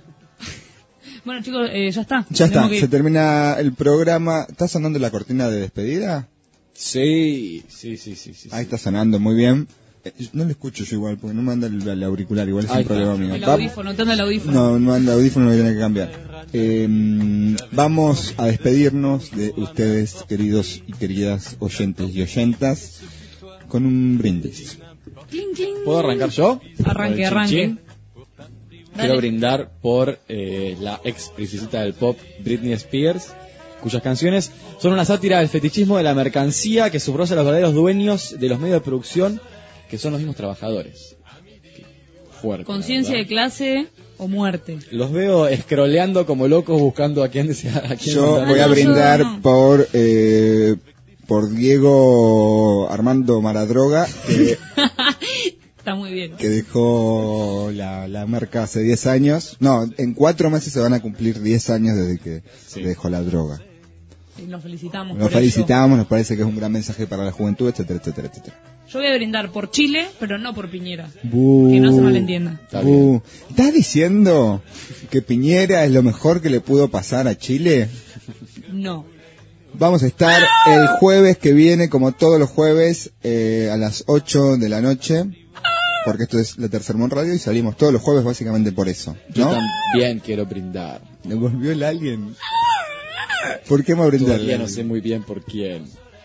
Bueno, chicos, eh, ya está. Ya está, Tenemos que ir. se termina el programa. ¿Está sonando la cortina de despedida? Sí, sí, sí, sí, sí. Ahí está sonando, muy bien. Eh, No lo escucho yo igual, porque no me anda el, el auricular, igual es Ahí un está. problema mío. El Va- audífono, te anda el audífono. No, no anda el audífono, lo voy a tener que cambiar. Eh, vamos a despedirnos de ustedes, queridos y queridas oyentes y oyentas, con un brindis. Cling, cling. ¿Puedo arrancar yo? Arranque, Por el arranque. chin-chin. Dale. Quiero brindar por eh, la ex princesita del pop Britney Spears, cuyas canciones son una sátira del fetichismo de la mercancía que subrosa a los verdaderos dueños de los medios de producción, que son los mismos trabajadores. Fuerte. Conciencia ¿verdad? de clase o muerte. Los veo escroleando como locos buscando a quién desea. A quién Yo mandar. voy a no, yo brindar no. por eh, por Diego Armando Maradroga, que, Está muy bien. que dejó la, la marca hace diez años. No, en cuatro meses se van a cumplir diez años desde que Sí. dejó la droga. Y Nos felicitamos Nos por felicitamos, nos parece que es un gran mensaje para la juventud, etcétera, etcétera, etcétera. eso. Yo voy a brindar por Chile, pero no por Piñera. Bu, Que no se malentienda. Está bu. ¿Estás diciendo que Piñera es lo mejor que le pudo pasar a Chile? No. Vamos a estar el jueves que viene, como todos los jueves, eh, a las ocho de la noche, porque esto es la Tercer Mon Radio y salimos todos los jueves básicamente por eso, Yo ¿no? también quiero brindar. ¿Le volvió el alien? ¿Por qué me va a brindar? Todavía no sé muy bien por quién.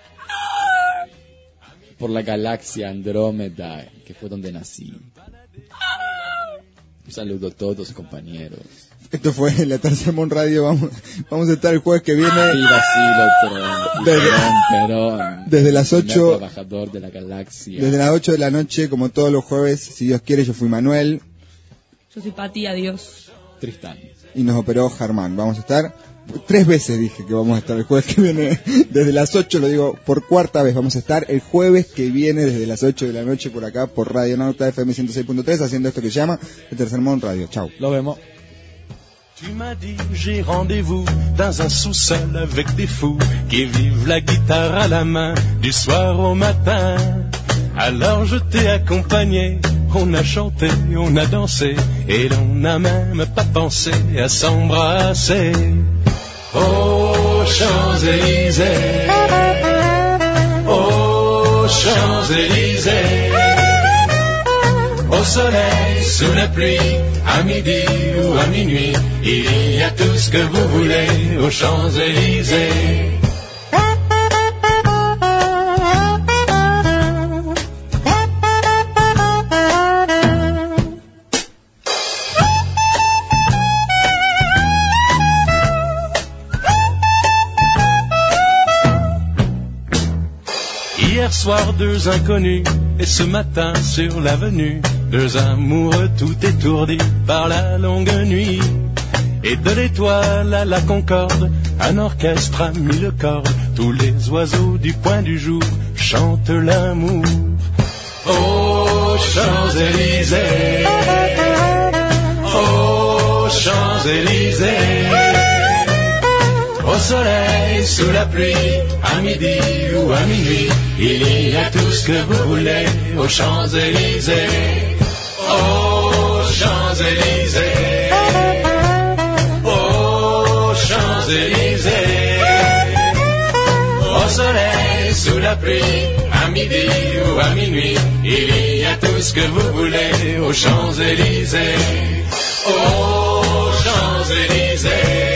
Por la galaxia Andrómeda, que fue donde nací. Un saludo a todos, compañeros. Esto fue la Tercer Mon Radio, vamos, vamos a estar el jueves que viene Viva Silo Trump, Desde- Perón, Perón, desde las primer ocho- trabajador de la galaxia. desde las ocho de la noche, como todos los jueves, si Dios quiere. Yo fui Manuel. Yo soy Pati, adiós. Tristán. y nos operó Germán. Vamos a estar, tres veces dije que vamos a estar el jueves que viene, desde las ocho, lo digo por cuarta vez, vamos a estar el jueves que viene desde las ocho de la noche por acá, por Radio Nauta F M ciento seis punto tres, haciendo esto que se llama El Tercer Mundo Radio. Chau. Lo vemos. Tu m'as dit j'ai rendez-vous dans un sous-sol avec des fous qui vivent la guitare à la main du soir au matin. Alors je t'ai accompagné, on a chanté, on a dansé et l'on n'a même pas pensé à s'embrasser. Oh Champs-Élysées, oh Champs-Élysées, au soleil, sous la pluie, à midi ou à minuit, il y a tout ce que vous voulez aux Champs-Élysées. Hier soir, deux inconnus, et ce matin sur l'avenue, deux amoureux tout étourdis par la longue nuit. Et de l'étoile à la concorde, un orchestre a mis le corps. Tous les oiseaux du point du jour chantent l'amour. Oh Champs-Élysées, oh Champs-Élysées, au soleil, sous la pluie, à midi ou à minuit, il y a tout ce que vous voulez aux Champs-Élysées. Oh Champs-Élysées, oh Champs-Élysées, au soleil, sous la pluie, à midi ou à minuit, il y a tout ce que vous voulez aux Champs-Élysées. Oh Champs-Élysées.